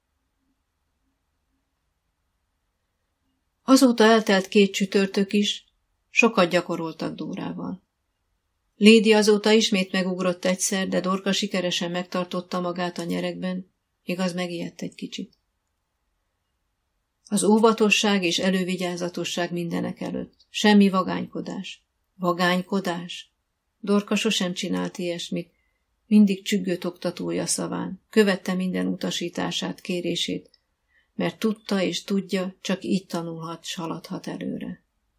Azóta eltelt 2 csütörtök is, sokat gyakoroltak Dórával. Lady azóta ismét megugrott egyszer, de Dorka sikeresen megtartotta magát a nyeregben, igaz, megijedt egy kicsit. Az óvatosság és elővigyázatosság mindenek előtt. Semmi vagánykodás. Vagánykodás? Dorka sosem csinált ilyesmit, mindig csüggött oktatója szaván, követte minden utasítását, kérését, mert tudta és tudja, csak így tanulhat, s haladhat előre.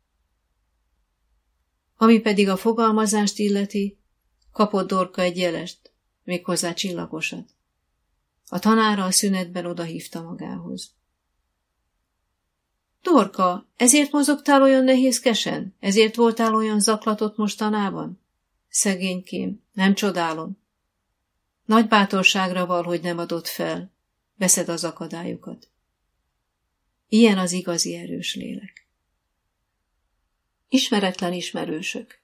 Ami pedig a fogalmazást illeti, kapott Dorka egy jelest, méghozzá csillagosat. A tanára a szünetben odahívta magához. Dorka, ezért mozogtál olyan nehézkesen? Ezért voltál olyan zaklatott mostanában? Szegénykém, nem csodálom. Nagy bátorságra val, hogy nem adott fel. Veszed az akadályokat. Ilyen az igazi erős lélek. Ismeretlen ismerősök.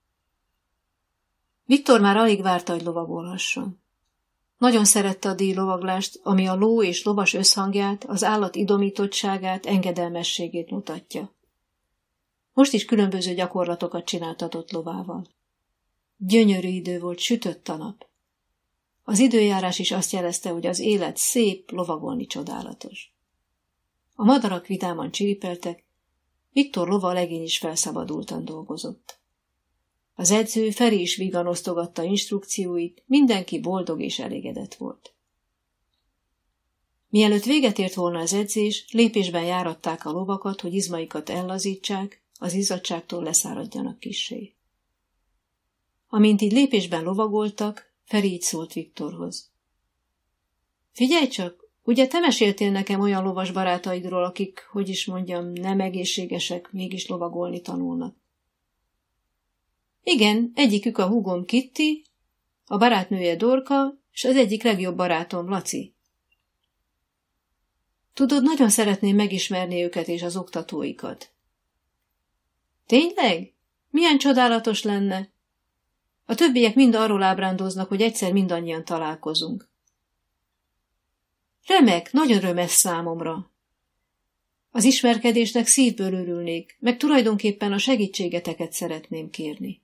Viktor már alig várta, hogy lovagolhasson. Nagyon szerette a díjlovaglást, ami a ló és lovas összhangját, az állat idomítottságát, engedelmességét mutatja. Most is különböző gyakorlatokat csináltatott lovával. Gyönyörű idő volt, sütött a nap. Az időjárás is azt jelezte, hogy az élet szép, lovagolni csodálatos. A madarak vidáman csiripeltek, Viktor lova legény is felszabadultan dolgozott. Az edző Feri is vígan osztogatta instrukcióit, mindenki boldog és elégedett volt. Mielőtt véget ért volna az edzés, lépésben járatták a lovakat, hogy izmaikat ellazítsák, az izzadságtól leszáradjanak kissé. Amint így lépésben lovagoltak, Feri így szólt Viktorhoz. Figyelj csak, ugye te meséltél nekem olyan lovas barátaidról, akik, hogy is mondjam, nem egészségesek, mégis lovagolni tanulnak. Igen, egyikük a húgom Kitty, a barátnője Dorka, és az egyik legjobb barátom Laci. Tudod, nagyon szeretném megismerni őket és az oktatóikat. Tényleg? Milyen csodálatos lenne? A többiek mind arról ábrándoznak, hogy egyszer mindannyian találkozunk. Remek, nagyon örömes számomra. Az ismerkedésnek szívből örülnék, meg tulajdonképpen a segítségeteket szeretném kérni.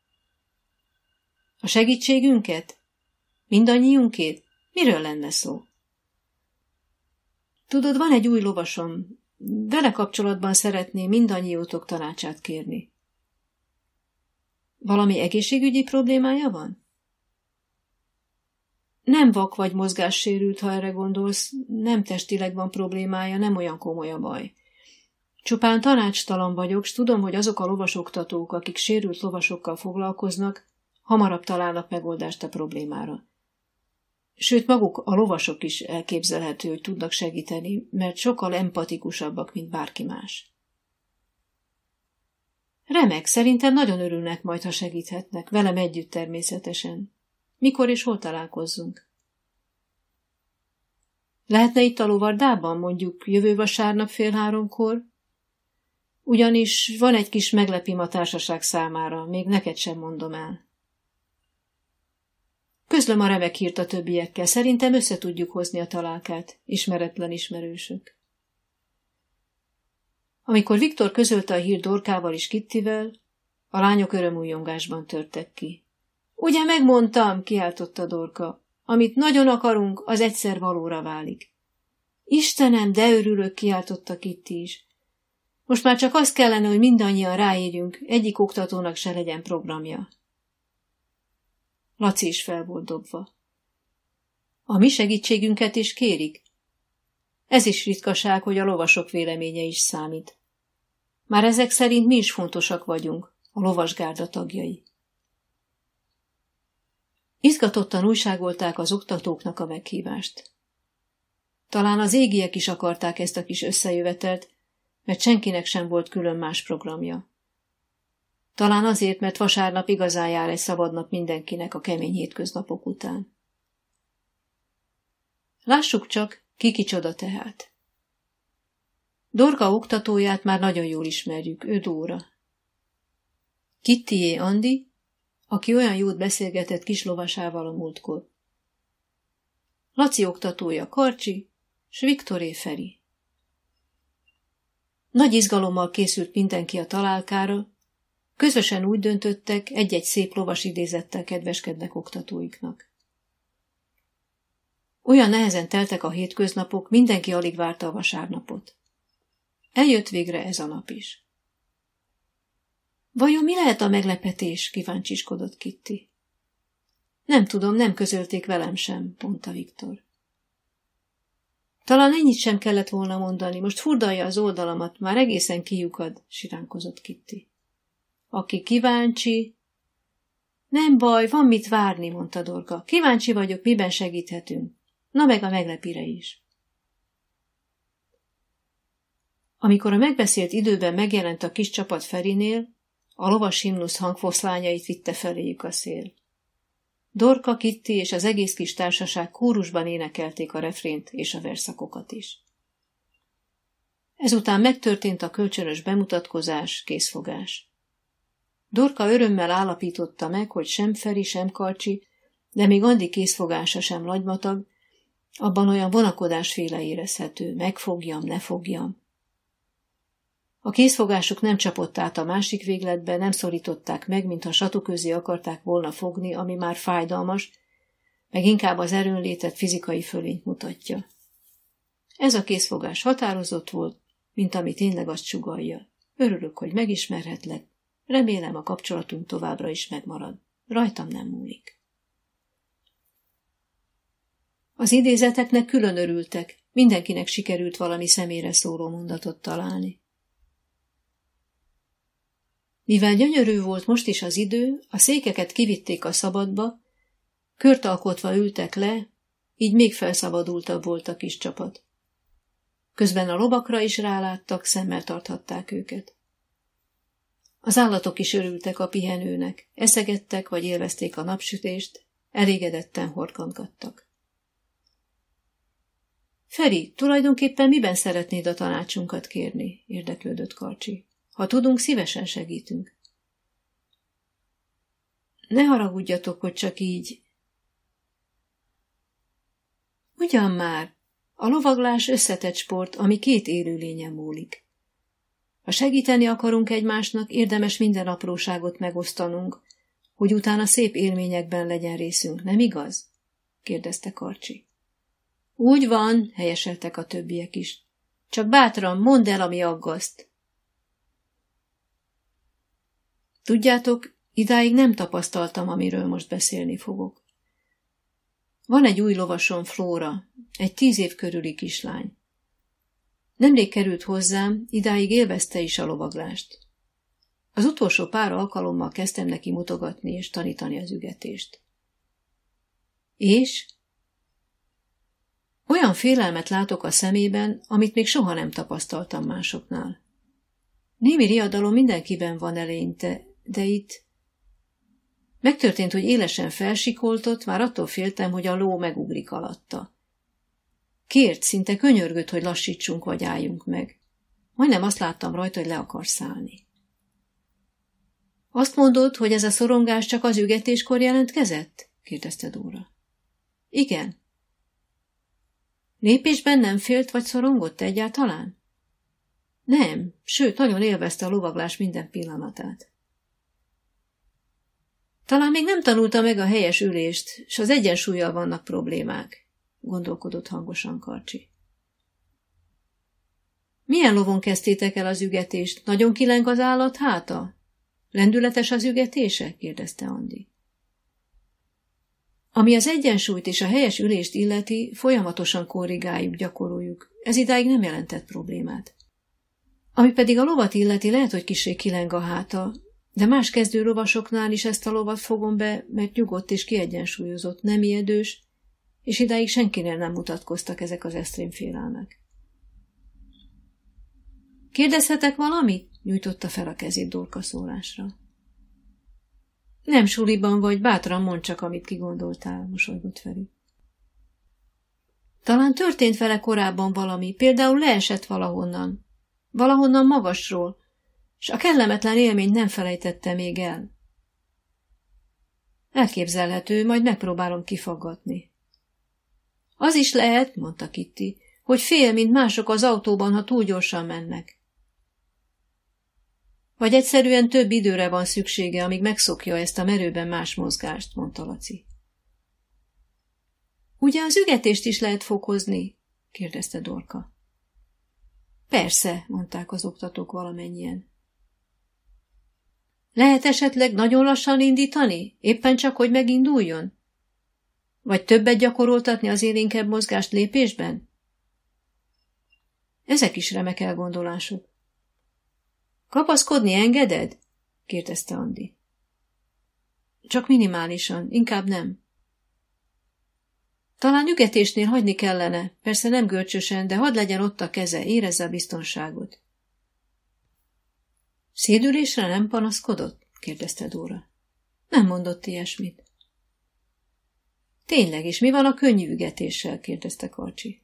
A segítségünket? Mindannyiunkét? Miről lenne szó? Tudod, van egy új lovasom, vele kapcsolatban szeretném mindannyiótok tanácsát kérni. Valami egészségügyi problémája van? Nem vak vagy mozgássérült, ha erre gondolsz, nem testileg van problémája, nem olyan komoly a baj. Csupán tanácstalan vagyok, s tudom, hogy azok a lovasoktatók, akik sérült lovasokkal foglalkoznak, hamarabb találnak megoldást a problémára. Sőt, maguk a lovasok is elképzelhető, hogy tudnak segíteni, mert sokkal empatikusabbak, mint bárki más. Remek, szerintem nagyon örülnek majd, ha segíthetnek, velem együtt természetesen. Mikor és hol találkozzunk? Lehetne itt a lovardában, mondjuk jövő vasárnap 14:30? Ugyanis van egy kis meglepim a társaság számára, még neked sem mondom el. Közlöm a remek hírt a többiekkel, szerintem össze tudjuk hozni a találkát, ismeretlen ismerősök. Amikor Viktor közölte a hírt Dorkával és Kittivel, a lányok örömújongásban törtek ki. Ugye megmondtam, kiáltotta Dorka, amit nagyon akarunk, az egyszer valóra válik. Istenem, de örülök, kiáltotta Kitty is. Most már csak az kellene, hogy mindannyian ráérjünk, egyik oktatónak se legyen programja. Laci is fel volt dobva. A mi segítségünket is kérik? Ez is ritkaság, hogy a lovasok véleménye is számít. Már ezek szerint mi is fontosak vagyunk, a lovasgárda tagjai. Izgatottan újságolták az oktatóknak a meghívást. Talán az égiek is akarták ezt a kis összejövetelt, mert senkinek sem volt külön más programja. Talán azért, mert vasárnap igazán jár egy szabadnap mindenkinek a kemény hétköznapok után. Lássuk csak, ki kicsoda tehát. Dorka oktatóját már nagyon jól ismerjük, ő Dóra. Kittyé Andi, aki olyan jót beszélgetett kis lovasával a múltkor. Laci oktatója Karcsi, s Viktoré Feri. Nagy izgalommal készült mindenki a találkára, közösen úgy döntöttek, egy-egy szép lovas idézettel kedveskednek oktatóiknak. Olyan nehezen teltek a hétköznapok, mindenki alig várta a vasárnapot. Eljött végre ez a nap is. Vajon mi lehet a meglepetés? Kíváncsiskodott Kitty. Nem tudom, nem közölték velem sem, mondta Viktor. Talán ennyit sem kellett volna mondani, most furdalja az oldalamat, már egészen kijukad, siránkozott Kitty. Aki kíváncsi... Nem baj, van mit várni, mondta Dorka. Kíváncsi vagyok, miben segíthetünk. Na meg a meglepire is. Amikor a megbeszélt időben megjelent a kis csapat Ferinél, a lovas himnusz hangfoszlányait vitte feléjük a szél. Dorka, Kitty és az egész kis társaság kórusban énekelték a refrént és a versszakokat is. Ezután megtörtént a kölcsönös bemutatkozás, készfogás. Dorka örömmel állapította meg, hogy sem Feri, sem Karcsi, de még Andi készfogása sem lagymatag, abban olyan vonakodásféle érezhető, megfogjam, ne fogjam. A készfogásuk nem csapott át a másik végletbe, nem szorították meg, mintha satu közé akarták volna fogni, ami már fájdalmas, meg inkább az erőnlétet, fizikai fölényt mutatja. Ez a készfogás határozott volt, mint ami tényleg azt sugallja. Örülök, hogy megismerhetlek, remélem a kapcsolatunk továbbra is megmarad. Rajtam nem múlik. Az idézeteknek külön örültek, mindenkinek sikerült valami személyre szóló mondatot találni. Mivel gyönyörű volt most is az idő, a székeket kivitték a szabadba, kört alkotva ültek le, így még felszabadultabb volt a kis csapat. Közben a lovakra is ráláttak, szemmel tarthatták őket. Az állatok is örültek a pihenőnek, eszegettek vagy élvezték a napsütést, elégedetten horkantgattak. Feri, tulajdonképpen miben szeretnéd a tanácsunkat kérni? Érdeklődött Karcsi. Ha tudunk, szívesen segítünk. Ne haragudjatok, hogy csak így. Ugyan már, a lovaglás összetett sport, ami 2 élőlényen múlik. Ha segíteni akarunk egymásnak, érdemes minden apróságot megosztanunk, hogy utána szép élményekben legyen részünk, nem igaz? Kérdezte Karcsi. Úgy van, helyeseltek a többiek is. Csak bátran mondd el, ami aggaszt. Tudjátok, idáig nem tapasztaltam, amiről most beszélni fogok. Van egy új lovasom, Flóra, egy 10 év körüli kislány. Nemrég került hozzám, idáig élvezte is a lovaglást. Az utolsó pár alkalommal kezdtem neki mutogatni és tanítani az ügetést. És? Olyan félelmet látok a szemében, amit még soha nem tapasztaltam másoknál. Némi riadalom mindenkiben van eleinte, de itt... Megtörtént, hogy élesen felsikoltott, már attól féltem, hogy a ló megugrik alatta. Kért, szinte könyörgött, hogy lassítsunk vagy álljunk meg. Majdnem azt láttam rajta, hogy le akar szállni. Azt mondod, hogy ez a szorongás csak az ügetéskor jelentkezett? Kérdezte Dóra. Igen. Lépésben nem félt vagy szorongott egyáltalán? Nem, sőt, nagyon élvezte a lovaglás minden pillanatát. Talán még nem tanulta meg a helyes ülést, s az egyensúllyal vannak problémák, gondolkodott hangosan Karcsi. Milyen lovon kezdtétek el az ügetést? Nagyon kileng az állat háta? Lendületes az ügetése? Kérdezte Andi. Ami az egyensúlyt és a helyes ülést illeti, folyamatosan korrigáljuk, gyakoroljuk. Ez idáig nem jelentett problémát. Ami pedig a lovat illeti, lehet, hogy kissé kileng a háta, de más kezdő lovasoknál is ezt a lovat fogom be, mert nyugodt és kiegyensúlyozott, nem ijedős, és idáig senkinél nem mutatkoztak ezek az extrém félelmek. Kérdezhetek valamit? Nyújtotta fel a kezét Dorka szólásra. Nem suliban vagy, bátran mondd csak, amit kigondoltál, mosolygott Feri. Talán történt vele korábban valami, például leesett valahonnan magasról, s a kellemetlen élményt nem felejtette még el. Elképzelhető, majd megpróbálom kifaggatni. Az is lehet, mondta Kitty, hogy fél, mint mások az autóban, ha túl gyorsan mennek. Vagy egyszerűen több időre van szüksége, amíg megszokja ezt a merőben más mozgást, mondta Laci. Ugye az ügetést is lehet fokozni? Kérdezte Dorka. Persze, mondták az oktatók valamennyien. Lehet esetleg nagyon lassan indítani? Éppen csak, hogy meginduljon? Vagy többet gyakoroltatni az élénkebb mozgást lépésben? Ezek is remek elgondolások. Kapaszkodni engeded? Kérdezte Andi. Csak minimálisan, inkább nem. Talán ügetésnél hagyni kellene, persze nem görcsösen, de hadd legyen ott a keze, érezze a biztonságot. Szédülésre nem panaszkodott? Kérdezte Dóra. Nem mondott ilyesmit. Tényleg, és mi van a könnyű ügetéssel? Kérdezte Karcsi.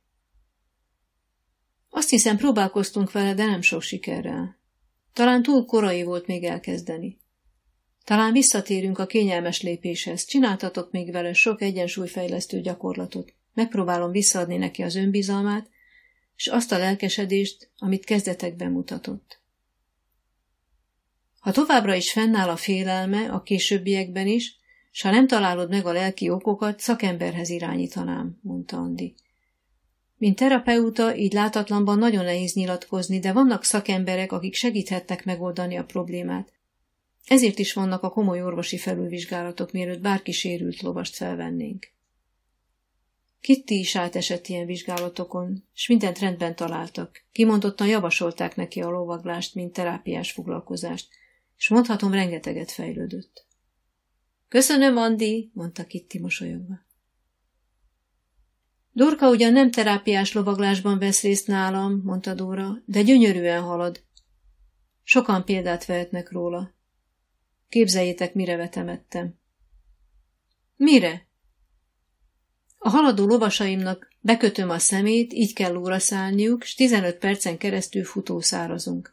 Azt hiszem, próbálkoztunk vele, de nem sok sikerrel. Talán túl korai volt még elkezdeni. Talán visszatérünk a kényelmes lépéshez. Csináltatok még vele sok egyensúlyfejlesztő gyakorlatot. Megpróbálom visszaadni neki az önbizalmát, és azt a lelkesedést, amit kezdetekben mutatott. Ha továbbra is fennáll a félelme, a későbbiekben is, s ha nem találod meg a lelki okokat, szakemberhez irányítanám, mondta Andi. Mint terapeuta, így látatlanban nagyon nehéz nyilatkozni, de vannak szakemberek, akik segíthetnek megoldani a problémát. Ezért is vannak a komoly orvosi felülvizsgálatok, mielőtt bárki sérült lovast felvennénk. Kitty is átesett ilyen vizsgálatokon, s mindent rendben találtak. Kimondottan javasolták neki a lovaglást, mint terápiás foglalkozást, és mondhatom, rengeteget fejlődött. Köszönöm, Andi, mondta Kitty mosolyogva. Dorka ugyan nem terápiás lovaglásban vesz részt nálam, mondta Dóra, de gyönyörűen halad. Sokan példát vehetnek róla. Képzeljétek, mire vetemettem. Mire? A haladó lovasaimnak bekötöm a szemét, így kell lóra szállniuk, s 15 percen keresztül futószárazunk.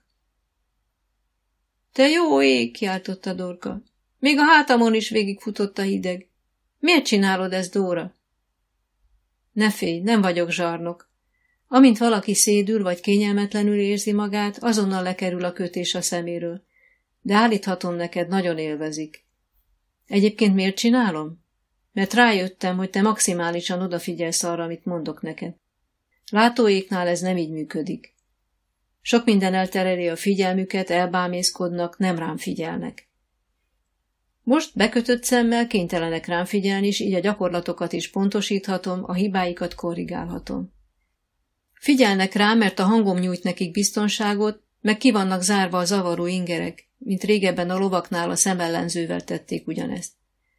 Te jó ég, kiáltotta Dorka. Még a hátamon is végigfutott a hideg. Miért csinálod ezt, Dóra? Ne félj, nem vagyok zsarnok. Amint valaki szédül vagy kényelmetlenül érzi magát, azonnal lekerül a kötés a szeméről. De állíthatom neked, nagyon élvezik. Egyébként miért csinálom? Mert rájöttem, hogy te maximálisan odafigyelsz arra, amit mondok neked. Látóéknál ez nem így működik. Sok minden eltereli a figyelmüket, elbámészkodnak, nem rám figyelnek. Most bekötött szemmel kénytelenek rám figyelni, és így a gyakorlatokat is pontosíthatom, a hibáikat korrigálhatom. Figyelnek rám, mert a hangom nyújt nekik biztonságot, meg ki vannak zárva a zavaró ingerek, mint régebben a lovaknál a szemellenzővel tették ugyanezt.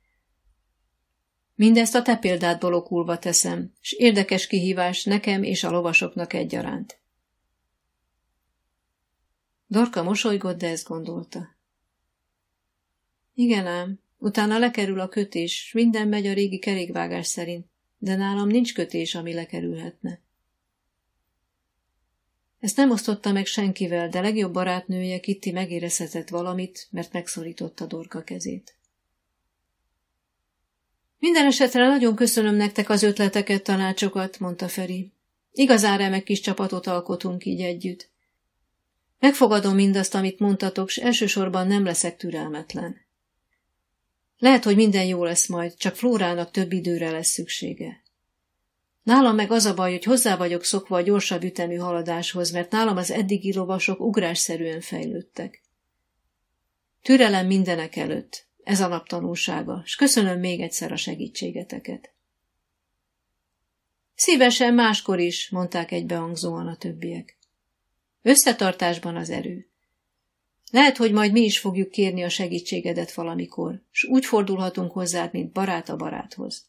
Mindezt a te példádból okulva teszem, s érdekes kihívás nekem és a lovasoknak egyaránt. Dorka mosolygott, de ezt gondolta. Igen ám, utána lekerül a kötés, s minden megy a régi kerékvágás szerint, de nálam nincs kötés, ami lekerülhetne. Ezt nem osztotta meg senkivel, de legjobb barátnője Kitty megérezhetett valamit, mert megszorította Dorka kezét. Minden esetre nagyon köszönöm nektek az ötleteket, tanácsokat, mondta Feri. Igazán remek kis csapatot alkotunk így együtt. Megfogadom mindazt, amit mondtatok, s elsősorban nem leszek türelmetlen. Lehet, hogy minden jó lesz majd, csak Flórának több időre lesz szüksége. Nálam meg az a baj, hogy hozzá vagyok szokva a gyorsabb ütemű haladáshoz, mert nálam az eddigi lovasok ugrásszerűen fejlődtek. Türelem mindenek előtt, ez a nap tanulsága, s köszönöm még egyszer a segítségeteket. Szívesen máskor is, mondták egybehangzóan a többiek. Összetartásban az erő. Lehet, hogy majd mi is fogjuk kérni a segítségedet valamikor, s úgy fordulhatunk hozzád, mint barát a baráthoz.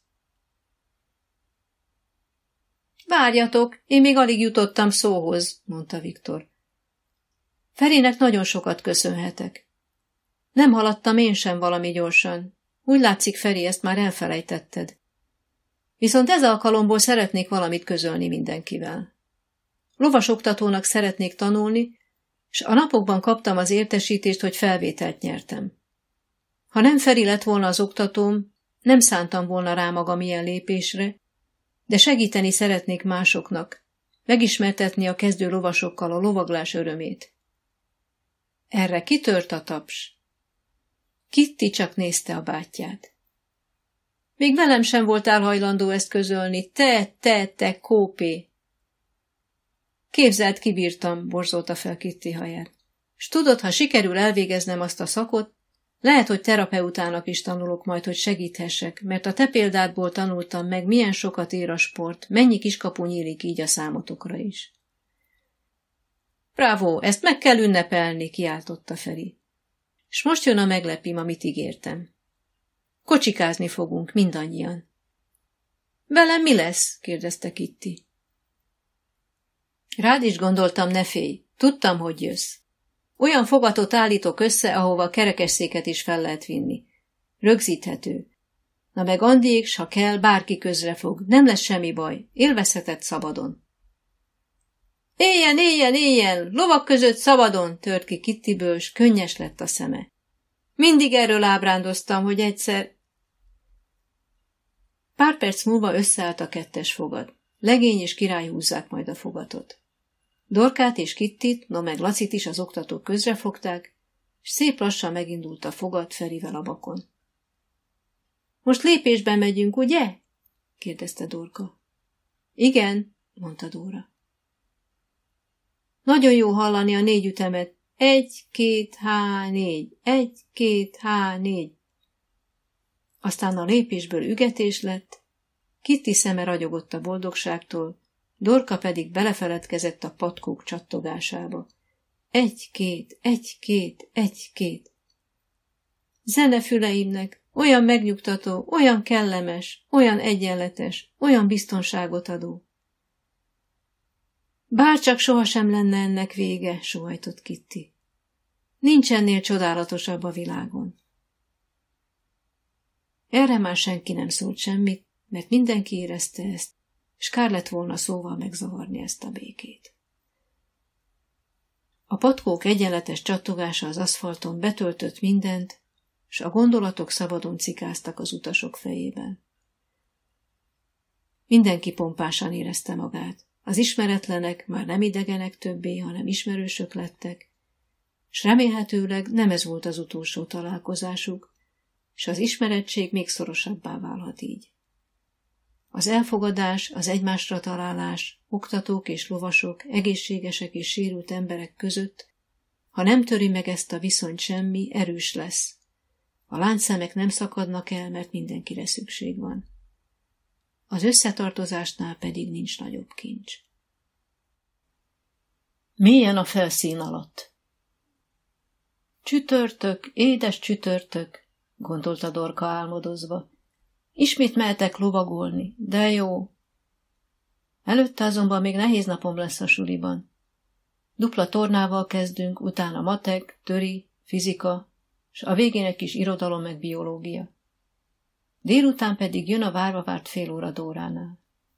Várjatok, én még alig jutottam szóhoz, mondta Viktor. Ferinek nagyon sokat köszönhetek. Nem haladtam én sem valami gyorsan. Úgy látszik, Feri, ezt már elfelejtetted. Viszont ez alkalomból szeretnék valamit közölni mindenkivel. Lovasoktatónak szeretnék tanulni, s a napokban kaptam az értesítést, hogy felvételt nyertem. Ha nem Feri lett volna az oktatóm, nem szántam volna rá magam ilyen lépésre, de segíteni szeretnék másoknak, megismertetni a kezdő lovasokkal a lovaglás örömét. Erre kitört a taps. Kitty csak nézte a bátyját. Még velem sem voltál hajlandó ezt közölni, te, kópé! Képzeld, kibírtam, borzolta fel Kitty haját. S tudod, ha sikerül elvégeznem azt a szakot, lehet, hogy terapeutának is tanulok majd, hogy segíthessek, mert a te példádból tanultam meg, milyen sokat ér a sport, mennyi kiskapu nyílik így a számotokra is. Bravo, ezt meg kell ünnepelni, kiáltotta Feri. S most jön a meglepim, amit ígértem. Kocsikázni fogunk, mindannyian. Velem mi lesz? kérdezte Kitty. Rád is gondoltam, ne félj. Tudtam, hogy jössz. Olyan fogatot állítok össze, ahova a kerekesszéket is fel lehet vinni. Rögzíthető. Na meg Andiék, s ha kell, bárki közre fog. Nem lesz semmi baj. Élvezheted szabadon. Éljen! Lovak között szabadon! Tört ki Kittyből, s könnyes lett a szeme. Mindig erről ábrándoztam, hogy egyszer... Pár perc múlva összeállt a kettes fogad. Legény és király húzzák majd a fogatot. Dorkát és Kittit, no meg Lacit is az oktatók közrefogták, és szép lassan megindult a fogad Ferivel a bakon. Most lépésben megyünk, ugye? kérdezte Dorka. Igen, mondta Dóra. Nagyon jó hallani a 4 ütemet. 1, 2, H4, 1, 2, H4. Aztán a lépésből ügetés lett, Kitty szeme ragyogott a boldogságtól, Dorka pedig belefeledkezett a patkók csattogásába. 1, 2, 1, 2, 1, 2. Zene füleimnek, olyan megnyugtató, olyan kellemes, olyan egyenletes, olyan biztonságot adó. Bárcsak sohasem lenne ennek vége, sóhajtott Kitty. Nincs ennél csodálatosabb a világon. Erre már senki nem szólt semmit, mert mindenki érezte ezt, és kár lett volna szóval megzavarni ezt a békét. A patkók egyenletes csattogása az aszfalton betöltött mindent, s a gondolatok szabadon cikáztak az utasok fejében. Mindenki pompásan érezte magát. Az ismeretlenek már nem idegenek többé, hanem ismerősök lettek, s remélhetőleg nem ez volt az utolsó találkozásuk, s az ismerettség még szorosabbá válhat így. Az elfogadás, az egymásra találás, oktatók és lovasok, egészségesek és sérült emberek között, ha nem töri meg ezt a viszonyt semmi, erős lesz. A láncszemek nem szakadnak el, mert mindenkire szükség van. Az összetartozásnál pedig nincs nagyobb kincs. Mélyen a felszín alatt. Csütörtök, édes csütörtök, gondolta Dorka álmodozva. Ismét mehetek lovagolni, de jó. Előtte azonban még nehéz napom lesz a suliban. Dupla tornával kezdünk, utána matek, töri, fizika, s a végén egy kis irodalom meg biológia. Délután pedig jön a várva várt fél óra Dóránál.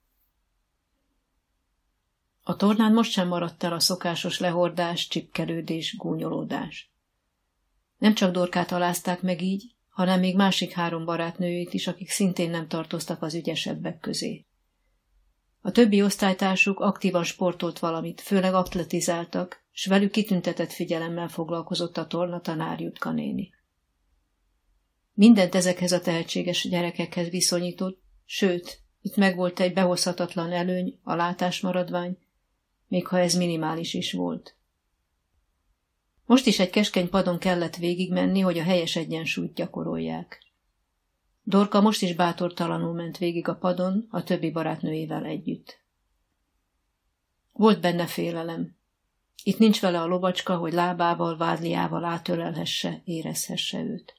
A tornán most sem maradt el a szokásos lehordás, csipkelődés, gúnyolódás. Nem csak Dorkát alázták meg így, hanem még másik 3 barátnőjét is, akik szintén nem tartoztak az ügyesebbek közé. A többi osztálytársuk aktívan sportolt valamit, főleg atletizáltak, s velük kitüntetett figyelemmel foglalkozott a tornatanár Jutka néni. Mindent ezekhez a tehetséges gyerekekhez viszonyított, sőt, itt megvolt egy behozhatatlan előny, a látásmaradvány, még ha ez minimális is volt. Most is egy keskeny padon kellett végigmenni, hogy a helyes egyensúlyt gyakorolják. Dorka most is bátortalanul ment végig a padon, a többi barátnőjével együtt. Volt benne félelem. Itt nincs vele a lovacska, hogy lábával, vádliával átölelhesse, érezhesse őt.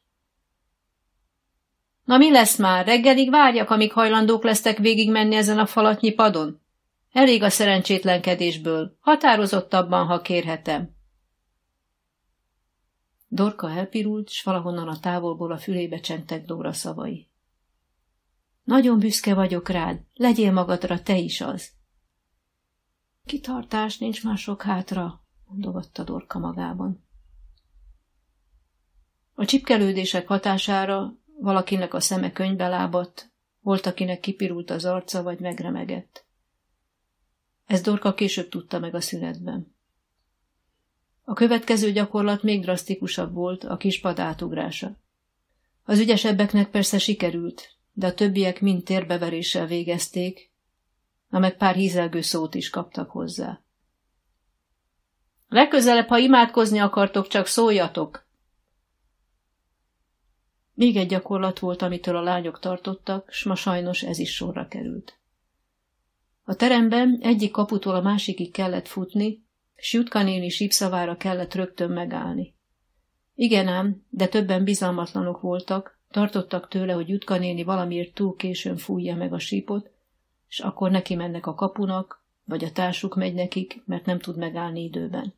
Na mi lesz már? Reggelig várjak, amíg hajlandók lesztek végigmenni ezen a falatnyi padon? Elég a szerencsétlenkedésből, határozottabban, ha kérhetem. Dorka elpirult, s valahonnan a távolból a fülébe csengtek Dóra szavai. Nagyon büszke vagyok rád, legyél magadra te is az. Kitartás, nincs már sok hátra, mondogatta Dorka magában. A csipkelődések hatására valakinek a szeme könyvbe lábadt, volt, akinek kipirult az arca, vagy megremegett. Ezt Dorka később tudta meg a szünetben. A következő gyakorlat még drasztikusabb volt, a kispad átugrása. Az ügyesebbeknek persze sikerült, de a többiek mind térbeveréssel végezték, na meg pár hízelgő szót is kaptak hozzá. Legközelebb, ha imádkozni akartok, csak szóljatok! Még egy gyakorlat volt, amitől a lányok tartottak, s ma sajnos ez is sorra került. A teremben egyik kaputól a másikig kellett futni, s Jutka néni sípszavára kellett rögtön megállni. Igen ám, de többen bizalmatlanok voltak, tartottak tőle, hogy Jutka néni valamiért túl későn fújja meg a sípot, s akkor neki mennek a kapunak, vagy a társuk megy nekik, mert nem tud megállni időben.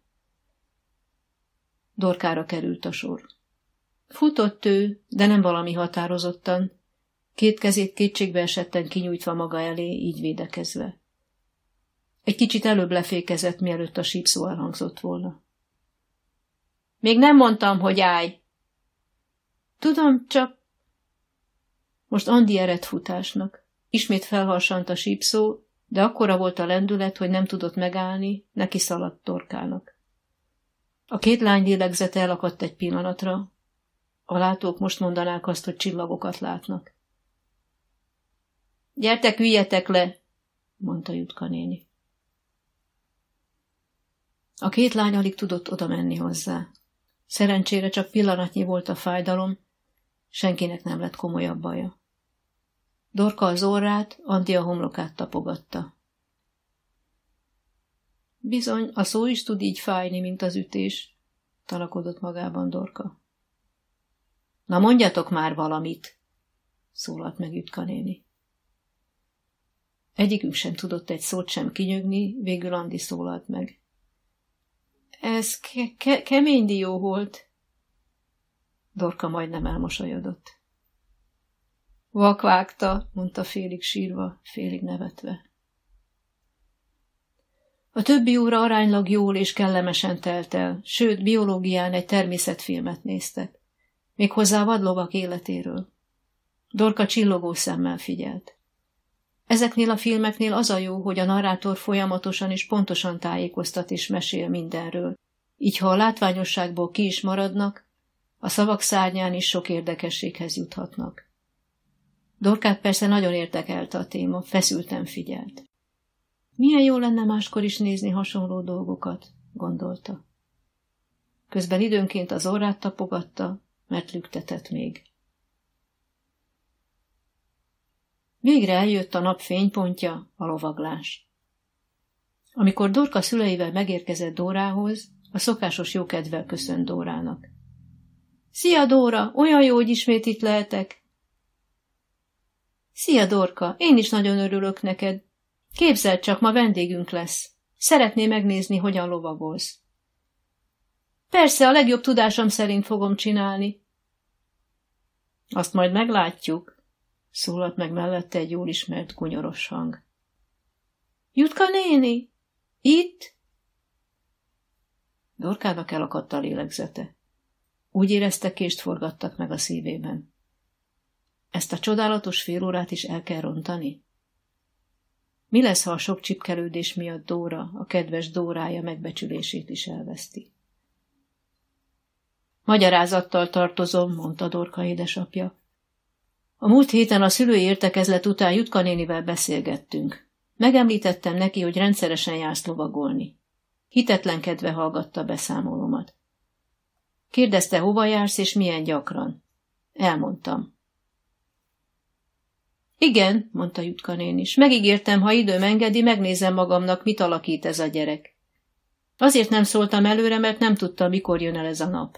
Dorkára került a sor. Futott ő, de nem valami határozottan, 2 kezét kétségbe esetten kinyújtva maga elé, így védekezve. Egy kicsit előbb lefékezett, mielőtt a sípszó elhangzott volna. Még nem mondtam, hogy állj! Tudom, csak... Most Andi eredt futásnak. Ismét felharsant a sípszó, de akkora volt a lendület, hogy nem tudott megállni, neki szaladt Dorkának. A 2 lány lélegzete elakadt egy pillanatra. A látók most mondanák azt, hogy csillagokat látnak. Gyertek, üljetek le, mondta Jutka néni. A 2 lány alig tudott oda menni hozzá. Szerencsére csak pillanatnyi volt a fájdalom, senkinek nem lett komolyabb baja. Dorka az orrát, Andi a homlokát tapogatta. Bizony, a szó is tud így fájni, mint az ütés, tanakodott magában Dorka. Na mondjatok már valamit, szólalt meg Jutka néni. Egyikük sem tudott egy szót sem kinyögni, végül Andi szólalt meg. Ez kemény dió volt. Dorka majdnem elmosolyodott. Vakvágta, mondta félig sírva, félig nevetve. A többi óra aránylag jól és kellemesen telt el, sőt, biológián egy természetfilmet néztek. Méghozzá vadlovak életéről. Dorka csillogó szemmel figyelt. Ezeknél a filmeknél az a jó, hogy a narrátor folyamatosan és pontosan tájékoztat és mesél mindenről. Így, ha a látványosságból ki is maradnak, a szavak szárnyán is sok érdekességhez juthatnak. Dorkát persze nagyon érdekelte a téma, feszülten figyelt. Milyen jó lenne máskor is nézni hasonló dolgokat, gondolta. Közben időnként az orrát tapogatta, mert lüktetett még. Végre eljött a nap fénypontja, a lovaglás. Amikor Dorka szüleivel megérkezett Dórához, a szokásos jókedvvel köszönt Dórának. Szia, Dóra, olyan jó, hogy ismét itt lehetek. Szia, Dorka, én is nagyon örülök neked. Képzeld csak, ma vendégünk lesz. Szeretné megnézni, hogyan lovagolsz. Persze, a legjobb tudásom szerint fogom csinálni. Azt majd meglátjuk, szólalt meg mellette egy jól ismert gunyoros hang. Jutka néni? Itt? Dorkának elakadt a lélegzete. Úgy érezte, kést forgattak meg a szívében. Ezt a csodálatos fél órát is el kell rontani? Mi lesz, ha a sok csipkelődés miatt Dóra, a kedves Dórája megbecsülését is elveszti? Magyarázattal tartozom, mondta Dorka édesapja. A múlt héten a szülői értekezlet után Jutka nénivel beszélgettünk. Megemlítettem neki, hogy rendszeresen jársz lovagolni. Hitetlenkedve hallgatta beszámolomat. Kérdezte, hova jársz és milyen gyakran. Elmondtam. Igen, mondta Jutka néni is. Megígértem, ha időm engedi, megnézem magamnak, mit alakít ez a gyerek. Azért nem szóltam előre, mert nem tudtam, mikor jön el ez a nap.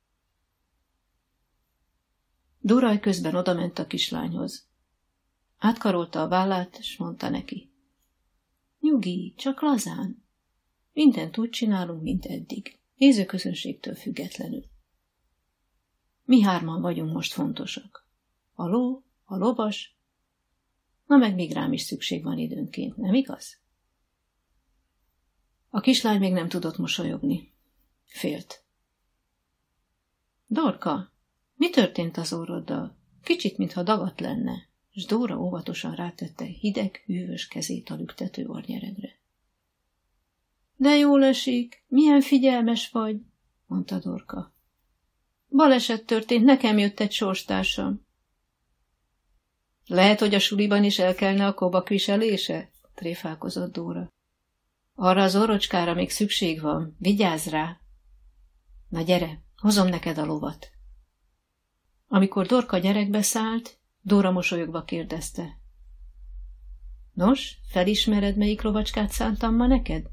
Dóra közben odament a kislányhoz. Átkarolta a vállát, és mondta neki. Nyugi, csak lazán. Mindent úgy csinálunk, mint eddig. Nézőközönségtől függetlenül. Mi hárman vagyunk most fontosak. A ló, a lovas, na meg még rám is szükség van időnként, nem igaz? A kislány még nem tudott mosolyogni. Félt. Dorka, mi történt az orroddal? Kicsit, mintha dagadt lenne, és Dóra óvatosan rátette hideg, hűvös kezét a lüktető orrnyeregre. De jól esik, milyen figyelmes vagy, mondta Dorka. Baleset történt, nekem jött egy sorstársam. Lehet, hogy a suliban is elkelne a kobak viselése? Tréfálkozott Dóra. Arra az orrocskára még szükség van, vigyázz rá. Na gyere, hozom neked a lovat. Amikor Dorka gyerekbe szállt, Dóra mosolyogva kérdezte. Nos, felismered, melyik lovacskát szántam ma neked?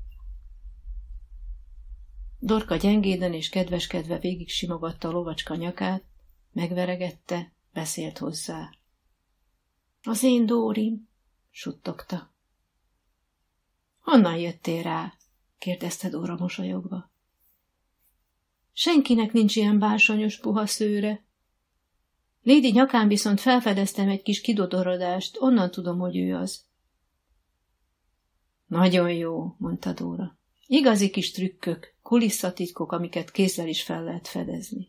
Dorka gyengéden és kedveskedve végig simogatta a lovacska nyakát, megveregette, beszélt hozzá. Az én Dórim, suttogta. Honnan jöttél rá? Kérdezte Dóra mosolyogva. Senkinek nincs ilyen bársonyos puha szőre. Lady nyakán viszont felfedeztem egy kis kidodorodást, onnan tudom, hogy ő az. Nagyon jó, mondta Dóra. Igazi kis trükkök, kulisszatitkok, amiket kézzel is fel lehet fedezni.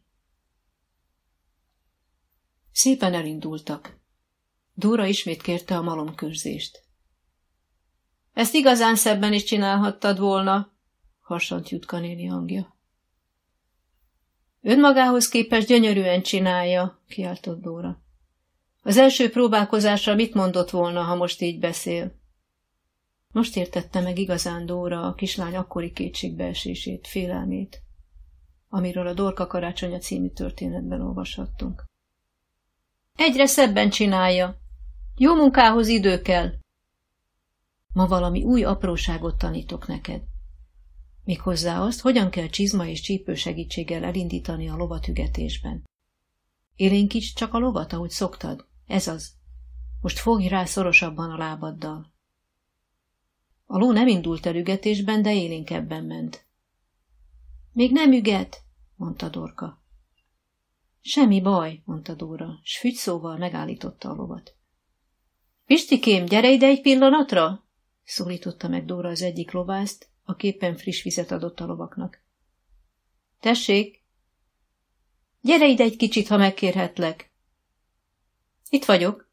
Szépen elindultak. Dóra ismét kérte a malomkörzést. Ezt igazán szebben is csinálhattad volna, harsant Jutka néni hangja. Önmagához képest gyönyörűen csinálja, kiáltott Dóra. Az első próbálkozásra mit mondott volna, ha most így beszél? Most értette meg igazán Dóra a kislány akkori kétségbeesését, félelmét, amiről a Dorka karácsonya című történetben olvashattunk. Egyre szebben csinálja. Jó munkához idő kell. Ma valami új apróságot tanítok neked. Méghozzá azt, hogyan kell csizma és csípő segítséggel elindítani a lovat ügetésben. Élénkíts csak a lovat, ahogy szoktad. Ez az. Most fogj rá szorosabban a lábaddal. A ló nem indult el ügetésben, de élénkebben ment. Még nem üget, mondta Dorka. Semmi baj, mondta Dóra, s fügyszóval megállította a lovat. Pistikém, gyere ide egy pillanatra, szólította meg Dóra az egyik lovást, aki éppen friss vizet adott a lovaknak. Tessék! Gyere ide egy kicsit, ha megkérhetlek. Itt vagyok.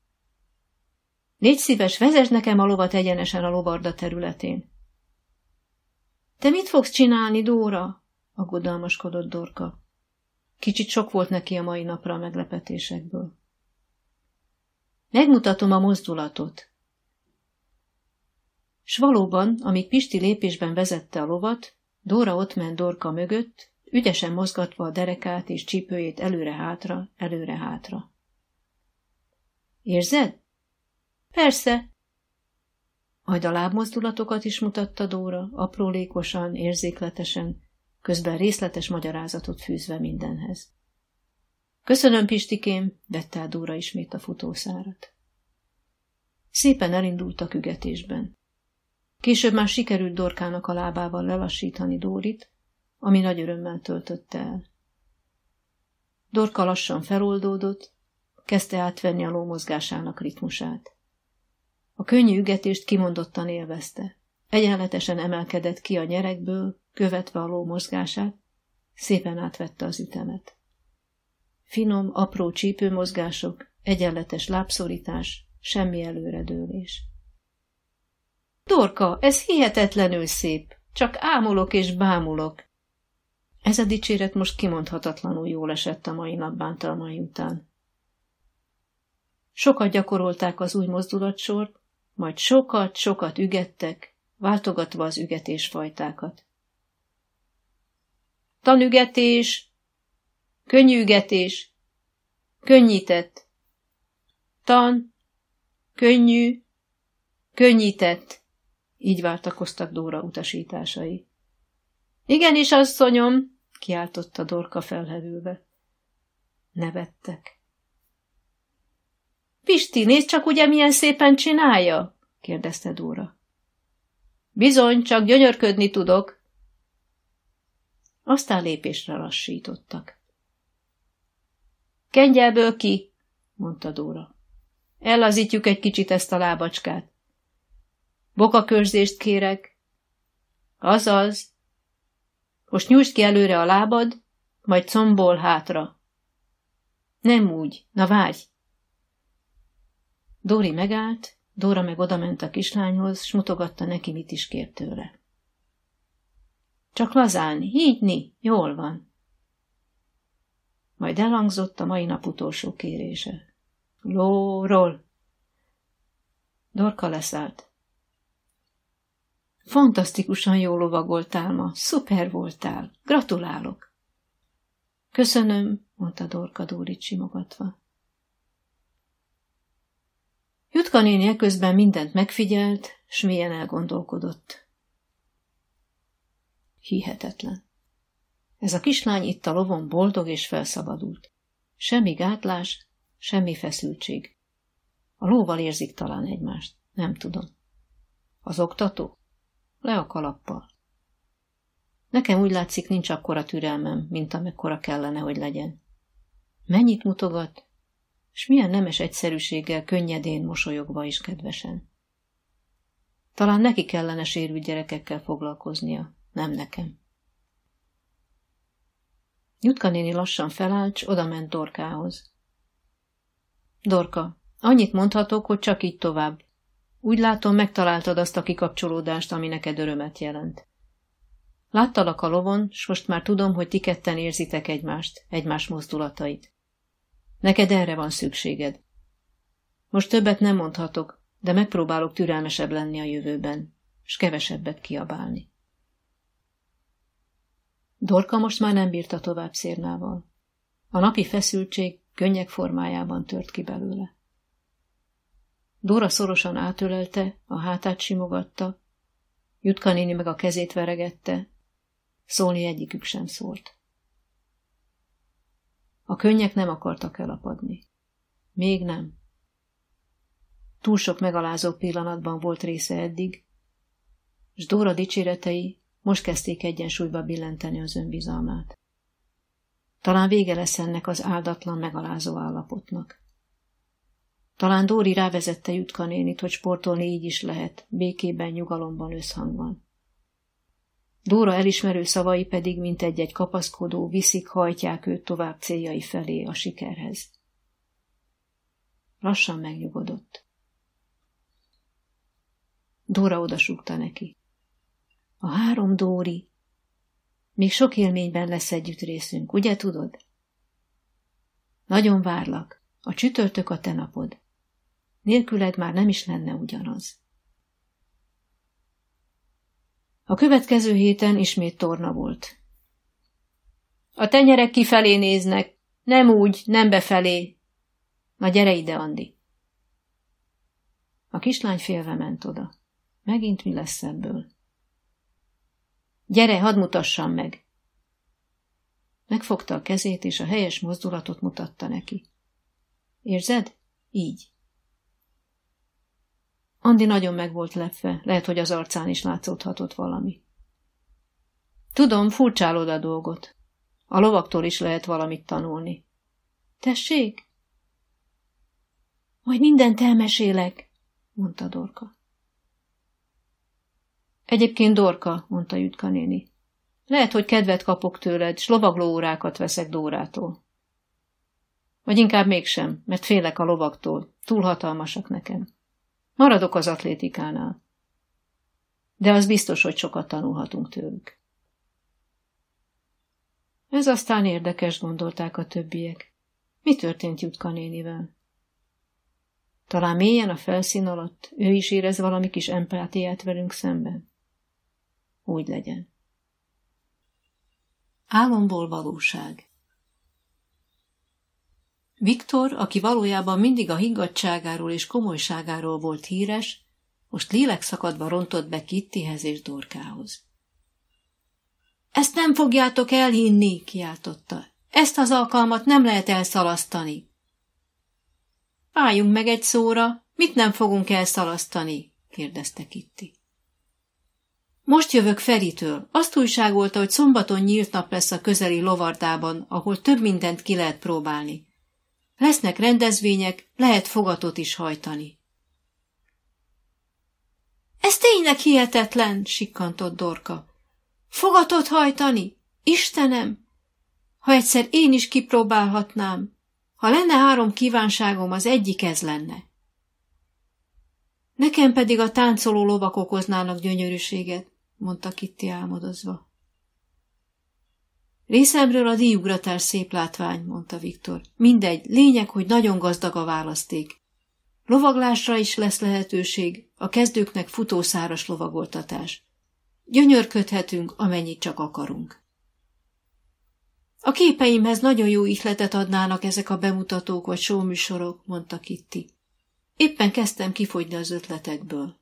Légy szíves, vezesd nekem a lovat egyenesen a lovarda területén. Te mit fogsz csinálni, Dóra? Aggodalmaskodott Dorka. Kicsit sok volt neki a mai napra a meglepetésekből. Megmutatom a mozdulatot. S valóban, amíg Pisti lépésben vezette a lovat, Dóra ott ment Dorka mögött, ügyesen mozgatva a derekát és csípőjét előre-hátra, előre-hátra. Érzed? Persze. Majd a lábmozdulatokat is mutatta Dóra, aprólékosan, érzékletesen, közben részletes magyarázatot fűzve mindenhez. Köszönöm, Pistikém, vette át Dóra ismét a futószárat. Szépen elindultak ügetésben. Később már sikerült Dorkának a lábával lelassítani Dórit, ami nagy örömmel töltötte el. Dorka lassan feloldódott, kezdte átvenni a ló mozgásának ritmusát. A könnyű ügetést kimondottan élvezte. Egyenletesen emelkedett ki a nyerekből, követve a ló mozgását, szépen átvette az ütemet. Finom, apró csípőmozgások, egyenletes lábszorítás, semmi előredőlés. Dorka, ez hihetetlenül szép, csak ámulok és bámulok. Ez a dicséret most kimondhatatlanul jól esett a mai nap bántalmai után. Sokat gyakorolták az új mozdulatsort, majd sokat ügettek, váltogatva az ügetésfajtákat. Tanügetés, könnyű ügetés, könnyített. Tan, könnyű, könnyített. Így váltakoztak Dóra utasításai. Igenis, asszonyom, kiáltotta Dorka felhevülve. Nevettek. Pisti, nézd csak, ugye milyen szépen csinálja? kérdezte Dóra. Bizony, csak gyönyörködni tudok. Aztán lépésre lassítottak. Kengyelből ki, mondta Dóra. Ellazítjuk egy kicsit ezt a lábacskát. Bokakörzést kérek. Azaz. Most nyújtsd ki előre a lábad, majd combból hátra. Nem úgy, na várj! Dóri megállt, Dóra meg odament a kislányhoz, s mutogatta neki, mit is kért tőle. Csak lazán, higgyni, jól van. Majd elhangzott a mai nap utolsó kérése. Lóról! Dorka leszállt. Fantasztikusan jól lovagoltál ma, szuper voltál, gratulálok. Köszönöm, mondta Dorka Dórit simogatva. Jutka néni eközben mindent megfigyelt, s mélyen elgondolkodott. Hihetetlen. Ez a kislány itt a lovon boldog és felszabadult. Semmi gátlás, semmi feszültség. A lóval érzik talán egymást, nem tudom. Az oktató? Le a kalappal. Nekem úgy látszik, nincs akkora türelmem, mint amekkora kellene, hogy legyen. Mennyit mutogat, s milyen nemes egyszerűséggel, könnyedén, mosolyogva is kedvesen. Talán neki kellene sérült gyerekekkel foglalkoznia, nem nekem. Jutka néni lassan felállt, s odament Dorkához. Dorka, annyit mondhatok, hogy csak így tovább. Úgy látom, megtaláltad azt a kikapcsolódást, ami neked örömet jelent. Láttalak a lovon, s most már tudom, hogy ti ketten érzitek egymást, egymás mozdulatait. Neked erre van szükséged. Most többet nem mondhatok, de megpróbálok türelmesebb lenni a jövőben, s kevesebbet kiabálni. Dorka most már nem bírta tovább Szérnával. A napi feszültség könnyek formájában tört ki belőle. Dóra szorosan átölelte, a hátát simogatta, Jutka néni meg a kezét veregette, szólni egyikük sem szólt. A könnyek nem akartak elapadni. Még nem. Túl sok megalázó pillanatban volt része eddig, s Dóra dicséretei Most kezdték egyensúlyba billenteni az önbizalmát. Talán vége lesz ennek az áldatlan, megalázó állapotnak. Talán Dóri rávezette Jutka nénit, hogy sportolni így is lehet, békében, nyugalomban, összhangban. Dóra elismerő szavai pedig, mint egy-egy kapaszkodó, viszik, hajtják őt tovább céljai felé, a sikerhez. Lassan megnyugodott. Dóra odasúgta neki. A 3 Dóri. Még sok élményben lesz együtt részünk, ugye tudod? Nagyon várlak. A csütörtök a te napod. Nélküled már nem is lenne ugyanaz. A következő héten ismét torna volt. A tenyerek kifelé néznek, nem úgy, nem befelé. Na gyere ide, Andi. A kislány félve ment oda. Megint mi lesz ebből? Gyere, hadd mutassam meg. Megfogta a kezét, és a helyes mozdulatot mutatta neki. Érzed? Így. Andi nagyon meg volt lepve, lehet, hogy az arcán is látszódhatott valami. Tudom, furcsálod a dolgot. A lovaktól is lehet valamit tanulni. Tessék? Majd mindent elmesélek, mondta Dorka. Egyébként Dorka, mondta Jutka néni. Lehet, hogy kedvet kapok tőled, s lovagló órákat veszek Dórától. Vagy inkább mégsem, mert félek a lovaktól, túl hatalmasak nekem. Maradok az atlétikánál. De az biztos, hogy sokat tanulhatunk tőlük. Ez aztán érdekes, gondolták a többiek. Mi történt Jutka nénivel? Talán mélyen a felszín alatt ő is érez valami kis empátiát velünk szemben? Úgy legyen. Álomból valóság. Viktor, aki valójában mindig a higgadtságáról és komolyságáról volt híres, most lélekszakadva rontott be Kittyhez és Dorkához. Ezt nem fogjátok elhinni, kiáltotta. Ezt az alkalmat nem lehet elszalasztani. Álljunk meg egy szóra, mit nem fogunk elszalasztani? Kérdezte Kitty. Most jövök Feritől. Azt újságolta, hogy szombaton nyílt nap lesz a közeli lovardában, ahol több mindent ki lehet próbálni. Lesznek rendezvények, lehet fogatot is hajtani. Ez tényleg hihetetlen, sikkantott Dorka. Fogatot hajtani? Istenem! Ha egyszer én is kipróbálhatnám. Ha lenne 3 kívánságom, az egyik ez lenne. Nekem pedig a táncoló lovak okoznának gyönyörűséget, mondta Kitty álmodozva. Részemről a díjugratás szép látvány, mondta Viktor. Mindegy, lényeg, hogy nagyon gazdag a választék. Lovaglásra is lesz lehetőség, a kezdőknek futószáras lovagoltatás. Gyönyörködhetünk, amennyit csak akarunk. A képeimhez nagyon jó ihletet adnának ezek a bemutatók vagy showműsorok, mondta Kitty. Éppen kezdtem kifogyni az ötletekből.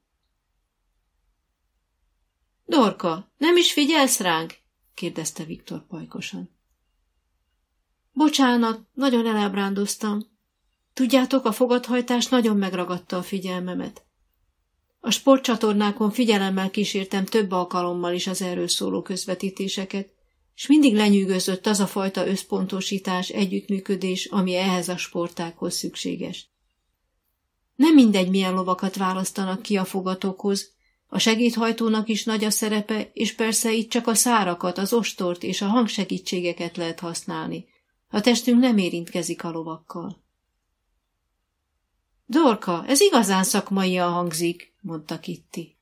Dorka, nem is figyelsz ránk? Kérdezte Viktor pajkosan. Bocsánat, nagyon elábrándoztam. Tudjátok, a fogathajtás nagyon megragadta a figyelmemet. A sportcsatornákon figyelemmel kísértem több alkalommal is az erről szóló közvetítéseket, és mindig lenyűgözött az a fajta összpontosítás, együttműködés, ami ehhez a sportághoz szükséges. Nem mindegy, milyen lovakat választanak ki a fogatokhoz, a segédhajtónak is nagy a szerepe, és persze itt csak a szárakat, az ostort és a hangsegítségeket lehet használni. A testünk nem érintkezik a lovakkal. Dorka, ez igazán szakmaian hangzik, mondta Kitty.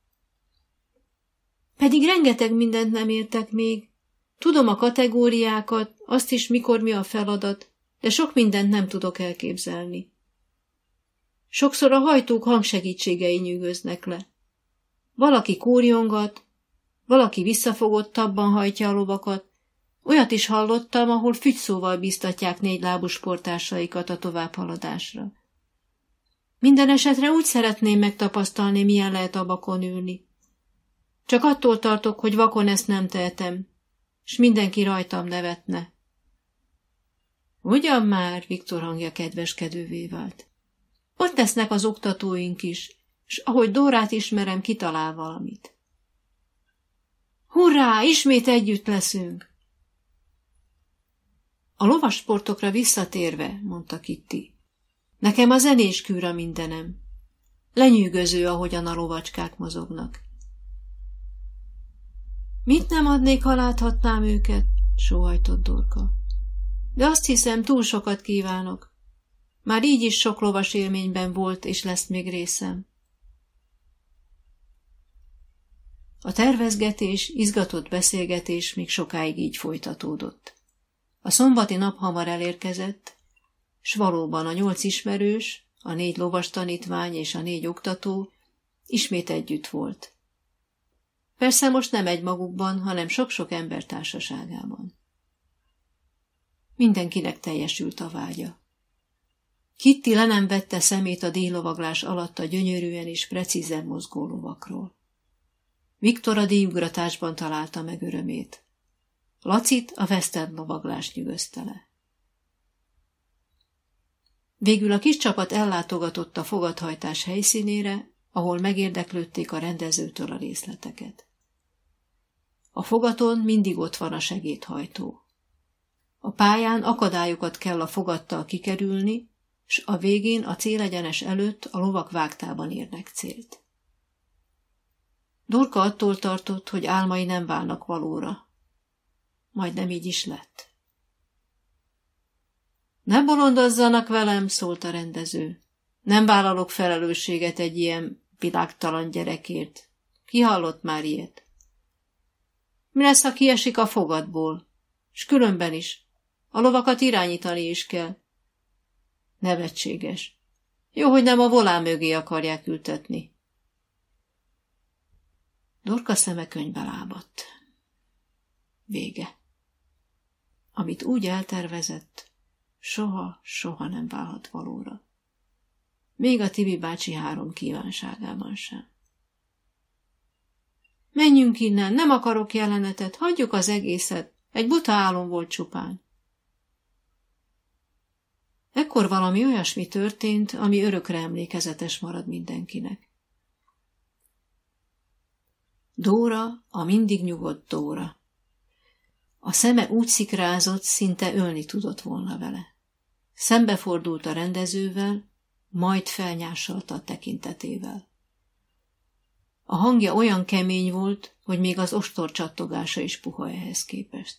Pedig rengeteg mindent nem értek még. Tudom a kategóriákat, azt is, mikor mi a feladat, de sok mindent nem tudok elképzelni. Sokszor a hajtók hangsegítségei nyűgöznek le. Valaki kórjongat, valaki visszafogottabban hajtja a lovakat. Olyat is hallottam, ahol fügyszóval bíztatják 4 lábú sporttársaikat a továbbhaladásra. Minden esetre úgy szeretném megtapasztalni, milyen lehet a bakon ülni. Csak attól tartok, hogy vakon ezt nem tehetem, s mindenki rajtam nevetne. Ugyan már, Viktor hangja kedveskedővé vált. Ott lesznek az oktatóink is, s ahogy Dórát ismerem, kitalál valamit. Hurrá, ismét együtt leszünk! A lovassportokra visszatérve, mondta Kitty, nekem a zenés kűr a mindenem. Lenyűgöző, ahogyan a lovacskák mozognak. Mit nem adnék, ha láthatnám őket? Sóhajtott Dorka. De azt hiszem, túl sokat kívánok. Már így is sok lovas élményben volt, és lesz még részem. A tervezgetés, izgatott beszélgetés még sokáig így folytatódott. A szombati nap hamar elérkezett, s valóban a 8 ismerős, a 4 lovas tanítvány és a 4 oktató ismét együtt volt. Persze most nem egymagukban, hanem sok-sok ember társaságában. Mindenkinek teljesült a vágya. Kitty le nem vette szemét a díjlovaglás alatt a gyönyörűen és precízen mozgó lovakról. Viktor a díjugratásban találta meg örömét. Lacit a western lovaglás nyűgözte le. Végül a kis csapat ellátogatott a fogadhajtás helyszínére, ahol megérdeklődték a rendezőtől a részleteket. A fogaton mindig ott van a segédhajtó. A pályán akadályokat kell a fogattal kikerülni, s a végén a célegyenes előtt a lovak vágtában érnek célt. Dorka attól tartott, hogy álmai nem válnak valóra. Majdnem így is lett. Ne bolondozzanak velem, szólt a rendező. Nem vállalok felelősséget egy ilyen világtalan gyerekért. Ki hallott már ilyet? Mi lesz, ha kiesik a fogatból? S különben is. A lovakat irányítani is kell. Nevetséges. Jó, hogy nem a volán mögé akarják ültetni. Dorka szeme könyvbe lábadt. Vége. Amit úgy eltervezett, soha nem válhat valóra. Még a Tibi bácsi 3 kívánságában sem. Menjünk innen, nem akarok jelenetet, hagyjuk az egészet, egy buta álom volt csupán. Ekkor valami olyasmi történt, ami örökre emlékezetes marad mindenkinek. Dóra, a mindig nyugodt Dóra. A szeme úgy szikrázott, szinte ölni tudott volna vele. Szembefordult a rendezővel, majd felnyásolta a tekintetével. A hangja olyan kemény volt, hogy még az ostor csattogása is puha ehhez képest.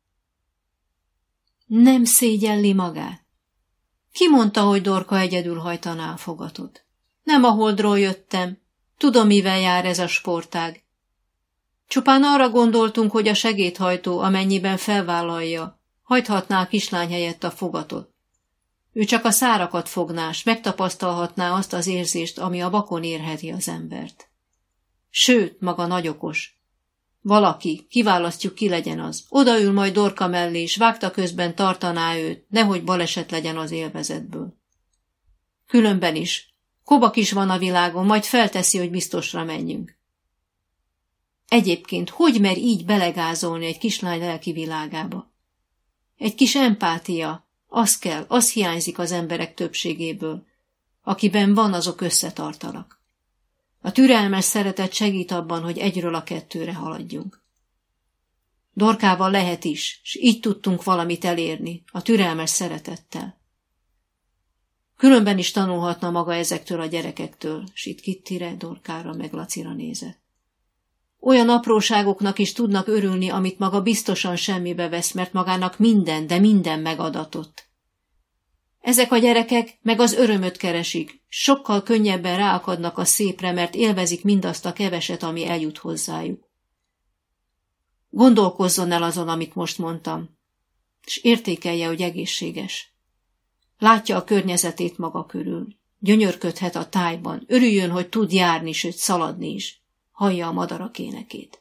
Nem szégyelli magát. Ki mondta, hogy Dorka egyedül hajtaná a fogatot? Nem a Holdról jöttem. Tudom, mivel jár ez a sportág. Csupán arra gondoltunk, hogy a segédhajtó, amennyiben felvállalja, hajthatná a kislány helyett a fogatot. Ő csak a szárakat fogná, s megtapasztalhatná azt az érzést, ami a vakon érheti az embert. Sőt, maga nagyokos. Valaki, kiválasztjuk, ki legyen az. Odaül majd Dorka mellé, és vágta közben tartaná őt, nehogy baleset legyen az élvezetből. Különben is. Kobak is van a világon, majd felteszi, hogy biztosra menjünk. Egyébként hogy mer így belegázolni egy kislány lelki világába? Egy kis empátia, az kell, az hiányzik az emberek többségéből. Akiben van, azok összetartanak. A türelmes szeretet segít abban, hogy 1-ről a 2-re haladjunk. Dorkával lehet is, s így tudtunk valamit elérni, a türelmes szeretettel. Különben is tanulhatna maga ezektől a gyerekektől, s itt Kittyre, Dorkára meg Lacira nézett. Olyan apróságoknak is tudnak örülni, amit maga biztosan semmibe vesz, mert magának minden, de minden megadatott. Ezek a gyerekek meg az örömöt keresik, sokkal könnyebben ráakadnak a szépre, mert élvezik mindazt a keveset, ami eljut hozzájuk. Gondolkozzon el azon, amit most mondtam, és értékelje, hogy egészséges. Látja a környezetét maga körül, gyönyörködhet a tájban, örüljön, hogy tud járni, sőt szaladni is. Hallja a madarak énekét.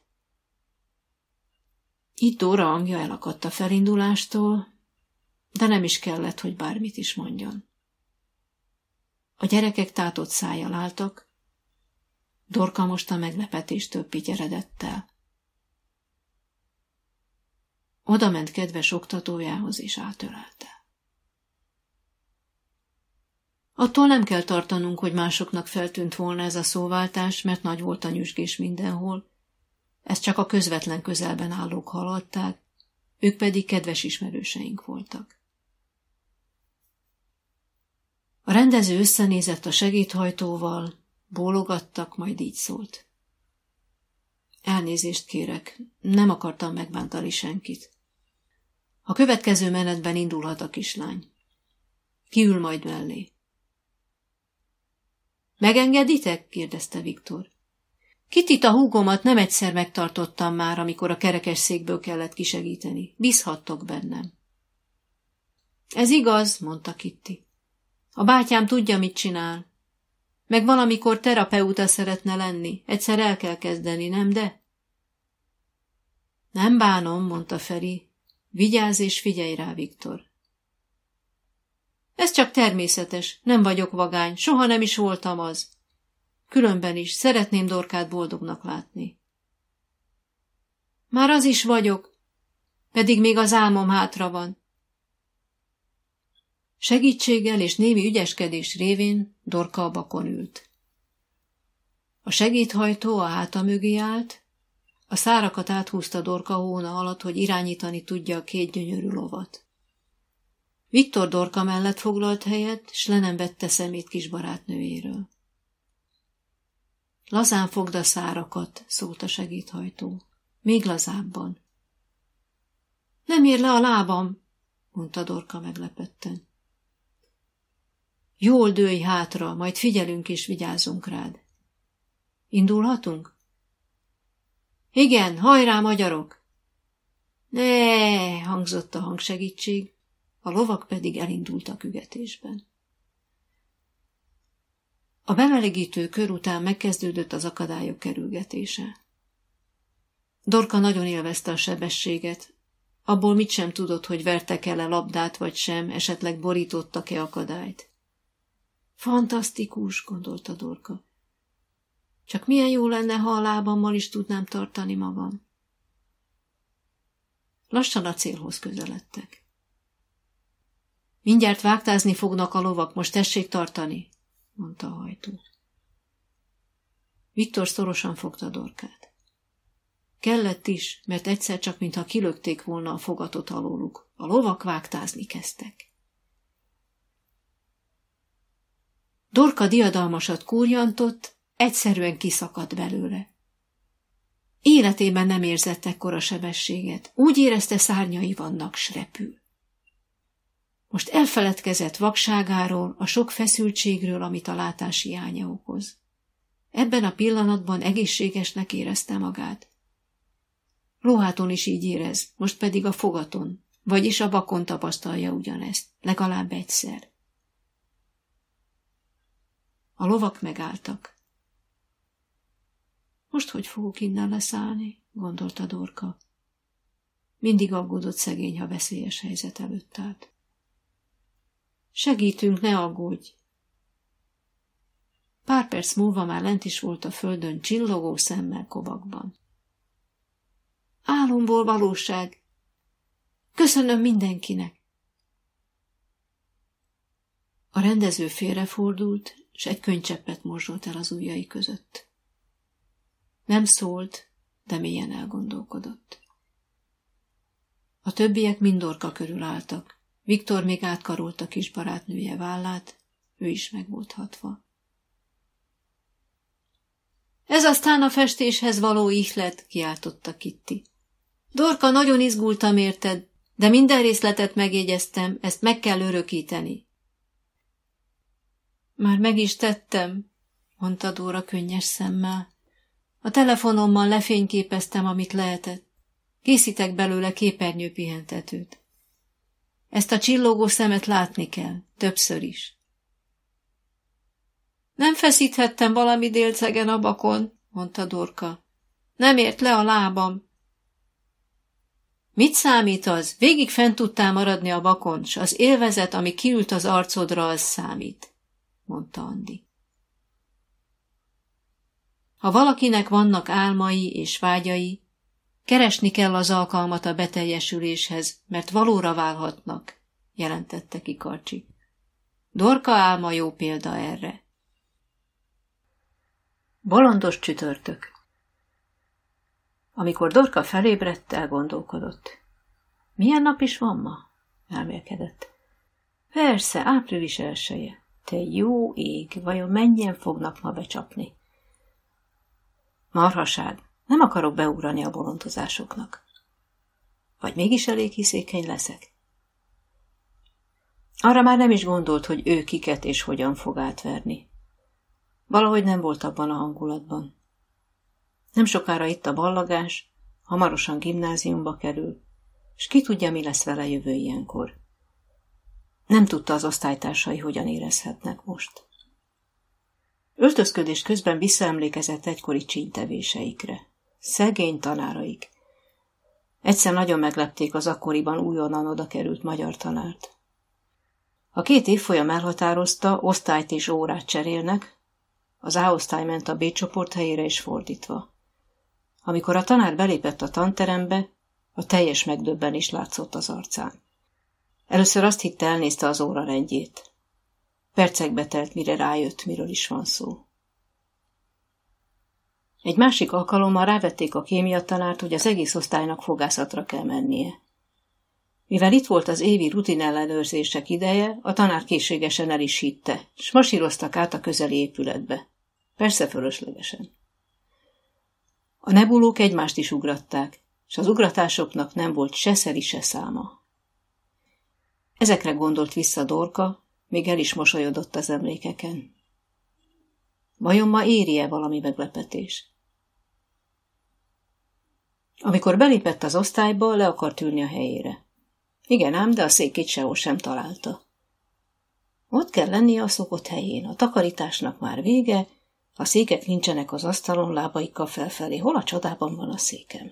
Itt Dóra hangja elakadt a felindulástól, de nem is kellett, hogy bármit is mondjon. A gyerekek tátott szájjal álltak, Dorka most a meglepetéstől pityeredett el. Oda ment kedves oktatójához, és átölelte. Attól nem kell tartanunk, hogy másoknak feltűnt volna ez a szóváltás, mert nagy volt a nyüzsgés mindenhol, Ezt csak a közvetlen közelben állók hallották, ők pedig kedves ismerőseink voltak. A rendező összenézett a segédhajtóval, bólogattak, majd így szólt. Elnézést kérek, nem akartam megbántani senkit. A következő menetben indulhat a kislány. Kiül majd mellé. Megengeditek? Kérdezte Viktor. Kittit, a húgomat nem egyszer megtartottam már, amikor a kerekesszékből kellett kisegíteni. Bízhattok bennem. Ez igaz, mondta Kitty. A bátyám tudja, mit csinál. Meg valamikor terapeuta szeretne lenni. Egyszer el kell kezdeni, nem de? Nem bánom, mondta Feri. Vigyázz és figyelj rá, Viktor. Ez csak természetes, nem vagyok vagány, soha nem is voltam az. Különben is szeretném Dorkát boldognak látni. Már az is vagyok, pedig még az álmom hátra van. Segítséggel és némi ügyeskedés révén Dorka a bakon ült. A segédhajtó a háta mögé állt, a szárakat áthúzta Dorka hóna alatt, hogy irányítani tudja a két gyönyörű lovat. Viktor Dorka mellett foglalt helyet, s le nem vette szemét kis barátnőjéről. Lazán fogd a szárakat, szólt a segédhajtó. Még lazábban. Nem ér le a lábam, mondta Dorka meglepetten. Jól dőlj hátra, majd figyelünk és vigyázzunk rád. Indulhatunk? Igen, hajrá, magyarok! Ne, hangzott a hangsegítség, a lovak pedig elindultak ügetésben. A bemelegítő kör után megkezdődött az akadályok kerülgetése. Dorka nagyon élvezte a sebességet, abból mit sem tudott, hogy vertek-e labdát vagy sem, esetleg borítottak-e akadályt. Fantasztikus, gondolta Dorka. Csak milyen jó lenne, ha a lábammal is tudnám tartani magam. Lassan a célhoz közeledtek. Mindjárt vágtázni fognak a lovak, most tessék tartani, mondta a hajtó. Viktor szorosan fogta Dorkát. Kellett is, mert egyszer csak mintha kilökték volna a fogatot alóluk. A lovak vágtázni kezdtek. Dorka diadalmasat kúrjantott, egyszerűen kiszakadt belőle. Életében nem érzett ekkora sebességet, úgy érezte, szárnyai vannak, s repül. Most elfeledkezett vakságáról, a sok feszültségről, amit a látás hiánya okoz. Ebben a pillanatban egészségesnek érezte magát. Lóháton is így érez, most pedig a fogaton, vagyis a bakon tapasztalja ugyanezt, legalább egyszer. A lovak megálltak. Most hogy fogok innen leszállni, gondolta Dorka. Mindig aggódott szegény, ha veszélyes helyzet előtt állt. Segítünk, ne aggódj! Pár perc múlva már lent is volt a földön, csillogó szemmel kobakban. Álomból valóság! Köszönöm mindenkinek! A rendező félrefordult, s egy könycseppet morzsolt el az ujjai között. Nem szólt, de mélyen elgondolkodott. A többiek mind Dorka körül álltak. Viktor még átkarolta kis barátnője vállát, ő is meg volt hatva. Ez aztán a festéshez való ihlet, kiáltotta Kitty. Dorka, nagyon izgultam érted, de minden részletet megjegyeztem, ezt meg kell örökíteni. Már meg is tettem, mondta Dóra könnyes szemmel. A telefonommal lefényképeztem, amit lehetett. Készítek belőle képernyőpihentetőt. Ezt a csillogó szemet látni kell, többször is. Nem feszíthettem valami délcegen a bakon, mondta Dorka. Nem ért le a lábam. Mit számít az? Végig fent tudtál maradni a bakon, s az élvezet, ami kiült az arcodra, az számít, mondta Andi. Ha valakinek vannak álmai és vágyai, keresni kell az alkalmat a beteljesüléshez, mert valóra válhatnak, jelentette ki Karcsi. Dorka álma jó példa erre. Bolondos csütörtök. Amikor Dorka felébredt, elgondolkodott. Milyen nap is van ma? Elmélkedett. Persze, április 1-je. Te jó ég, vajon mennyien fognak ma becsapni? Marhaság, nem akarok beugrani a bolondozásoknak. Vagy mégis elég hiszékeny leszek? Arra már nem is gondolt, hogy ő kiket és hogyan fog átverni. Valahogy nem volt abban a hangulatban. Nem sokára itt a ballagás, hamarosan gimnáziumba kerül, és ki tudja, mi lesz vele jövő ilyenkor. Nem tudta az osztálytársai, hogyan érezhetnek most. Öltözködés közben visszaemlékezett egykori csínytevéseikre. Szegény tanáraik. Egyszer nagyon meglepték az akkoriban újonnan oda került magyar tanárt. A 2 évfolyam elhatározta, osztályt és órát cserélnek, az A osztály ment a B csoport helyére és fordítva. Amikor a tanár belépett a tanterembe, a teljes megdöbbenés látszott az arcán. Először azt hitte, elnézte az órarendjét. Percekbe telt, mire rájött, miről is van szó. Egy másik alkalommal rávették a kémia tanárt, hogy az egész osztálynak fogászatra kell mennie. Mivel itt volt az évi rutinellenőrzések ideje, a tanár készségesen el is hitte, s masíroztak át a közeli épületbe. Persze fölöslegesen. A nebulók egymást is ugratták, és az ugratásoknak nem volt se szeri, se száma. Ezekre gondolt vissza Dorka, még el is mosolyodott az emlékeken. Vajon ma éri-e valami meglepetés? Amikor belépett az osztályba, le akart ülni a helyére. Igen ám, de a székét sehol sem találta. Ott kell lennie a szokott helyén, a takarításnak már vége, a székek nincsenek az asztalon, lábaikkal felfelé. Hol a csodában van a székem?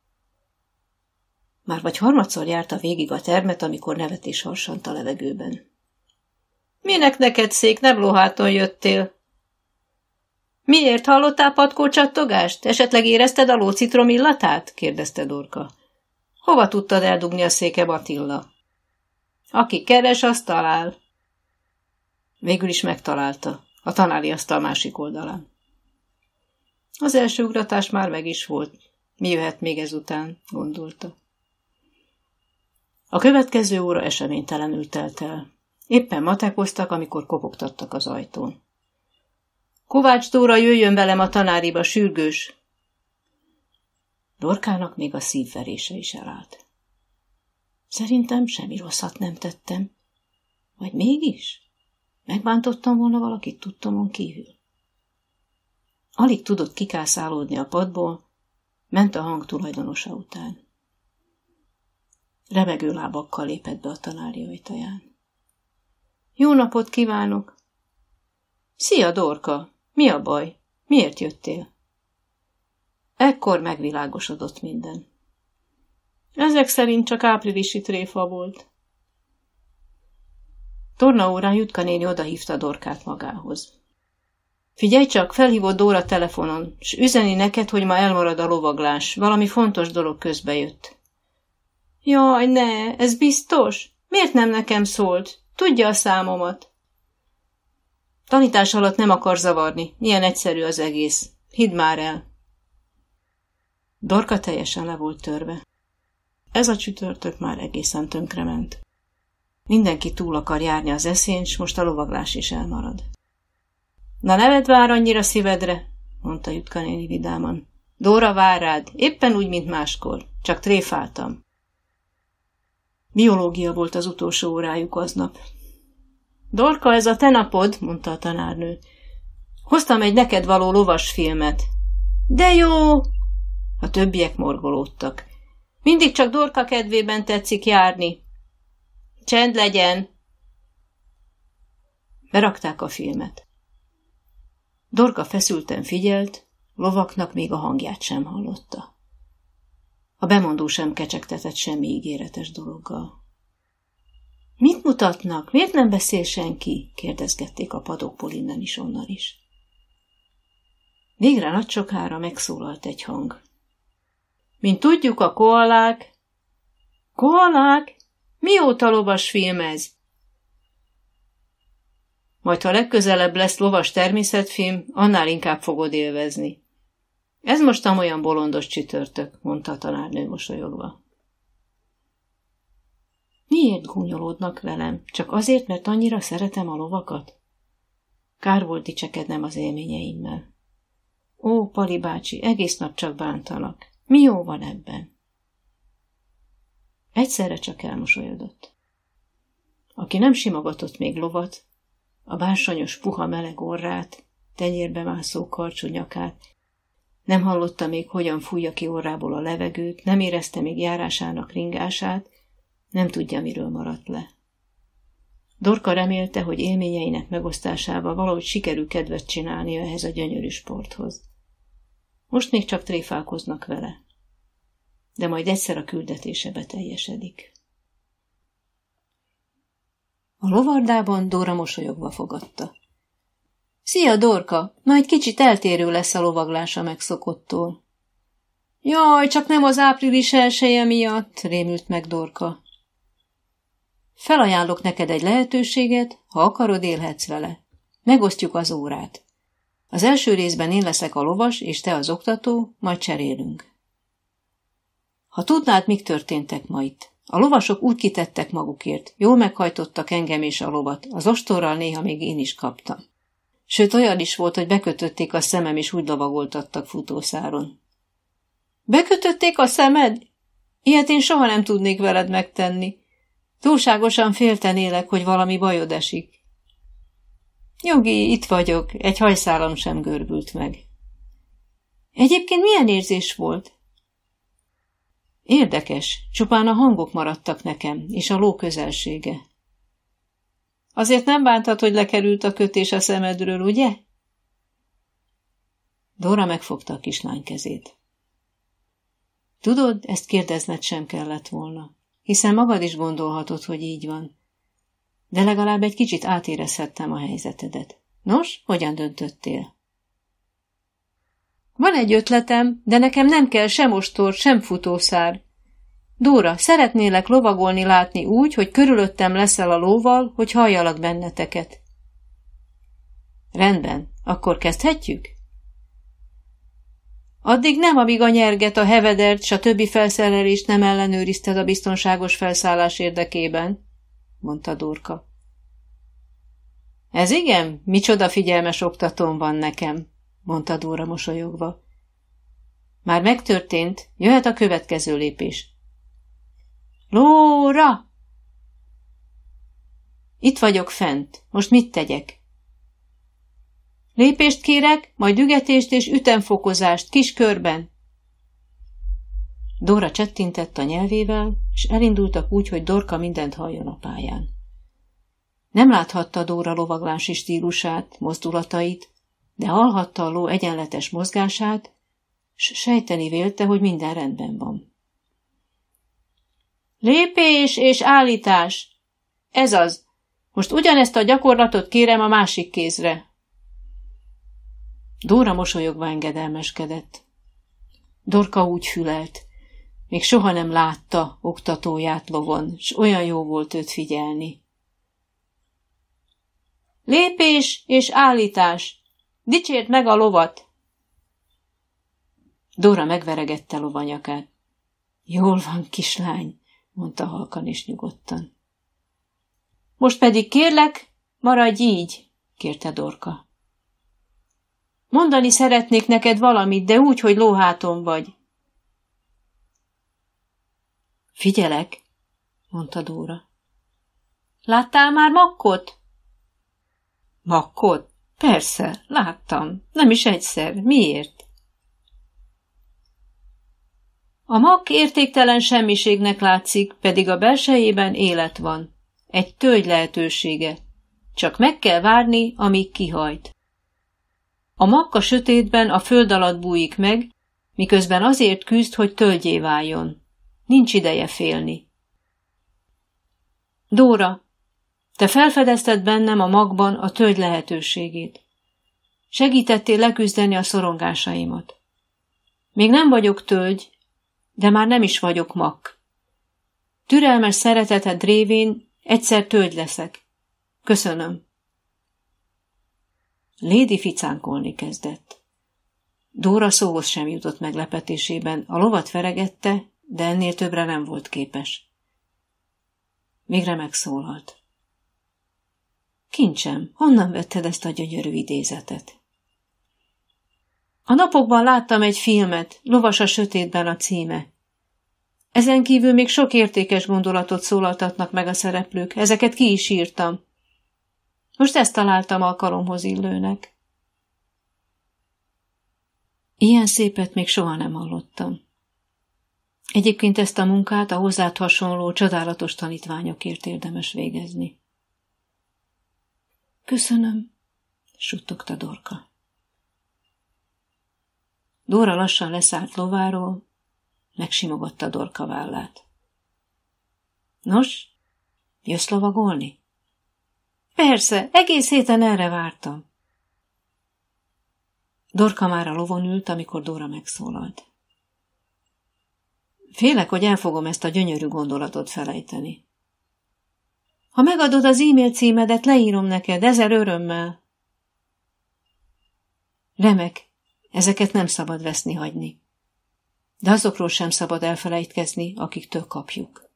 Már vagy harmadszor járta végig a termet, amikor nevetés harsant a levegőben. Minek neked szék, nem lóháton jöttél? Miért hallottál patkócsattogást? Esetleg érezted a lócitrom illatát? Kérdezte Dorka. Hova tudtad eldugni a székem, Attila? Aki keres, azt talál. Végül is megtalálta, a tanári asztal másik oldalán. Az első ugratás már meg is volt. Mi jöhet még ezután, gondolta. A következő óra eseménytelenül telt el. Éppen matekoztak, amikor kopogtattak az ajtón. Kovács Dóra, jöjjön velem a tanáriba, sürgős! Dorkának még a szívverése is elállt. Szerintem semmi rosszat nem tettem. Vagy mégis? Megbántottam volna valakit tudtomon kívül. Alig tudott kikászálódni a padból, ment a hang tulajdonosa után. Remegő lábakkal lépett be a tanári ajtaján. Jó napot kívánok! Szia, Dorka! Mi a baj? Miért jöttél? Ekkor megvilágosodott minden. Ezek szerint csak áprilisi tréfa volt. Tornaórán Jutka néni odahívta Dorkát magához. Figyelj csak, felhívott Dóra telefonon, s üzeni neked, hogy ma elmarad a lovaglás, valami fontos dolog közbe jött. Jaj, ne, ez biztos? Miért nem nekem szólt? Tudja a számomat. Tanítás alatt nem akar zavarni, ilyen egyszerű az egész. Hidd már el. Dorka teljesen le volt törve. Ez a csütörtök már egészen tönkrement. Mindenki túl akar járni az eszén, s most a lovaglás is elmarad. Na, ne vedd vár annyira szívedre, mondta Jutka néni vidáman. Dóra vár rád, éppen úgy, mint máskor, csak tréfáltam. Biológia volt az utolsó órájuk aznap. Dorka, ez a te napod, mondta a tanárnő. Hoztam egy neked való lovasfilmet. De jó! A többiek morgolódtak. Mindig csak Dorka kedvében tetszik járni. Csend legyen! Berakták a filmet. Dorka feszülten figyelt, lovaknak még a hangját sem hallotta. A bemondó sem kecsegtetett semmi ígéretes dologgal. Mit mutatnak? Miért nem beszél senki? Kérdezgették a padokból innen is, onnan is. Végre nagy sokára megszólalt egy hang. Mint tudjuk, a koalák... Koalák? Mióta lovas film ez? Majd, ha legközelebb lesz lovas természetfilm, annál inkább fogod élvezni. Ez mostan olyan bolondos csütörtök, mondta a tanárnő mosolyogva. Miért gúnyolódnak velem? Csak azért, mert annyira szeretem a lovakat? Kár volt dicsekednem az élményeimmel. Ó, Pali bácsi, egész nap csak bántanak. Mi jó van ebben? Egyszerre csak elmosolyodott. Aki nem simogatott még lovat, a bársonyos puha meleg orrát, tenyérbe mászó karcsú nyakát, nem hallotta még, hogyan fújja ki orrából a levegőt, nem érezte még járásának ringását, nem tudja, miről maradt le. Dorka remélte, hogy élményeinek megosztásával valahogy sikerül kedvet csinálnia ehhez a gyönyörű sporthoz. Most még csak tréfálkoznak vele, de majd egyszer a küldetése beteljesedik. A lovardában Dóra mosolyogva fogadta. Szia, Dorka! Majd kicsit eltérő lesz a lovaglás a megszokottól. Jaj, csak nem az április 1-je miatt, rémült meg Dorka. Felajánlok neked egy lehetőséget, ha akarod, élhetsz vele. Megosztjuk az órát. Az első részben én leszek a lovas, és te az oktató, majd cserélünk. Ha tudnád, mik történtek ma itt. A lovasok úgy kitettek magukért, jól meghajtottak engem és a lovat, az ostorral néha még én is kaptam. Sőt, olyan is volt, hogy bekötötték a szemem, és úgy lovagoltattak futószáron. Bekötötték a szemed? Ilyet én soha nem tudnék veled megtenni. Túlságosan féltenélek, hogy valami bajod esik. Nyugi, itt vagyok, egy hajszálam sem görbült meg. Egyébként milyen érzés volt? Érdekes, csupán a hangok maradtak nekem, és a ló közelsége. Azért nem bántad, hogy lekerült a kötés a szemedről, ugye? Dóra megfogta a kislány kezét. Tudod, ezt kérdezned sem kellett volna, hiszen magad is gondolhatod, hogy így van. De legalább egy kicsit átérezhettem a helyzetedet. Nos, hogyan döntöttél? Van egy ötletem, de nekem nem kell sem ostor, sem futószár. Dóra, szeretnélek lovagolni látni úgy, hogy körülöttem leszel a lóval, hogy halljalak benneteket. Rendben, akkor kezdhetjük? Addig nem, amíg a nyerget, a hevedert, s a többi felszerelést nem ellenőrizted a biztonságos felszállás érdekében, mondta Dorka. Ez igen, micsoda figyelmes oktatóm van nekem, mondta Dóra mosolyogva. Már megtörtént, jöhet a következő lépés. Lóra! Itt vagyok fent, most mit tegyek? Lépést kérek, majd ügetést és ütemfokozást kis körben. Dóra csettintett a nyelvével, és elindultak úgy, hogy Dorka mindent halljon a pályán. Nem láthatta Dóra lovaglási stílusát, mozdulatait, de hallhatta a ló egyenletes mozgását, s sejteni vélte, hogy minden rendben van. Lépés és állítás! Ez az! Most ugyanezt a gyakorlatot kérem a másik kézre. Dóra mosolyogva engedelmeskedett. Dorka úgy fülelt, még soha nem látta oktatóját lovon, s olyan jó volt őt figyelni. Lépés és állítás! Dicsérd meg a lovat! Dóra megveregette lovanyakát. Jól van, kislány, mondta halkan és nyugodtan. Most pedig kérlek, maradj így, kérte Dorka. Mondani szeretnék neked valamit, de úgy, hogy lóháton vagy. Figyelek, mondta Dóra. Láttál már makkot? Makkot? Persze, láttam. Nem is egyszer. Miért? A makk értéktelen semmiségnek látszik, pedig a belsejében élet van. Egy tölgy lehetősége. Csak meg kell várni, amíg kihajt. A makk a sötétben a föld alatt bújik meg, miközben azért küzd, hogy tölgyé váljon. Nincs ideje félni. Dóra, te felfedezted bennem a makkban a tölgy lehetőségét. Segítettél leküzdeni a szorongásaimat. Még nem vagyok tölgy, de már nem is vagyok makk. Türelmes szereteted révén egyszer tölgy leszek. Köszönöm. Lady ficánkolni kezdett. Dóra szóhoz sem jutott meglepetésében, a lovat veregette, de ennél többre nem volt képes. Végre megszólalt. Kincsem, honnan vetted ezt a gyönyörű idézetet? A napokban láttam egy filmet, Lovas a sötétben a címe. Ezen kívül még sok értékes gondolatot szólaltatnak meg a szereplők, ezeket ki is írtam. Most ezt találtam alkalomhoz illőnek. Ilyen szépet még soha nem hallottam. Egyébként ezt a munkát a hozzád hasonló csodálatos tanítványokért érdemes végezni. Köszönöm, suttogta Dorka. Dóra lassan leszállt lováról, megsimogatta Dorka vállát. Nos, jössz lovagolni? Persze, egész héten erre vártam. Dorka már a lovon ült, amikor Dóra megszólalt. Félek, hogy el fogom ezt a gyönyörű gondolatot felejteni. Ha megadod az e-mail címedet, leírom neked, 1000 örömmel. Remek, ezeket nem szabad veszni hagyni. De azokról sem szabad elfelejtkezni, akiktől kapjuk.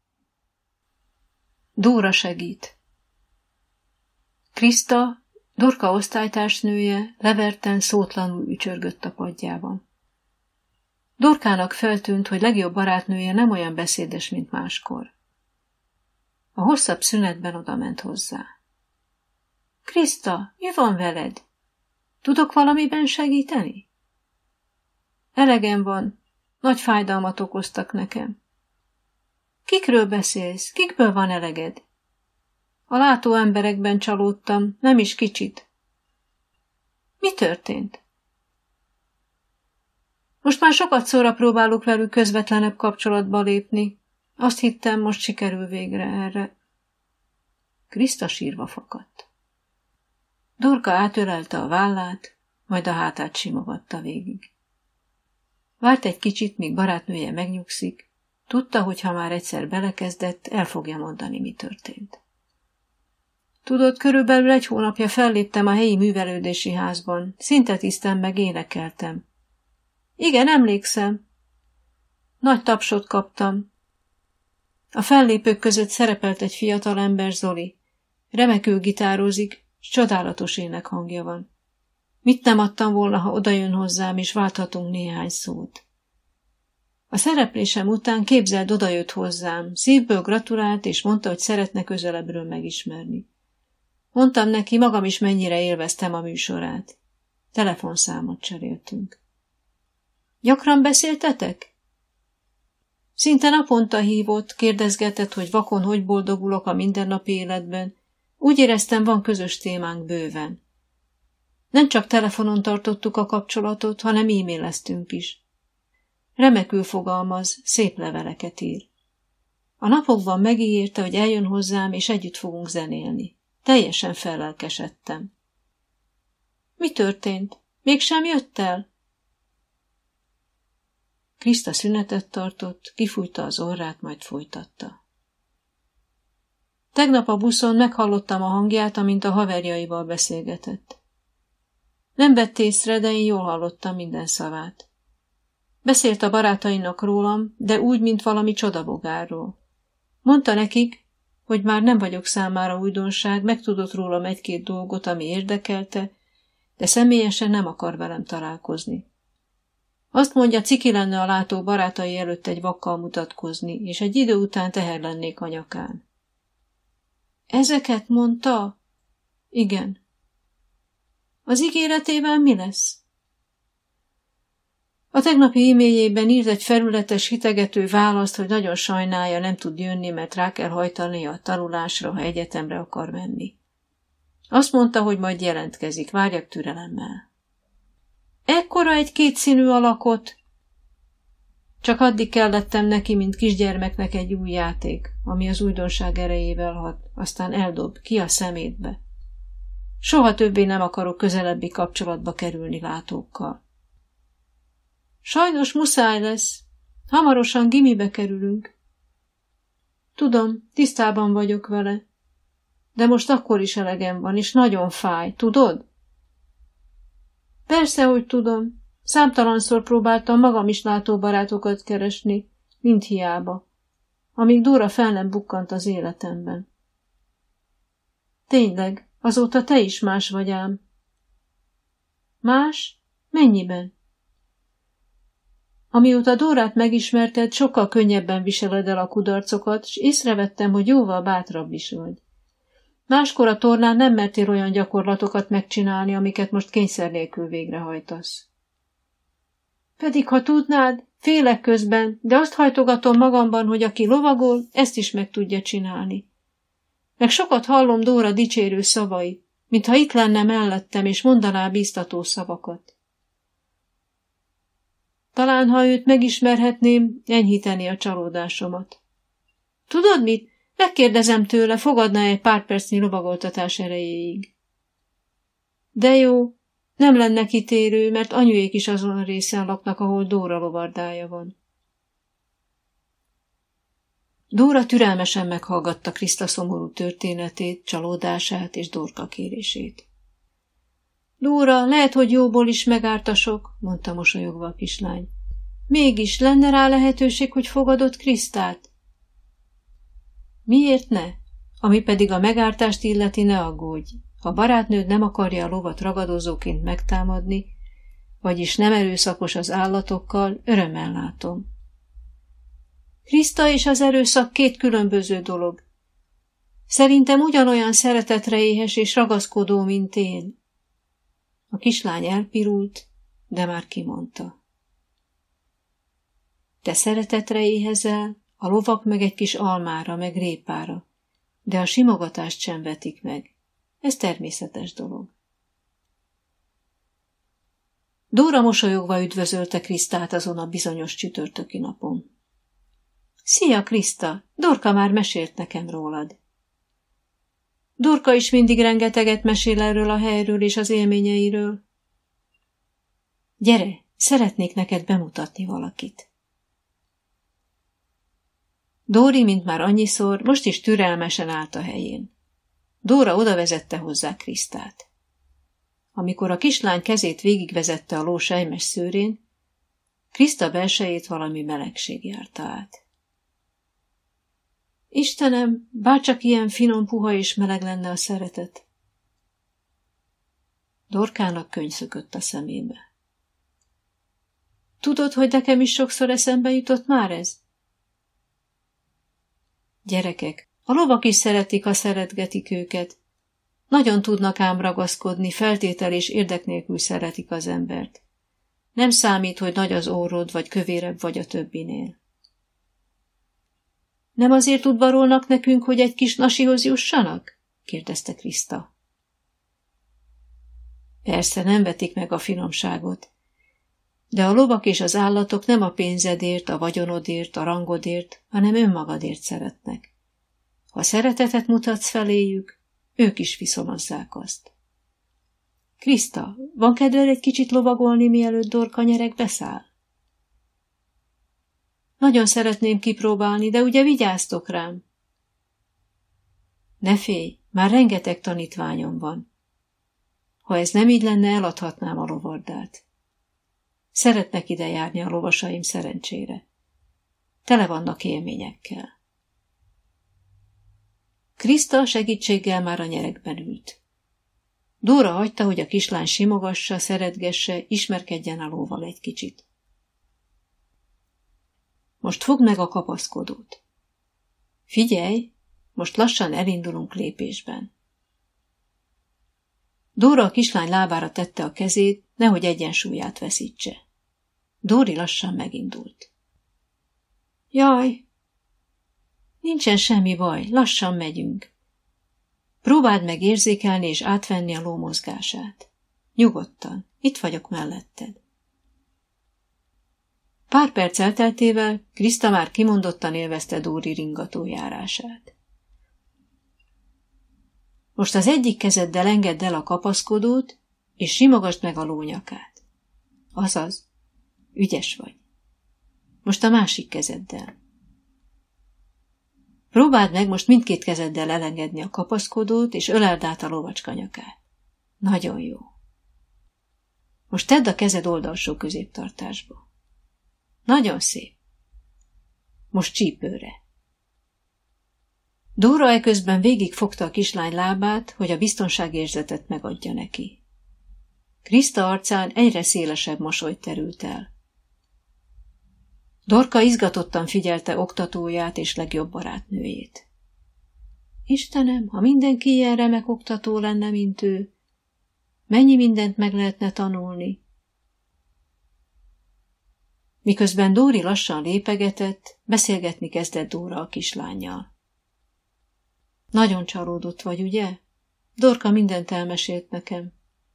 Dóra segít. Kriszta, Dorka osztálytársnője, leverten, szótlanul ücsörgött a padjában. Dorkának feltűnt, hogy legjobb barátnője nem olyan beszédes, mint máskor. A hosszabb szünetben odament hozzá. Kriszta, mi van veled? Tudok valamiben segíteni? Elegem van, nagy fájdalmat okoztak nekem. Kikről beszélsz? Kikből van eleged? A látó emberekben csalódtam, nem is kicsit. Mi történt? Most már sokat szóra próbálok velük közvetlenebb kapcsolatba lépni. Azt hittem, most sikerül végre erre. Kriszta sírva fakadt. Dorka átölelte a vállát, majd a hátát simogatta végig. Várt egy kicsit, míg barátnője megnyugszik, tudta, hogy ha már egyszer belekezdett, el fogja mondani, mi történt. Tudod, körülbelül 1 hónapja felléptem a helyi művelődési házban, szintetisztem meg énekeltem. Igen, emlékszem. Nagy tapsot kaptam. A fellépők között szerepelt egy fiatal ember, Zoli. Remekül gitározik, s csodálatos énekhangja van. Mit nem adtam volna, ha odajön hozzám, és válthatunk néhány szót. A szereplésem után képzeld, odajött hozzám, szívből gratulált, és mondta, hogy szeretne közelebbről megismerni. Mondtam neki, magam is mennyire élveztem a műsorát. Telefonszámot cseréltünk. Gyakran beszéltetek? Szinte naponta hívott, kérdezgetett, hogy vakon hogy boldogulok a mindennapi életben. Úgy éreztem, van közös témánk bőven. Nem csak telefonon tartottuk a kapcsolatot, hanem e-maileztünk is. Remekül fogalmaz, szép leveleket ír. A napokban megígérte, hogy eljön hozzám, és együtt fogunk zenélni. Teljesen fellelkesedtem. Mi történt? Mégsem jött el? Kriszta szünetet tartott, kifújta az orrát, majd folytatta. Tegnap a buszon meghallottam a hangját, amint a haverjaival beszélgetett. Nem vett észre, de én jól hallottam minden szavát. Beszélt a barátainak rólam, de úgy, mint valami csodabogárról. Mondta nekik, hogy már nem vagyok számára újdonság, megtudott rólam 1-2 dolgot, ami érdekelte, de személyesen nem akar velem találkozni. Azt mondja, ciki lenne a látó barátai előtt egy vakkal mutatkozni, és egy idő után teher lennék a nyakán. Ezeket mondta? Igen. Az ígéretével mi lesz? A tegnapi e-mailjében írt egy felületes, hitegető választ, hogy nagyon sajnálja, nem tud jönni, mert rá kell hajtani a tanulásra, ha egyetemre akar menni. Azt mondta, hogy majd jelentkezik, várjak türelemmel. Ekkora egy kétszínű alakot? Csak addig kellettem neki, mint kisgyermeknek egy új játék, ami az újdonság erejével hat, aztán eldob ki a szemétbe. Soha többé nem akarok közelebbi kapcsolatba kerülni látókkal. Sajnos muszáj lesz. Hamarosan gimibe kerülünk. Tudom, tisztában vagyok vele. De most akkor is elegem van, és nagyon fáj, tudod? Persze, hogy tudom. Számtalanszor próbáltam magam is látóbarátokat keresni, mind hiába, amíg Dóra fel nem bukkant az életemben. Tényleg, azóta te is más vagy ám. Más? Mennyiben? Amióta Dórát megismerted, sokkal könnyebben viseled el a kudarcokat, s észrevettem, hogy jóval bátrabb is vagy. Máskor a tornán nem mertél olyan gyakorlatokat megcsinálni, amiket most kényszer nélkül végrehajtasz. Pedig, ha tudnád, félek közben, de azt hajtogatom magamban, hogy aki lovagol, ezt is meg tudja csinálni. Meg sokat hallom Dóra dicsérő szavait, mintha itt lenne mellettem, és mondaná bíztató szavakat. Talán, ha őt megismerhetném, enyhíteni a csalódásomat. Tudod mit? Megkérdezem tőle, fogadná egy pár percnyi lovagoltatás erejéig. De jó, nem lenne kitérő, mert anyuék is azon a részen laknak, ahol Dóra lovardája van. Dóra türelmesen meghallgatta Kriszta szomorú történetét, csalódását és Dorka kérését. Dóra, lehet, hogy jóból is megártasok, mondta mosolyogva a kislány. Mégis lenne rá lehetőség, hogy fogadod Krisztát? Miért ne? Ami pedig a megártást illeti, ne aggódj. Ha barátnőd nem akarja a lovat ragadozóként megtámadni, vagyis nem erőszakos az állatokkal, örömmel látom. Kriszta és az erőszak két különböző dolog. Szerintem ugyanolyan szeretetre éhes és ragaszkodó, mint én. A kislány elpirult, de már kimondta. Te szeretetre éhezel, a lovak meg egy kis almára, meg répára, de a simogatást sem vetik meg. Ez természetes dolog. Dóra mosolyogva üdvözölte Krisztát azon a bizonyos csütörtöki napon. Szia, Kriszta! Dorka már mesélt nekem rólad. Dorka is mindig rengeteget mesél erről a helyről és az élményeiről. Gyere, szeretnék neked bemutatni valakit. Dóri, mint már annyiszor, most is türelmesen állt a helyén. Dóra odavezette hozzá Krisztát. Amikor a kislány kezét végigvezette a ló selymes szőrén, Kriszta belsejét valami melegség járta át. Istenem, bárcsak ilyen finom, puha és meleg lenne a szeretet. Dorkának könny szökött a szemébe. Tudod, hogy nekem is sokszor eszembe jutott már ez? Gyerekek, a lovak is szeretik, ha szeretgetik őket. Nagyon tudnak ám ragaszkodni, feltétel és érdek nélkül szeretik az embert. Nem számít, hogy nagy az orrod, vagy kövérebb vagy a többinél. Nem azért udvarolnak nekünk, hogy egy kis nasihoz jussanak? Kérdezte Kriszta. Persze, nem vetik meg a finomságot. De a lovak és az állatok nem a pénzedért, a vagyonodért, a rangodért, hanem önmagadért szeretnek. Ha szeretetet mutatsz feléjük, ők is viszonozzák azt. Kriszta, van kedved egy kicsit lovagolni, mielőtt Dorka nyeregbe száll? Nagyon szeretném kipróbálni, de ugye vigyáztok rám? Ne félj, már rengeteg tanítványom van. Ha ez nem így lenne, eladhatnám a lovardát. Szeretnek ide járni a lovasaim szerencsére. Tele vannak élményekkel. Kriszta segítséggel már a nyeregben ült. Dóra hagyta, hogy a kislány simogassa, szeretgesse, ismerkedjen a lóval egy kicsit. Most fogd meg a kapaszkodót. Figyelj, most lassan elindulunk lépésben. Dóra a kislány lábára tette a kezét, nehogy egyensúlyát veszítse. Dóri lassan megindult. Jaj, nincsen semmi baj, lassan megyünk. Próbáld meg érzékelni és átvenni a ló mozgását. Nyugodtan, itt vagyok melletted. Pár perc elteltével Kriszta már kimondottan élvezte Dóri ringató járását. Most az egyik kezeddel engedd el a kapaszkodót, és simogasd meg a ló nyakát. Azaz, ügyes vagy. Most a másik kezeddel. Próbáld meg most mindkét kezeddel elengedni a kapaszkodót, és öleld át a lovacska nyakát. Nagyon jó. Most tedd a kezed oldalsó középtartásba. Nagyon szép. Most csípőre. Dóra eközben végigfogta a kislány lábát, hogy a biztonságérzetet megadja neki. Kriszta arcán egyre szélesebb mosoly terült el. Dorka izgatottan figyelte oktatóját és legjobb barátnőjét. Istenem, ha mindenki ilyen remek oktató lenne, mint ő, mennyi mindent meg lehetne tanulni. Miközben Dóri lassan lépegetett, beszélgetni kezdett Dóra a kislánnyal. Nagyon csalódott vagy, ugye? Dorka mindent elmesélt nekem.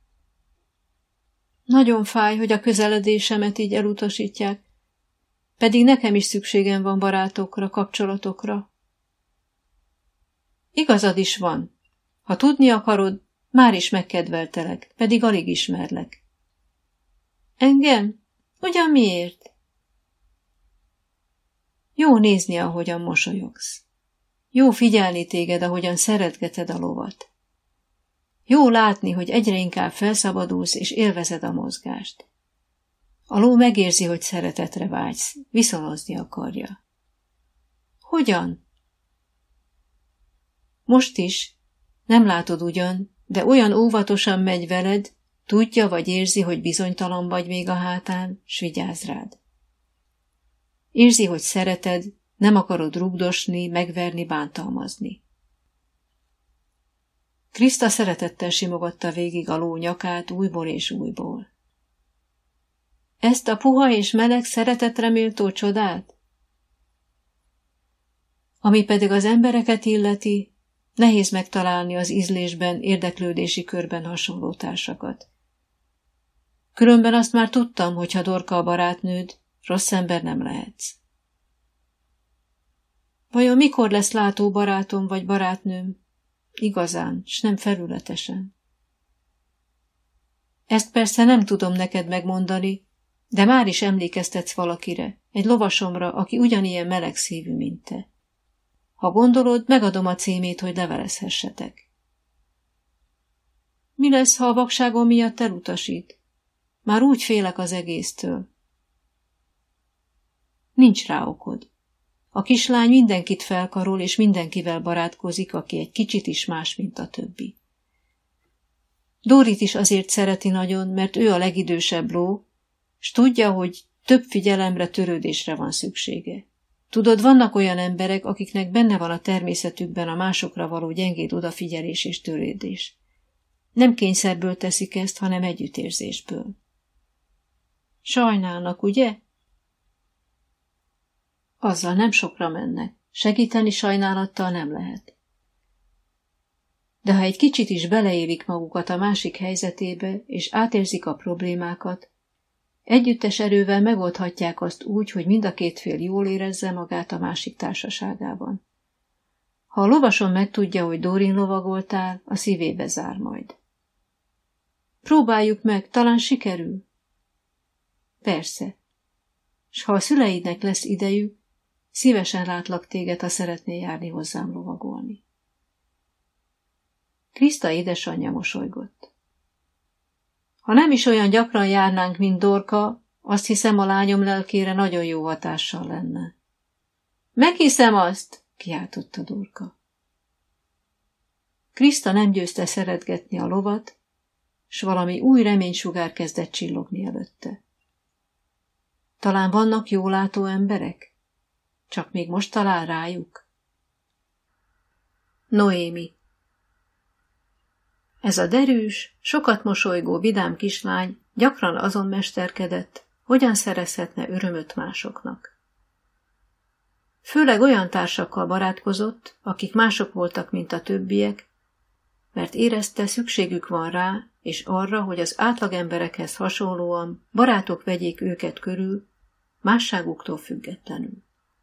Nagyon fáj, hogy a közeledésemet így elutasítják, pedig nekem is szükségem van barátokra, kapcsolatokra. Igazad is van. Ha tudni akarod, már is megkedveltelek, pedig alig ismerlek. Engem? Ugyan miért? Jó nézni, ahogyan mosolyogsz. Jó figyelni téged, ahogyan szeretgeted a lovat. Jó látni, hogy egyre inkább felszabadulsz és élvezed a mozgást. A ló megérzi, hogy szeretetre vágysz, viszonozni akarja. Hogyan? Most is, nem látod ugyan, de olyan óvatosan megy veled, tudja vagy érzi, hogy bizonytalan vagy még a hátán, s vigyáz rád. Érzi, hogy szereted, nem akarod rugdosni, megverni, bántalmazni. Kriszta szeretettel simogatta végig a ló nyakát újból és újból. Ezt a puha és meleg szeretetre méltó csodát? Ami pedig az embereket illeti, nehéz megtalálni az ízlésben, érdeklődési körben hasonló társakat. Különben azt már tudtam, hogy ha Dorka a barátnőd, rossz ember nem lehetsz. Vajon mikor lesz látó barátom vagy barátnőm? Igazán, s nem felületesen. Ezt persze nem tudom neked megmondani, de már is emlékeztetsz valakire, egy lovasomra, aki ugyanilyen meleg szívű, mint te. Ha gondolod, megadom a címét, hogy levelezhessetek. Mi lesz, ha a vakságom miatt elutasít? Már úgy félek az egésztől. Nincs rá okod. A kislány mindenkit felkarol, és mindenkivel barátkozik, aki egy kicsit is más, mint a többi. Dórit is azért szereti nagyon, mert ő a legidősebb ló, s tudja, hogy több figyelemre, törődésre van szüksége. Tudod, vannak olyan emberek, akiknek benne van a természetükben a másokra való gyengéd odafigyelés és törődés. Nem kényszerből teszik ezt, hanem együttérzésből. Sajnálnak, ugye? Azzal nem sokra mennek. Segíteni sajnálattal nem lehet. De ha egy kicsit is beleélik magukat a másik helyzetébe, és átérzik a problémákat, együttes erővel megoldhatják azt úgy, hogy mind a két fél jól érezze magát a másik társaságában. Ha a lovason megtudja, hogy Dórin lovagoltál, a szívébe zár majd. Próbáljuk meg, talán sikerül. Persze. S ha a szüleidnek lesz idejük, szívesen látlak téged, ha szeretnél járni hozzám lovagolni. Kriszta édesanyja mosolygott. Ha nem is olyan gyakran járnánk, mint Dorka, azt hiszem, a lányom lelkére nagyon jó hatással lenne. Meghiszem azt, kiáltotta Dorka. Kriszta nem győzte szeretgetni a lovat, s valami új reménysugár kezdett csillogni előtte. Talán vannak jólátó emberek? Csak még most talál rájuk? Noémi. Ez a derűs, sokat mosolygó, vidám kislány gyakran azon mesterkedett, hogyan szerezhetne örömöt másoknak. Főleg olyan társakkal barátkozott, akik mások voltak, mint a többiek, mert érezte, szükségük van rá, és arra, hogy az átlagemberekhez hasonlóan barátok vegyék őket körül, másságuktól függetlenül.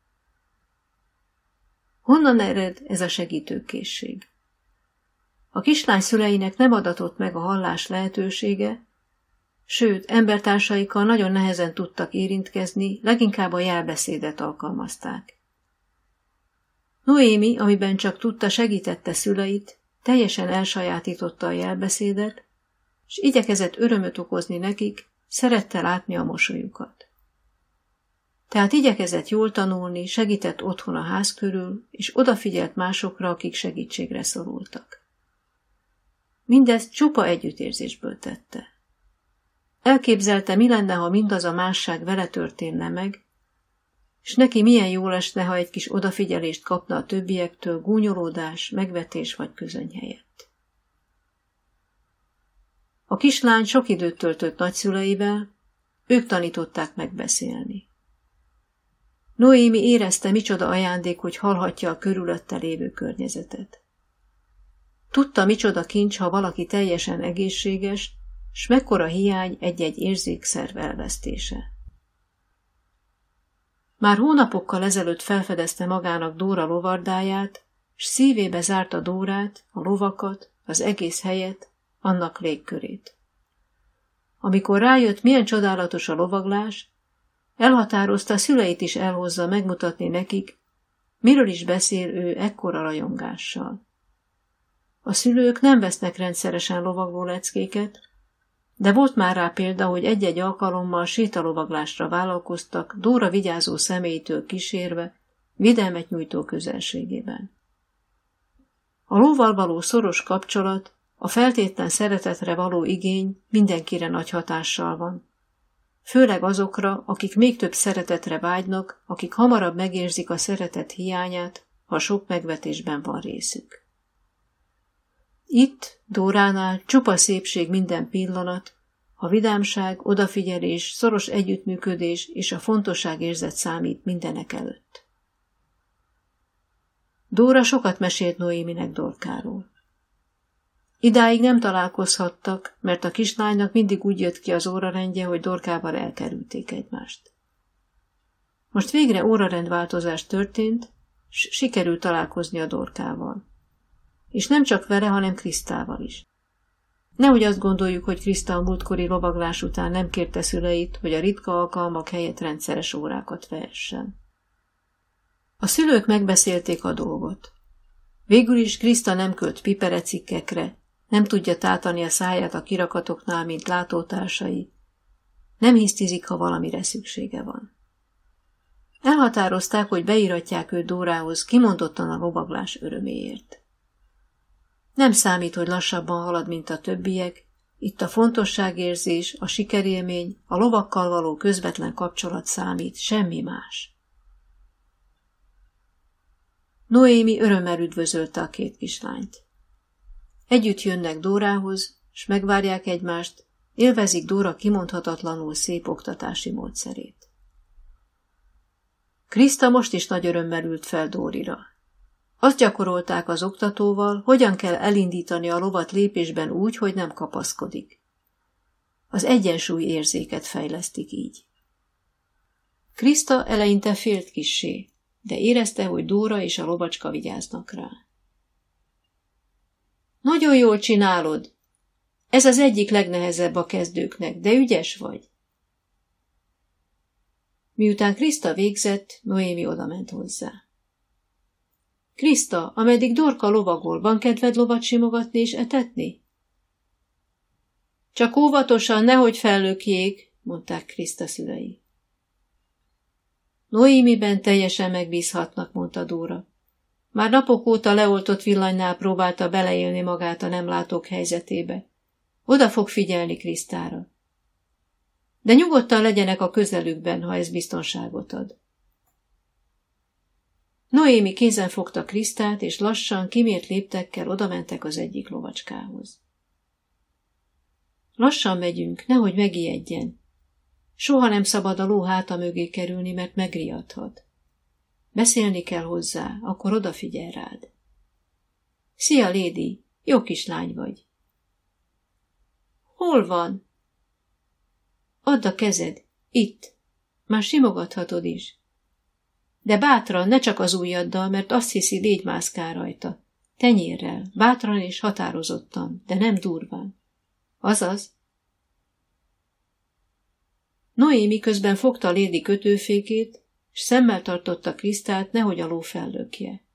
Honnan ered ez a segítőkészség? A kislány szüleinek nem adatott meg a hallás lehetősége, sőt, embertársaikkal nagyon nehezen tudtak érintkezni, leginkább a jelbeszédet alkalmazták. Noémi, amiben csak tudta, segítette szüleit, teljesen elsajátította a jelbeszédet, és igyekezett örömöt okozni nekik, szerette látni a mosolyukat. Tehát igyekezett jól tanulni, segített otthon a ház körül, és odafigyelt másokra, akik segítségre szorultak. Mindezt csupa együttérzésből tette. Elképzelte, mi lenne, ha mindaz a másság vele történne meg, és neki milyen jól esne, ha egy kis odafigyelést kapna a többiektől, gúnyolódás, megvetés vagy közöny helyett. A kislány sok időt töltött nagyszüleivel, ők tanították meg beszélni. Noémi érezte, micsoda ajándék, hogy hallhatja a körülötte lévő környezetet. Tudta, micsoda kincs, ha valaki teljesen egészséges, s mekkora hiány egy-egy érzékszerv elvesztése. Már hónapokkal ezelőtt felfedezte magának Dóra lovardáját, s szívébe zárta Dórát, a lovakat, az egész helyet, annak légkörét. Amikor rájött, milyen csodálatos a lovaglás, elhatározta, szüleit is elhozza megmutatni nekik, miről is beszél ő ekkora rajongással. A szülők nem vesznek rendszeresen lovagló leckéket, de volt már rá példa, hogy egy-egy alkalommal sétalovaglásra vállalkoztak, Dóra vigyázó személytől kísérve, védelmet nyújtó közelségében. A lóval való szoros kapcsolat, a feltétlen szeretetre való igény mindenkire nagy hatással van, főleg azokra, akik még több szeretetre vágynak, akik hamarabb megérzik a szeretet hiányát, ha sok megvetésben van részük. Itt, Dóránál csupa szépség minden pillanat, a vidámság, odafigyelés, szoros együttműködés és a fontosságérzet számít mindenek előtt. Dóra sokat mesélt Noéminek Dorkáról. Idáig nem találkozhattak, mert a kislánynak mindig úgy jött ki az órarendje, hogy Dorkával elkerülték egymást. Most végre órarendváltozás történt, s sikerült találkozni a Dorkával. És nem csak vele, hanem Krisztával is. Nehogy azt gondoljuk, hogy Kriszta a múltkori lovaglás után nem kérte szüleit, hogy a ritka alkalmak helyett rendszeres órákat vehessen. A szülők megbeszélték a dolgot. Végül is Kriszta nem költ piperecikkekre, nem tudja tátani a száját a kirakatoknál, mint látótársai, nem hisztizik, ha valamire szüksége van. Elhatározták, hogy beíratják őt Dórához kimondottan a lovaglás öröméért. Nem számít, hogy lassabban halad, mint a többiek, itt a fontosságérzés, a sikerélmény, a lovakkal való közvetlen kapcsolat számít, semmi más. Noémi örömmel üdvözölte a két kislányt. Együtt jönnek Dórához, s megvárják egymást, élvezik Dóra kimondhatatlanul szép oktatási módszerét. Kriszta most is nagy örömmel ült fel Dórira. Azt gyakorolták az oktatóval, hogyan kell elindítani a lovat lépésben úgy, hogy nem kapaszkodik. Az egyensúly érzéket fejlesztik így. Kriszta eleinte félt kissé, de érezte, hogy Dóra és a lovacska vigyáznak rá. Nagyon jól csinálod. Ez az egyik legnehezebb a kezdőknek, de ügyes vagy. Miután Kriszta végzett, Noémi odament hozzá. Kriszta, ameddig Dorka lovagol, van kedved lovat simogatni és etetni? Csak óvatosan, nehogy fellökjék, mondták Kriszta szülei. Noémiben teljesen megbízhatnak, mondta Dóra. Már napok óta leoltott villanynál próbálta beleélni magát a nem látók helyzetébe. Oda fog figyelni Krisztára. De nyugodtan legyenek a közelükben, ha ez biztonságot ad. Noémi kézen fogta Krisztát, és lassan, kimért léptekkel odamentek az egyik lovacskához. Lassan megyünk, nehogy megijedjen. Soha nem szabad a ló háta mögé kerülni, mert megriadhat. Beszélni kell hozzá, akkor odafigyel rád. Szia, Lady, jó kislány vagy. Hol van? Add a kezed, itt. Már simogathatod is. De bátran, ne csak az ujjaddal, mert azt hiszi, légy mászkál rajta. Tenyérrel, bátran és határozottan, de nem durván. Azaz. Noémi közben fogta Lady kötőfékét, s szemmel tartotta Krisztát, nehogy a ló fellökje.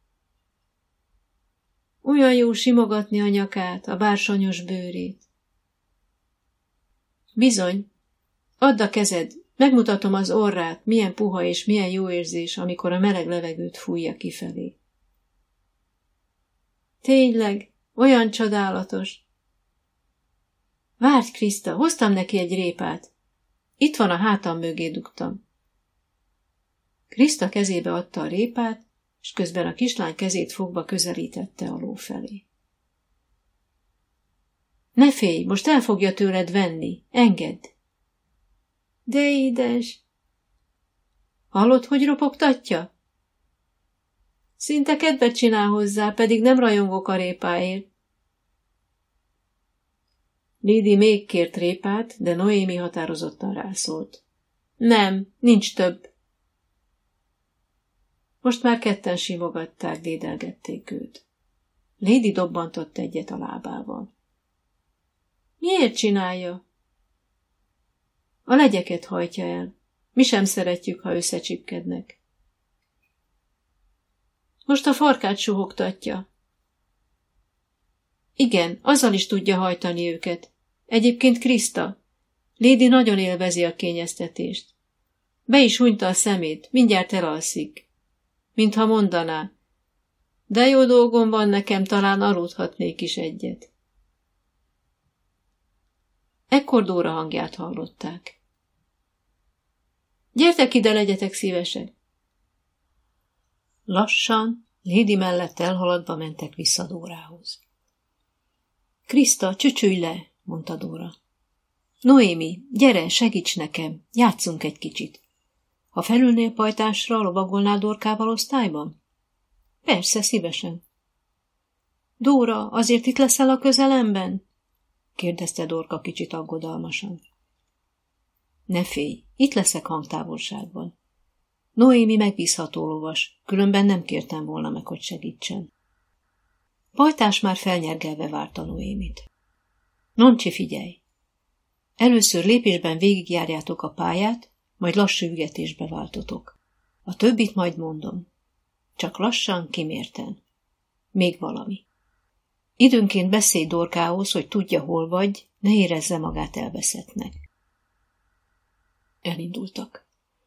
Olyan jó simogatni a nyakát, a bársonyos bőrét. Bizony. Add a kezed, megmutatom az orrát, milyen puha és milyen jó érzés, amikor a meleg levegőt fújja kifelé. Tényleg, olyan csodálatos. Várj, Kriszta, hoztam neki egy répát. Itt van, a hátam mögé dugtam. Kriszta kezébe adta a répát, és közben a kislány kezét fogva közelítette a ló felé. Ne félj, most el fogja tőled venni, engedd. De édes! Hallod, hogy ropogtatja? Szinte kedvet csinál hozzá, pedig nem rajongok a répáért. Lady még kért répát, de Noémi határozottan rászólt. Nem, nincs több. Most már ketten simogatták, dédelgették őt. Lady dobbantott egyet a lábával. Miért csinálja? A legyeket hajtja el. Mi sem szeretjük, ha összecsipkednek. Most a farkát suhogtatja. Igen, azzal is tudja hajtani őket. Egyébként Kriszta. Lady nagyon élvezi a kényeztetést. Be is hunyta a szemét, mindjárt elalszik. Mintha mondaná. De jó dolgom van nekem, talán aludhatnék is egyet. Ekkor Dóra hangját hallották. Gyertek ide, legyetek szívesek! Lassan, Lady mellett elhaladva mentek vissza Dórához. Kriszta, csücsülj le, mondta Dóra. Noémi, gyere, segíts nekem, játsszunk egy kicsit. Ha felülnél pajtásra, lovagolnál Dorkával osztályban? Persze, szívesen. Dóra, azért itt leszel a közelemben? kérdezte Dorka kicsit aggodalmasan. Ne félj, itt leszek hangtávolságban. Noémi megbízható lovas, különben nem kértem volna meg, hogy segítsen. Pajtás már felnyergelve várta Noémit. Noncsi, figyelj! Először lépésben végigjárjátok a pályát, majd lassú ügetésbe váltotok. A többit majd mondom. Csak lassan, kimérten. Még valami. Időnként beszélj Dorkához, hogy tudja, hol vagy, ne érezze magát elveszettnek. Elindultak.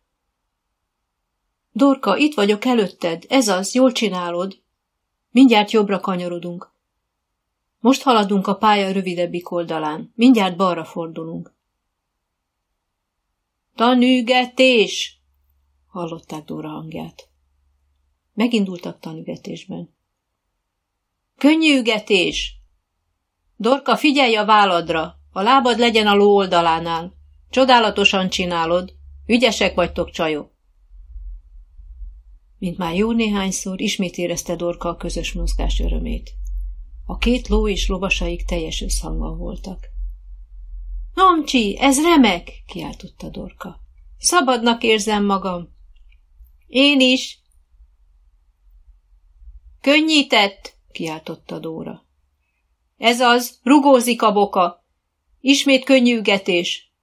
Dorka, itt vagyok előtted, ez az, jól csinálod. Mindjárt jobbra kanyarodunk. Most haladunk a pálya rövidebbik oldalán, mindjárt balra fordulunk. Tanügetés! Hallották Dóra hangját. Megindultak tanügetésben. Könnyű ügetés! Dorka, figyelj a válladra! A lábad legyen a ló oldalánál. Csodálatosan csinálod. Ügyesek vagytok, csajok. Mint már jó néhányszor, ismét érezte Dorka a közös mozgás örömét. A két ló és lovasaik teljes összhangban voltak. Nomcsi, ez remek! Kiáltotta Dorka. Szabadnak érzem magam. Én is. Könnyített! Kiáltotta Dóra. Ez az, rugózik a boka. Ismét könnyű ügetés.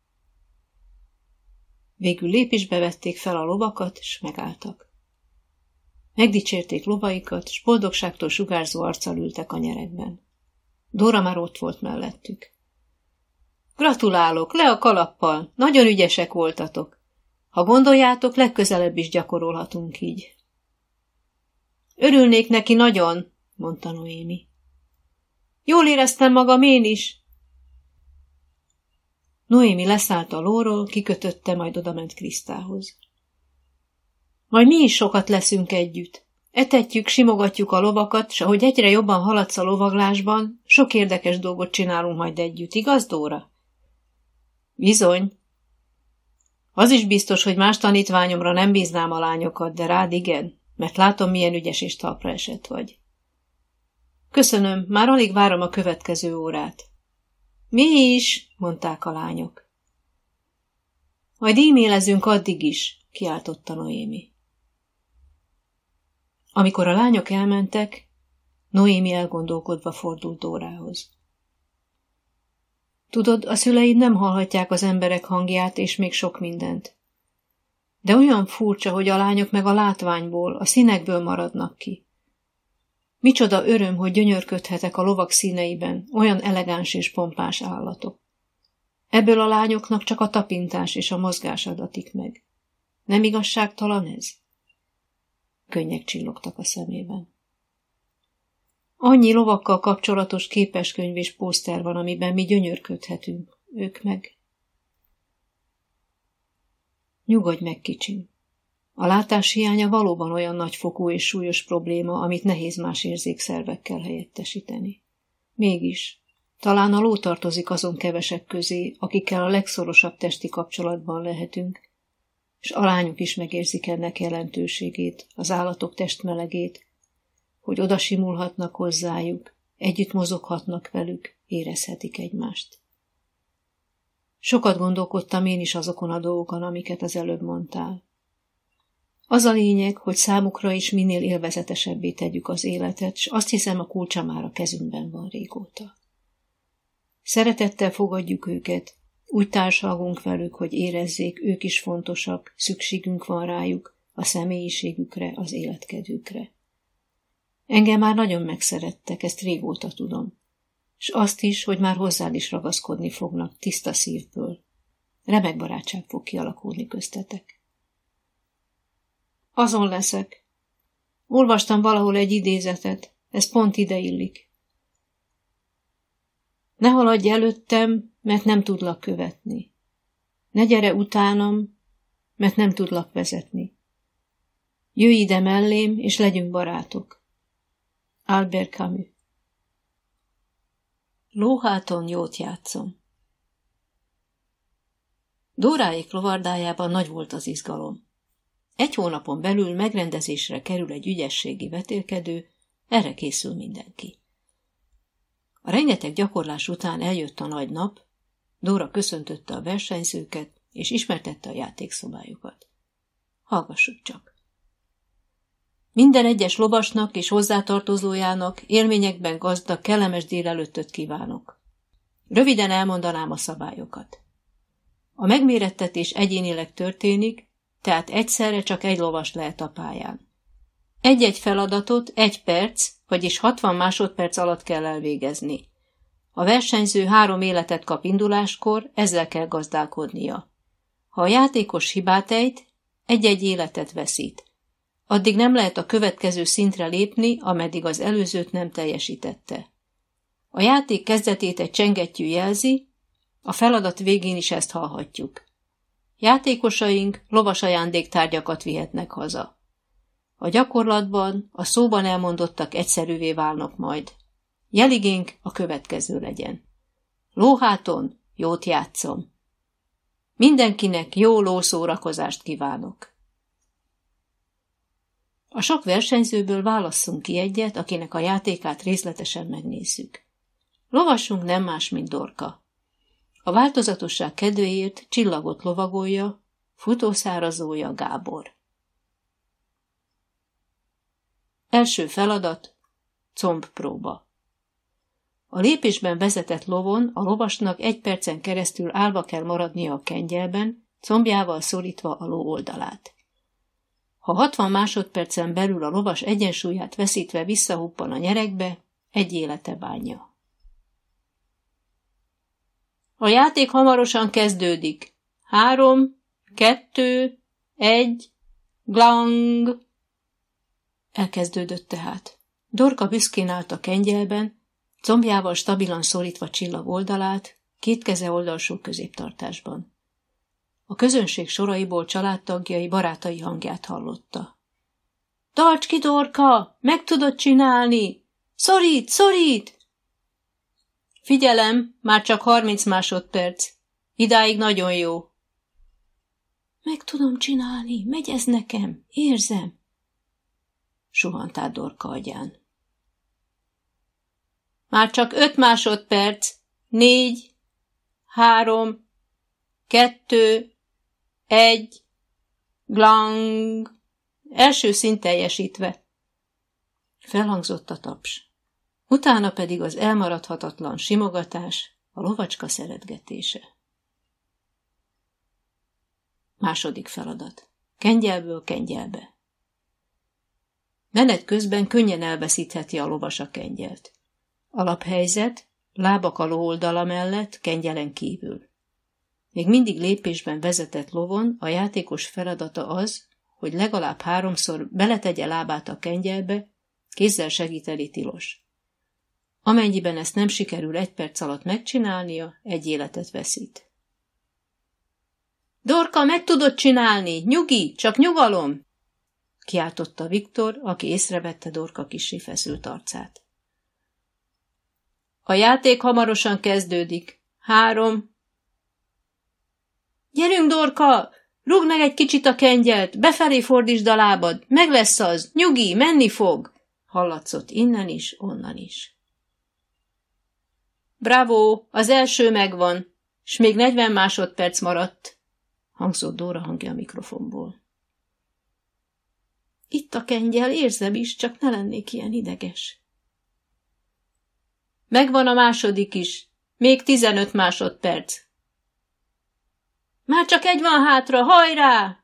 Végül lépésbe vették fel a lovakat, s megálltak. Megdicsérték lovaikat, s boldogságtól sugárzó arccal ültek a nyeregben. Dóra már ott volt mellettük. Gratulálok, le a kalappal, nagyon ügyesek voltatok. Ha gondoljátok, legközelebb is gyakorolhatunk így. Örülnék neki nagyon, mondta Noémi. Jól éreztem magam én is. Noémi leszállt a lóról, kikötötte, majd odament Krisztához. Majd mi is sokat leszünk együtt. Etetjük, simogatjuk a lovakat, s ahogy egyre jobban haladsz a lovaglásban, sok érdekes dolgot csinálunk majd együtt, igaz, Dóra? Bizony. Az is biztos, hogy más tanítványomra nem bíznám a lányokat, de rád igen, mert látom, milyen ügyes és talpra esett vagy. Köszönöm, már alig várom a következő órát. Mi is, mondták a lányok. Majd e-mailezünk addig is, kiáltotta Noémi. Amikor a lányok elmentek, Noémi elgondolkodva fordult Dórához. Tudod, a szüleid nem hallhatják az emberek hangját és még sok mindent. De olyan furcsa, hogy a lányok meg a látványból, a színekből maradnak ki. Micsoda öröm, hogy gyönyörködhetek a lovak színeiben, olyan elegáns és pompás állatok. Ebből a lányoknak csak a tapintás és a mozgás adatik meg. Nem igazságtalan ez? Könnyek csillogtak a szemében. Annyi lovakkal kapcsolatos képeskönyv és pószter van, amiben mi gyönyörködhetünk, ők meg. Nyugodj meg, kicsim. A látás hiánya valóban olyan nagyfokú és súlyos probléma, amit nehéz más érzékszervekkel helyettesíteni. Mégis, talán a ló tartozik azon kevesek közé, akikkel a legszorosabb testi kapcsolatban lehetünk, és a lányok is megérzik ennek jelentőségét, az állatok testmelegét, hogy odasimulhatnak hozzájuk, együtt mozoghatnak velük, érezhetik egymást. Sokat gondolkodtam én is azokon a dolgokon, amiket az előbb mondtál. Az a lényeg, hogy számukra is minél élvezetesebbé tegyük az életet, és azt hiszem, a kulcsa már a kezünkben van régóta. Szeretettel fogadjuk őket, úgy társalgunk velük, hogy érezzék, ők is fontosak, szükségünk van rájuk, a személyiségükre, az életkedvükre. Engem már nagyon megszerettek, ezt régóta tudom. És azt is, hogy már hozzád is ragaszkodni fognak, tiszta szívből. Remek barátság fog kialakulni köztetek. Azon leszek. Olvastam valahol egy idézetet, ez pont ide illik. Ne haladj előttem, mert nem tudlak követni. Ne gyere utánam, mert nem tudlak vezetni. Jöjj ide mellém, és legyünk barátok. Albert Camus. Lóháton jót játszom. Dóráék lovardájában nagy volt az izgalom. 1 hónapon belül megrendezésre kerül egy ügyességi vetélkedő, erre készül mindenki. A rengeteg gyakorlás után eljött a nagy nap, Dóra köszöntötte a versenyzőket, és ismertette a játékszobájukat. Hallgassuk csak. Minden egyes lovasnak és hozzátartozójának élményekben gazdag, kellemes délelőttöt kívánok. Röviden elmondanám a szabályokat. A megmérettetés egyénileg történik, tehát egyszerre csak egy lovas lehet a pályán. Egy-egy feladatot 1 perc, vagyis 60 másodperc alatt kell elvégezni. A versenyző 3 életet kap induláskor, ezzel kell gazdálkodnia. Ha a játékos hibát ejt, egy-egy életet veszít. Addig nem lehet a következő szintre lépni, ameddig az előzőt nem teljesítette. A játék kezdetét egy csengettyű jelzi, a feladat végén is ezt hallhatjuk. Játékosaink lovas ajándéktárgyakat vihetnek haza. A gyakorlatban a szóban elmondottak egyszerűvé válnak majd. Jeligénk a következő legyen. Lóháton jót játszom. Mindenkinek jó lószórakozást kívánok. A sok versenyzőből válasszunk ki egyet, akinek a játékát részletesen megnézzük. Lovasunk nem más, mint Dorka. A változatosság kedvéért Csillagot lovagolja, futószárazója Gábor. Első feladat, combpróba. A lépésben vezetett lovon a lovasnak 1 percen keresztül állva kell maradnia a kengyelben, combjával szorítva a ló oldalát. Ha 60 másodpercen belül a lovas egyensúlyát veszítve visszahuppan a nyeregbe, 1 élete bánja. A játék hamarosan kezdődik. 3, 2, 1, glang! Elkezdődött tehát. Dorka büszkén állt a kengyelben, combjával stabilan szorítva Csillag oldalát, 2 keze oldalsó középtartásban. A közönség soraiból családtagjai, barátai hangját hallotta. Tarts ki, Dorka! Meg tudod csinálni! Szorít, szorít! Figyelem, már csak 30 másodperc. Idáig nagyon jó. Meg tudom csinálni, megy ez nekem, érzem. Suhant át Dorka agyán. Már csak 5 másodperc. 4, 3, 2, 1, glang. Első szint teljesítve. Felhangzott a taps. Utána pedig az elmaradhatatlan simogatás, a lovacska szeretgetése. Második feladat. Kengyelből kengyelbe. Menet közben könnyen elveszítheti a lovas a kengyelt. Alaphelyzet, lábak a ló oldala mellett, kengyelen kívül. Még mindig lépésben vezetett lovon a játékos feladata az, hogy legalább 3-szor beletegye lábát a kengyelbe, kézzel segíteni tilos. Amennyiben ezt nem sikerül 1 perc alatt megcsinálnia, 1 életet veszít. Dorka, meg tudod csinálni! Nyugi, csak nyugalom! Kiáltotta Viktor, aki észrevette Dorka kissé feszült arcát. A játék hamarosan kezdődik. 3. Gyerünk, Dorka! Rúgd meg egy kicsit a kengyelt, befelé fordítsd a lábad, meg lesz az, nyugi, menni fog! Hallatszott innen is, onnan is. Bravo, az első megvan, s még 40 másodperc maradt, hangzott Dóra hangja a mikrofonból. Itt a kengyel, érzem is, csak ne lennék ilyen ideges. Megvan a második is, még 15 másodperc. Már csak 1 van hátra, hajrá!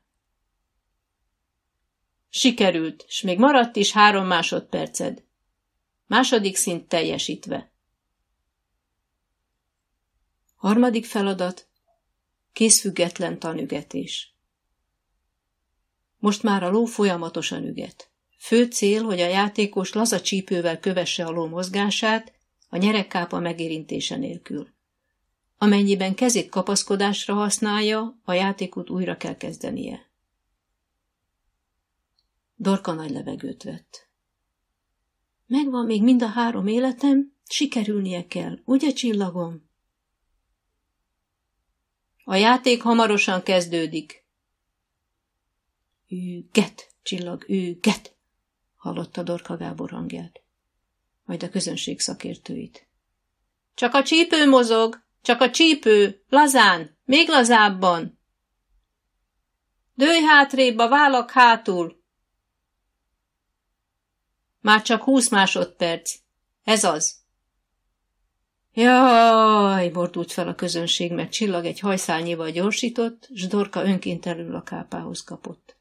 Sikerült, s még maradt is 3 másodperced. Második szint teljesítve. Harmadik feladat, kézfüggetlen tanügetés. Most már a ló folyamatosan üget. Fő cél, hogy a játékos laza csípővel kövesse a ló mozgását, a nyeregkápa megérintése nélkül. Amennyiben kezét kapaszkodásra használja, a játékot újra kell kezdenie. Dorka nagy levegőt vett. Megvan még mind a 3 életem, sikerülnie kell, ugye csillagom? A játék hamarosan kezdődik. Üget, csillag, üget, hallotta Dorka Gábor hangját, majd a közönség szakértőit. Csak a csípő mozog, csak a csípő, lazán, még lazábban. Dőlj hátrébb, a vállak hátul. Már csak 20 másodperc. Ez az. Jaj, mordult fel a közönség, mert Csillag egy hajszálnyival gyorsított, s Dorka önkéntelenül a kápához kapott.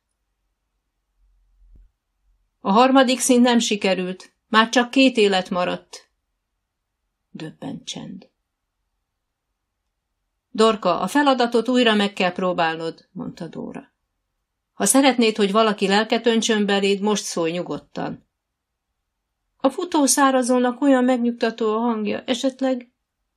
A harmadik szint nem sikerült, már csak 2 élet maradt. Döbbent csend. Dorka, a feladatot újra meg kell próbálnod, mondta Dóra. Ha szeretnéd, hogy valaki lelket öntsön beléd, most szólj nyugodtan. A futószárazónak olyan megnyugtató a hangja, esetleg...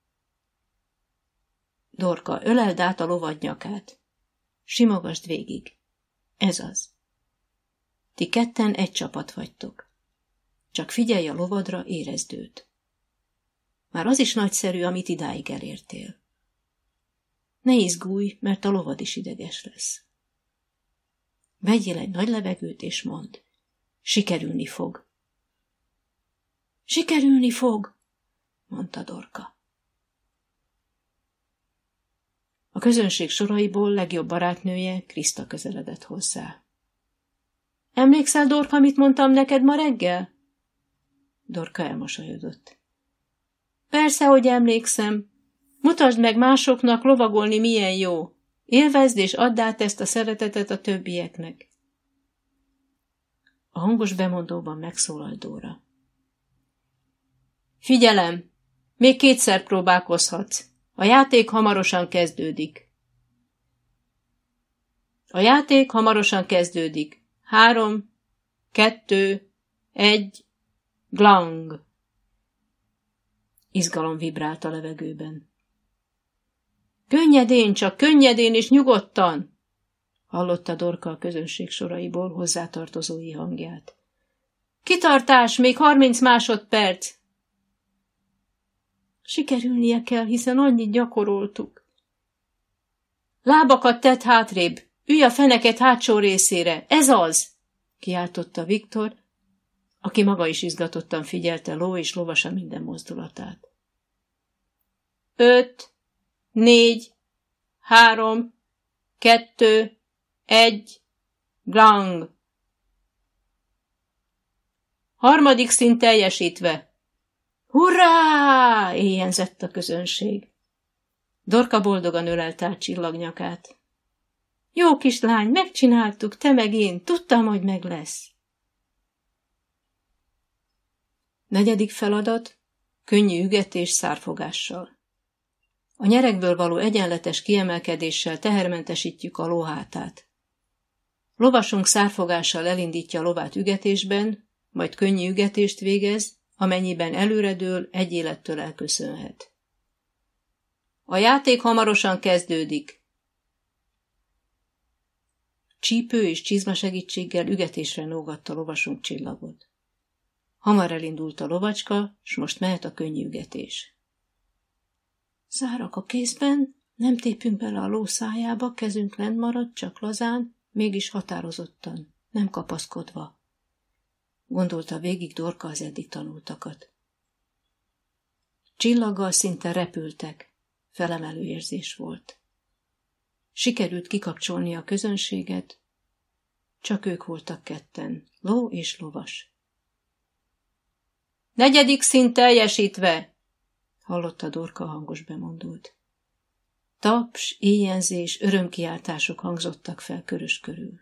Dorka, öleld át a lovad nyakát. Simogasd végig. Ez az. Ti ketten egy csapat vagytok. Csak figyelj a lovadra, érezd őt. Már az is nagyszerű, amit idáig elértél. Ne izgulj, mert a lovad is ideges lesz. Vegyél egy nagy levegőt, és mondd. Sikerülni fog. Sikerülni fog, mondta Dorka. A közönség soraiból legjobb barátnője, Kriszta közeledett hozzá. Emlékszel, Dorka, mit mondtam neked ma reggel? Dorka elmosolyodott. Persze, hogy emlékszem. Mutasd meg másoknak, lovagolni milyen jó. Élvezd és add át ezt a szeretetet a többieknek. A hangos bemondóban megszólalt Dóra. Figyelem! Még 2-szer próbálkozhatsz. A játék hamarosan kezdődik. A játék hamarosan kezdődik. 3, 2, 1, glang! Izgalom vibrált a levegőben. Könnyedén, csak könnyedén és nyugodtan! Hallotta Dorka a közönség soraiból hozzátartozói hangját. Kitartás, még 30 másodperc! Sikerülnie kell, hiszen annyit gyakoroltuk. Lábakat tedd hátrébb, ülj a feneket hátsó részére, ez az! Kiáltotta Viktor, aki maga is izgatottan figyelte ló és lovasa minden mozdulatát. 5, 4, 3, 2, 1, glang! Harmadik szint teljesítve. Hurrá! Éjjenzett a közönség. Dorka boldogan ölelte át Csillag nyakát. Jó kislány, megcsináltuk, te meg én, tudtam, hogy meg lesz. 4. feladat, könnyű ügetés szárfogással. A nyerekből való egyenletes kiemelkedéssel tehermentesítjük a ló hátát. Lovasunk szárfogással elindítja a lovát ügetésben, majd könnyű ügetést végez, amennyiben előredől egy élettől elköszönhet. A játék hamarosan kezdődik. Csípő és csizma segítséggel ügetésre nógatta lovasunk csillagot. Hamar elindult a lovacska, s most mehet a könnyű ügetés. Zárak a kézben, nem tépünk bele a ló szájába, kezünk lent marad, csak lazán, mégis határozottan, nem kapaszkodva. Gondolta végig Dorka az eddig tanultakat. Csillaggal szinte repültek, felemelő érzés volt. Sikerült kikapcsolni a közönséget, csak ők voltak ketten, ló és lovas. 4. szín teljesítve! Hallotta Dorka hangos bemondót. Taps, éjjenzés, örömkiáltások hangzottak fel Körös körül.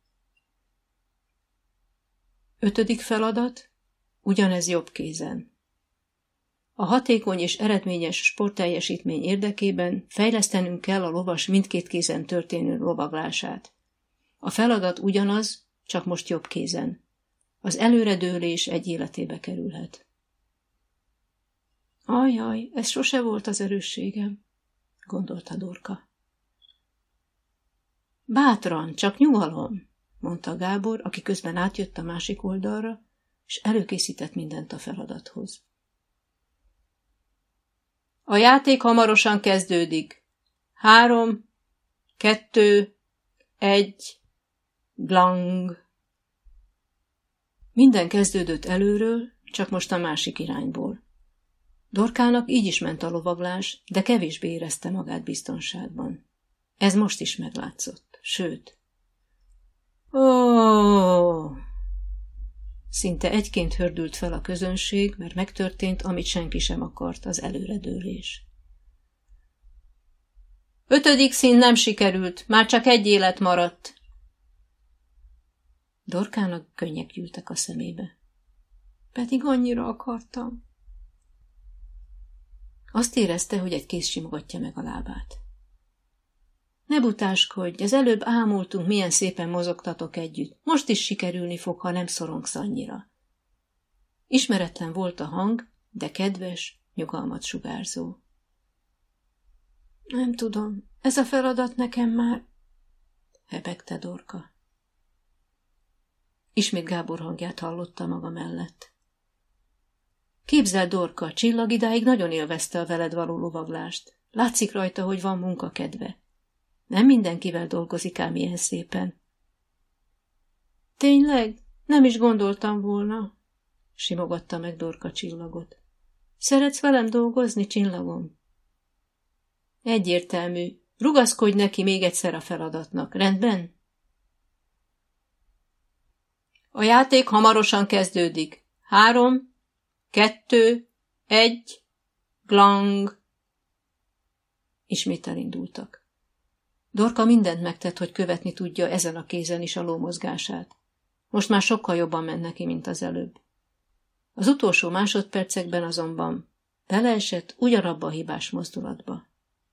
5. feladat, ugyanez jobb kézen. A hatékony és eredményes sportteljesítmény érdekében fejlesztenünk kell a lovas mindkét kézen történő lovaglását. A feladat ugyanaz, csak most jobb kézen. Az előredőlés egy életébe kerülhet. Ajjaj, ez sose volt az erősségem, gondolta Dorka. Bátran, csak nyugalom, mondta Gábor, aki közben átjött a másik oldalra, és előkészített mindent a feladathoz. A játék hamarosan kezdődik. 3, 2, 1, glang. Minden kezdődött előről, csak most a másik irányból. Dorkának így is ment a lovaglás, de kevésbé érezte magát biztonságban. Ez most is meglátszott, sőt. Ó! Szinte egyként hördült fel a közönség, mert megtörtént, amit senki sem akart, az előredőlés. 5. szín nem sikerült, már csak egy élet maradt. Dorkának könnyek gyűltek a szemébe. Pedig annyira akartam. Azt érezte, hogy egy kéz simogatja meg a lábát. Ne butáskodj, az előbb ámultunk, milyen szépen mozogtatok együtt. Most is sikerülni fog, ha nem szorongsz annyira. Ismeretlen volt a hang, de kedves, nyugalmat sugárzó. Nem tudom, ez a feladat nekem már... hebegte Dorka. Ismét Gábor hangját hallotta maga mellett. Képzeld, Dorka, Csillag idáig nagyon élvezte a veled való lovaglást. Látszik rajta, hogy van munkakedve. Nem mindenkivel dolgozik ám ilyen szépen. Tényleg? Nem is gondoltam volna, simogatta meg Dorka Csillagot. Szeretsz velem dolgozni, Csillagom? Egyértelmű. Rugaszkodj neki még egyszer a feladatnak, rendben? A játék hamarosan kezdődik. 3, 2, 1, glang. Ismét elindultak. Dorka mindent megtett, hogy követni tudja ezen a kézen is a ló mozgását. Most már sokkal jobban ment neki, mint az előbb. Az utolsó másodpercekben azonban beleesett ugyanabba a hibás mozdulatba.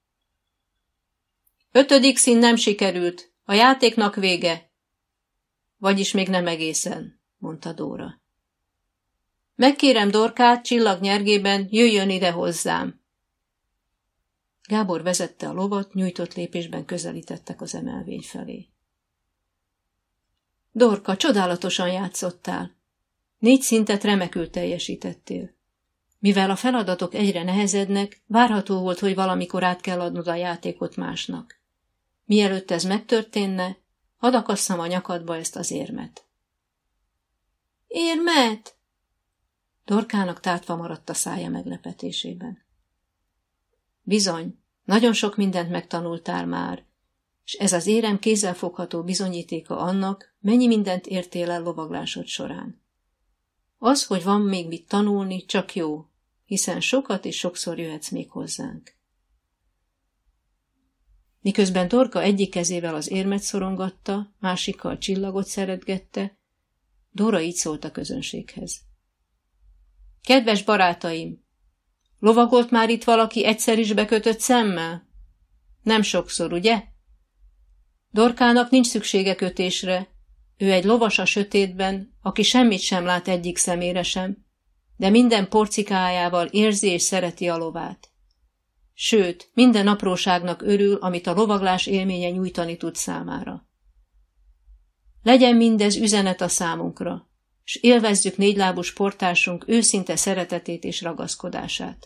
5. szín nem sikerült, a játéknak vége. Vagyis még nem egészen, mondta Dóra. Megkérem Dorkát, Csillag nyergében, jöjjön ide hozzám. Gábor vezette a lovat, nyújtott lépésben közelítettek az emelvény felé. Dorka, csodálatosan játszottál. 4 szintet remekül teljesítettél. Mivel a feladatok egyre nehezednek, várható volt, hogy valamikor át kell adnod a játékot másnak. Mielőtt ez megtörténne, hadd akasszam a nyakadba ezt az érmet. Érmet? Dorkának tátva maradt a szája meglepetésében. Bizony, nagyon sok mindent megtanultál már, és ez az érem kézzelfogható bizonyítéka annak, mennyi mindent értél el lovaglásod során. Az, hogy van még mit tanulni, csak jó, hiszen sokat és sokszor jöhetsz még hozzánk. Miközben Dorka egyik kezével az érmet szorongatta, másikkal Csillagot szeretgette, Dóra így szólt a közönséghez. Kedves barátaim! Lovagolt már itt valaki egyszer is bekötött szemmel? Nem sokszor, ugye? Dorkának nincs szüksége kötésre. Ő egy lovas a sötétben, aki semmit sem lát egyik szemére sem, de minden porcikájával érzi és szereti a lovát. Sőt, minden apróságnak örül, amit a lovaglás élménye nyújtani tud számára. Legyen mindez üzenet a számunkra, s élvezzük négylábú sporttársunk őszinte szeretetét és ragaszkodását.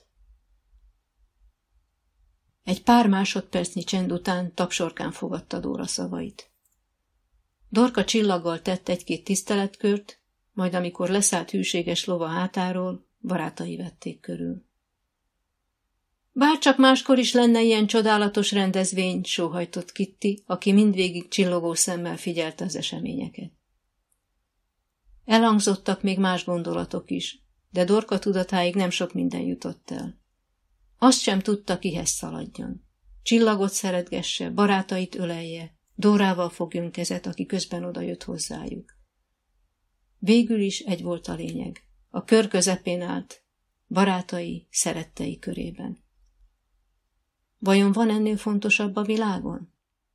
Egy pár másodpercnyi csend után tapsorkán fogadta Dóra szavait. Dorka csillaggal tett egy-két tiszteletkört, majd amikor leszállt hűséges lova hátáról, barátai vették körül. Bárcsak máskor is lenne ilyen csodálatos rendezvény, sóhajtott Kitty, aki mindvégig csillogó szemmel figyelte az eseményeket. Elhangzottak még más gondolatok is, de Dorka tudatáig nem sok minden jutott el. Azt sem tudta, kihez szaladjon. Csillagot szeretgesse, barátait ölelje, Dórával fogjon kezet, aki közben odajött hozzájuk. Végül is egy volt a lényeg. A kör közepén állt, barátai, szerettei körében. Vajon van ennél fontosabb a világon?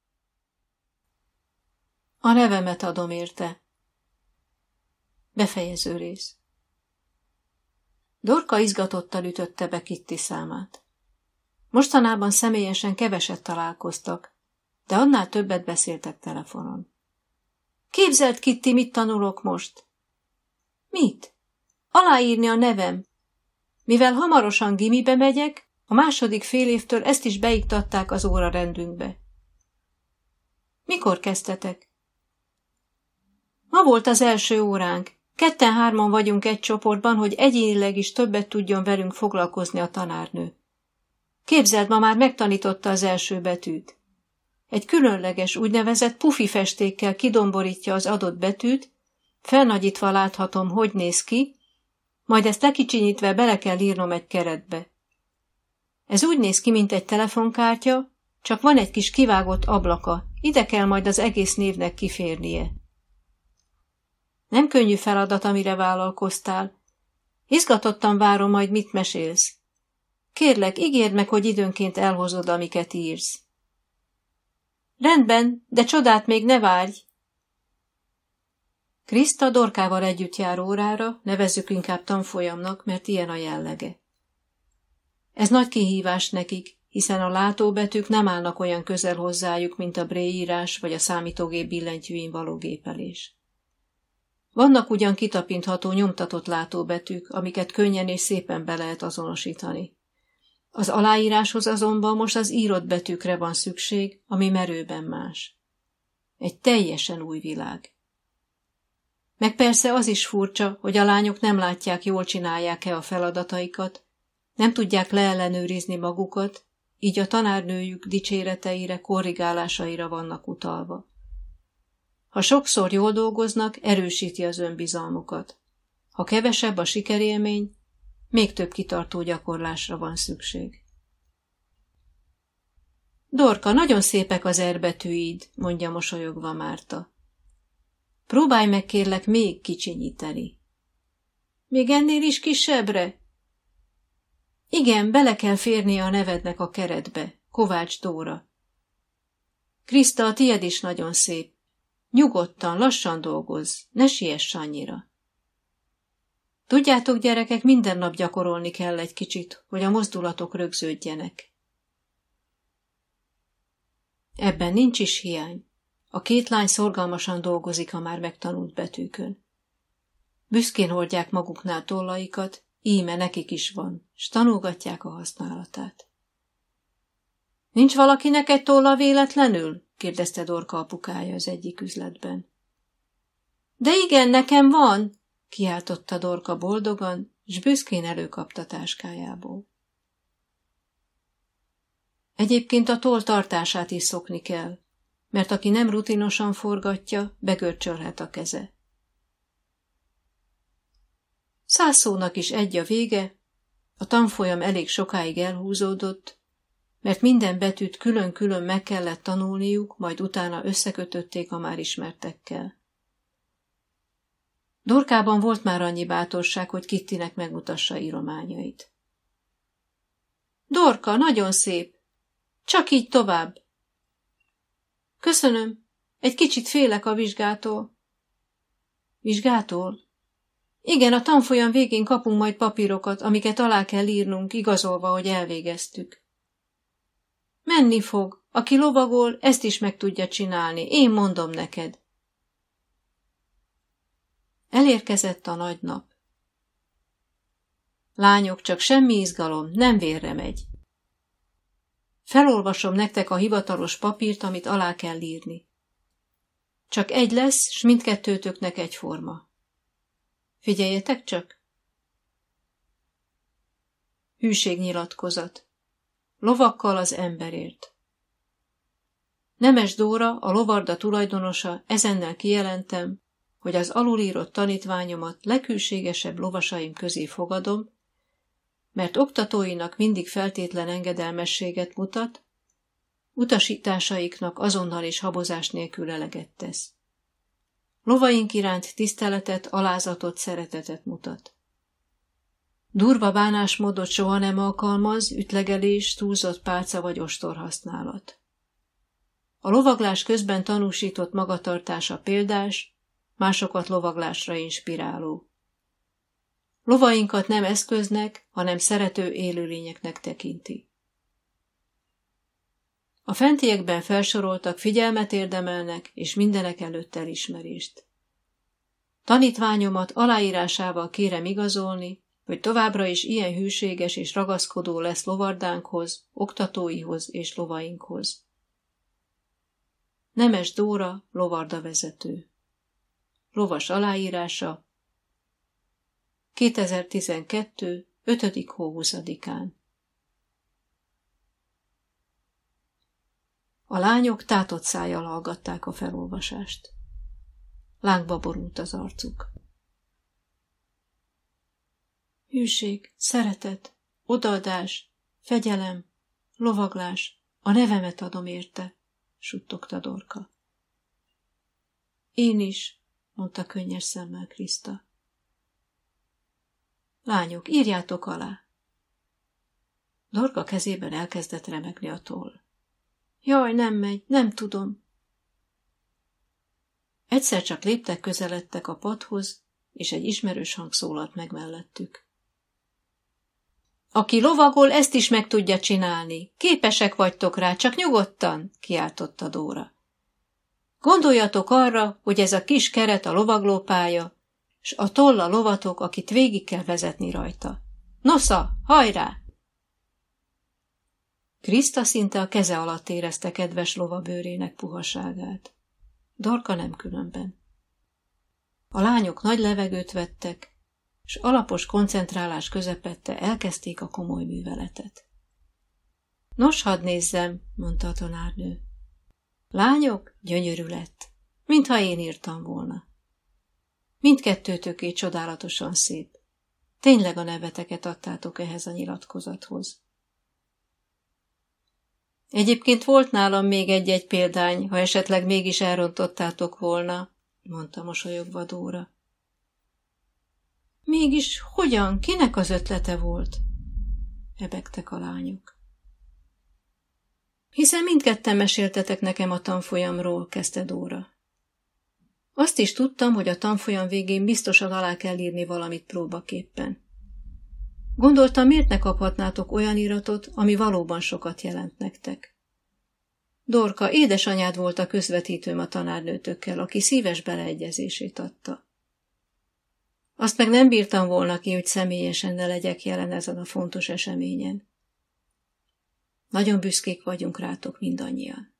A nevemet adom érte. Befejező rész. Dorka izgatottal ütötte be Kitty számát. Mostanában személyesen keveset találkoztak, de annál többet beszéltek telefonon. Képzeld, Kitty, mit tanulok most? Mit? Aláírni a nevem. Mivel hamarosan gimibe megyek, a második fél évtől ezt is beiktatták az órarendünkbe. Mikor kezdtetek? Ma volt az első óránk. 2-3 vagyunk egy csoportban, hogy egyénileg is többet tudjon velünk foglalkozni a tanárnő. Képzeld, ma már megtanította az első betűt. Egy különleges, úgynevezett pufi festékkel kidomborítja az adott betűt, felnagyítva láthatom, hogy néz ki, majd ezt lekicsinyítve bele kell írnom egy keretbe. Ez úgy néz ki, mint egy telefonkártya, csak van egy kis kivágott ablaka, ide kell majd az egész névnek kiférnie. Nem könnyű feladat, amire vállalkoztál. Izgatottan várom majd, mit mesélsz. Kérlek, ígérd meg, hogy időnként elhozod, amiket írsz. Rendben, de csodát még ne várj! Kriszta Dorkával együtt jár órára, nevezzük inkább tanfolyamnak, mert ilyen a jellege. Ez nagy kihívás nekik, hiszen a látóbetűk nem állnak olyan közel hozzájuk, mint a braille-írás vagy a számítógép billentyűin való gépelés. Vannak ugyan kitapintható nyomtatott látóbetűk, amiket könnyen és szépen be lehet azonosítani. Az aláíráshoz azonban most az írott betűkre van szükség, ami merőben más. Egy teljesen új világ. Meg persze az is furcsa, hogy a lányok nem látják, jól csinálják-e a feladataikat, nem tudják leellenőrizni magukat, így a tanárnőjük dicséreteire, korrigálásaira vannak utalva. Ha sokszor jól dolgoznak, erősíti az önbizalmukat. Ha kevesebb a sikerélmény, még több kitartó gyakorlásra van szükség. Dorka, nagyon szépek az erbetűid, mondja mosolyogva Márta. Próbálj meg kérlek még kicsinyíteni. Még ennél is kisebbre? Igen, bele kell férnie a nevednek a keretbe. Kovács Dóra. Kriszta, a tied is nagyon szép. Nyugodtan, lassan dolgozz, ne siess annyira. Tudjátok, gyerekek, minden nap gyakorolni kell egy kicsit, hogy a mozdulatok rögződjenek. Ebben nincs is hiány. A két lány szorgalmasan dolgozik a már megtanult betűkön. Büszkén hordják maguknál tollaikat, íme nekik is van, s tanulgatják a használatát. Nincs valakinek egy tolla véletlenül? Kérdezte Dorka apukája az egyik üzletben. De igen, nekem van, kiáltotta Dorka boldogan, s büszkén előkapta táskájából. Egyébként a toll tartását is szokni kell, mert aki nem rutinosan forgatja, begörcsölhet a keze. 100 szónak is egy a vége, a tanfolyam elég sokáig elhúzódott, mert minden betűt külön-külön meg kellett tanulniuk, majd utána összekötötték a már ismertekkel. Dorkában volt már annyi bátorság, hogy Kittynek megmutassa írományait. Dorka, nagyon szép. Csak így tovább. Köszönöm. Egy kicsit félek a vizsgától. Vizsgától? Igen, a tanfolyam végén kapunk majd papírokat, amiket alá kell írnunk, igazolva, hogy elvégeztük. Menni fog. Aki lovagol, ezt is meg tudja csinálni. Én mondom neked. Elérkezett a nagy nap. Lányok, csak semmi izgalom, nem vérre megy. Felolvasom nektek a hivatalos papírt, amit alá kell írni. Csak egy lesz, s mindkettőtöknek egyforma. Figyeljetek csak! Hűségnyilatkozat. Lovakkal az emberért. Nemes Dóra, a lovarda tulajdonosa, ezennel kijelentem, hogy az alulírott tanítványomat leghűségesebb lovasaim közé fogadom, mert oktatóinak mindig feltétlen engedelmességet mutat, utasításaiknak azonnal és habozás nélkül eleget tesz. Lovaink iránt tiszteletet, alázatot, szeretetet mutat. Durva bánásmódot soha nem alkalmaz, ütlegelés, túlzott pálca vagy ostorhasználat. A lovaglás közben tanúsított magatartása példás, másokat lovaglásra inspiráló. Lovainkat nem eszköznek, hanem szerető élőlényeknek tekinti. A fentiekben felsoroltak figyelmet érdemelnek, és mindenek előtt elismerést. Tanítványomat aláírásával kérem igazolni, hogy továbbra is ilyen hűséges és ragaszkodó lesz lovardánkhoz, oktatóihoz és lovainkhoz. Nemes Dóra, lovardavezető. Lovas aláírása 2012. 5. hó 20-án. A lányok tátott szájjal hallgatták a felolvasást. Lángba borult az arcuk. Hűség, szeretet, odaadás, fegyelem, lovaglás, a nevemet adom érte, suttogta Dorka. Én is, mondta könnyes szemmel Kriszta. Lányok, írjátok alá. Dorka kezében elkezdett remegni a toll. Jaj, nem megy, nem tudom. Egyszer csak léptek közeledtek a padhoz, és egy ismerős hang szólalt meg mellettük. Aki lovagol, ezt is meg tudja csinálni. Képesek vagytok rá, csak nyugodtan, kiáltotta Dóra. Gondoljatok arra, hogy ez a kis keret a lovaglópálya, s a toll a lovatok, akit végig kell vezetni rajta. Nosza, hajrá! Kriszta szinte a keze alatt érezte kedves lovabőrének puhaságát. Dorka nem különben. A lányok nagy levegőt vettek, s alapos koncentrálás közepette elkezdték a komoly műveletet. Nos, hadd nézzem, mondta a tanárnő. Lányok, gyönyörű lett, mintha én írtam volna. Mindkettőtöké csodálatosan szép. Tényleg a neveteket adtátok ehhez a nyilatkozathoz. Egyébként volt nálam még egy-egy példány, ha esetleg mégis elrontottátok volna, mondta mosolyogva Dóra. Mégis hogyan, kinek az ötlete volt? Hebegtek a lányok. Hiszen mindketten meséltetek nekem a tanfolyamról, kezdte Dóra. Azt is tudtam, hogy a tanfolyam végén biztosan alá kell írni valamit próbaképpen. Gondoltam, miért ne kaphatnátok olyan iratot, ami valóban sokat jelent nektek. Dorka, édesanyád volt a közvetítőm a tanárnőtökkel, aki szíves beleegyezését adta. Azt meg nem bírtam volna ki, hogy személyesen ne legyek jelen ezen a fontos eseményen. Nagyon büszkék vagyunk rátok mindannyian.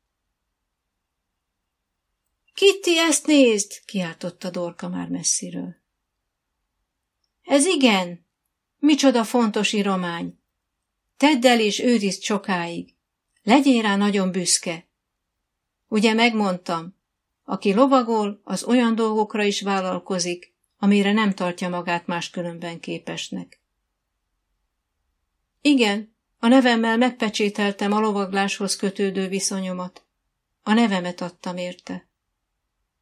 Kitty, ezt nézd! Kiáltotta Dorka már messziről. Ez igen! Micsoda fontos íromány! Tedd el és őrizd sokáig. Legyél rá nagyon büszke. Ugye megmondtam, aki lovagol, az olyan dolgokra is vállalkozik, amire nem tartja magát máskülönben képesnek. Igen, a nevemmel megpecsételtem a lovagláshoz kötődő viszonyomat. A nevemet adtam érte.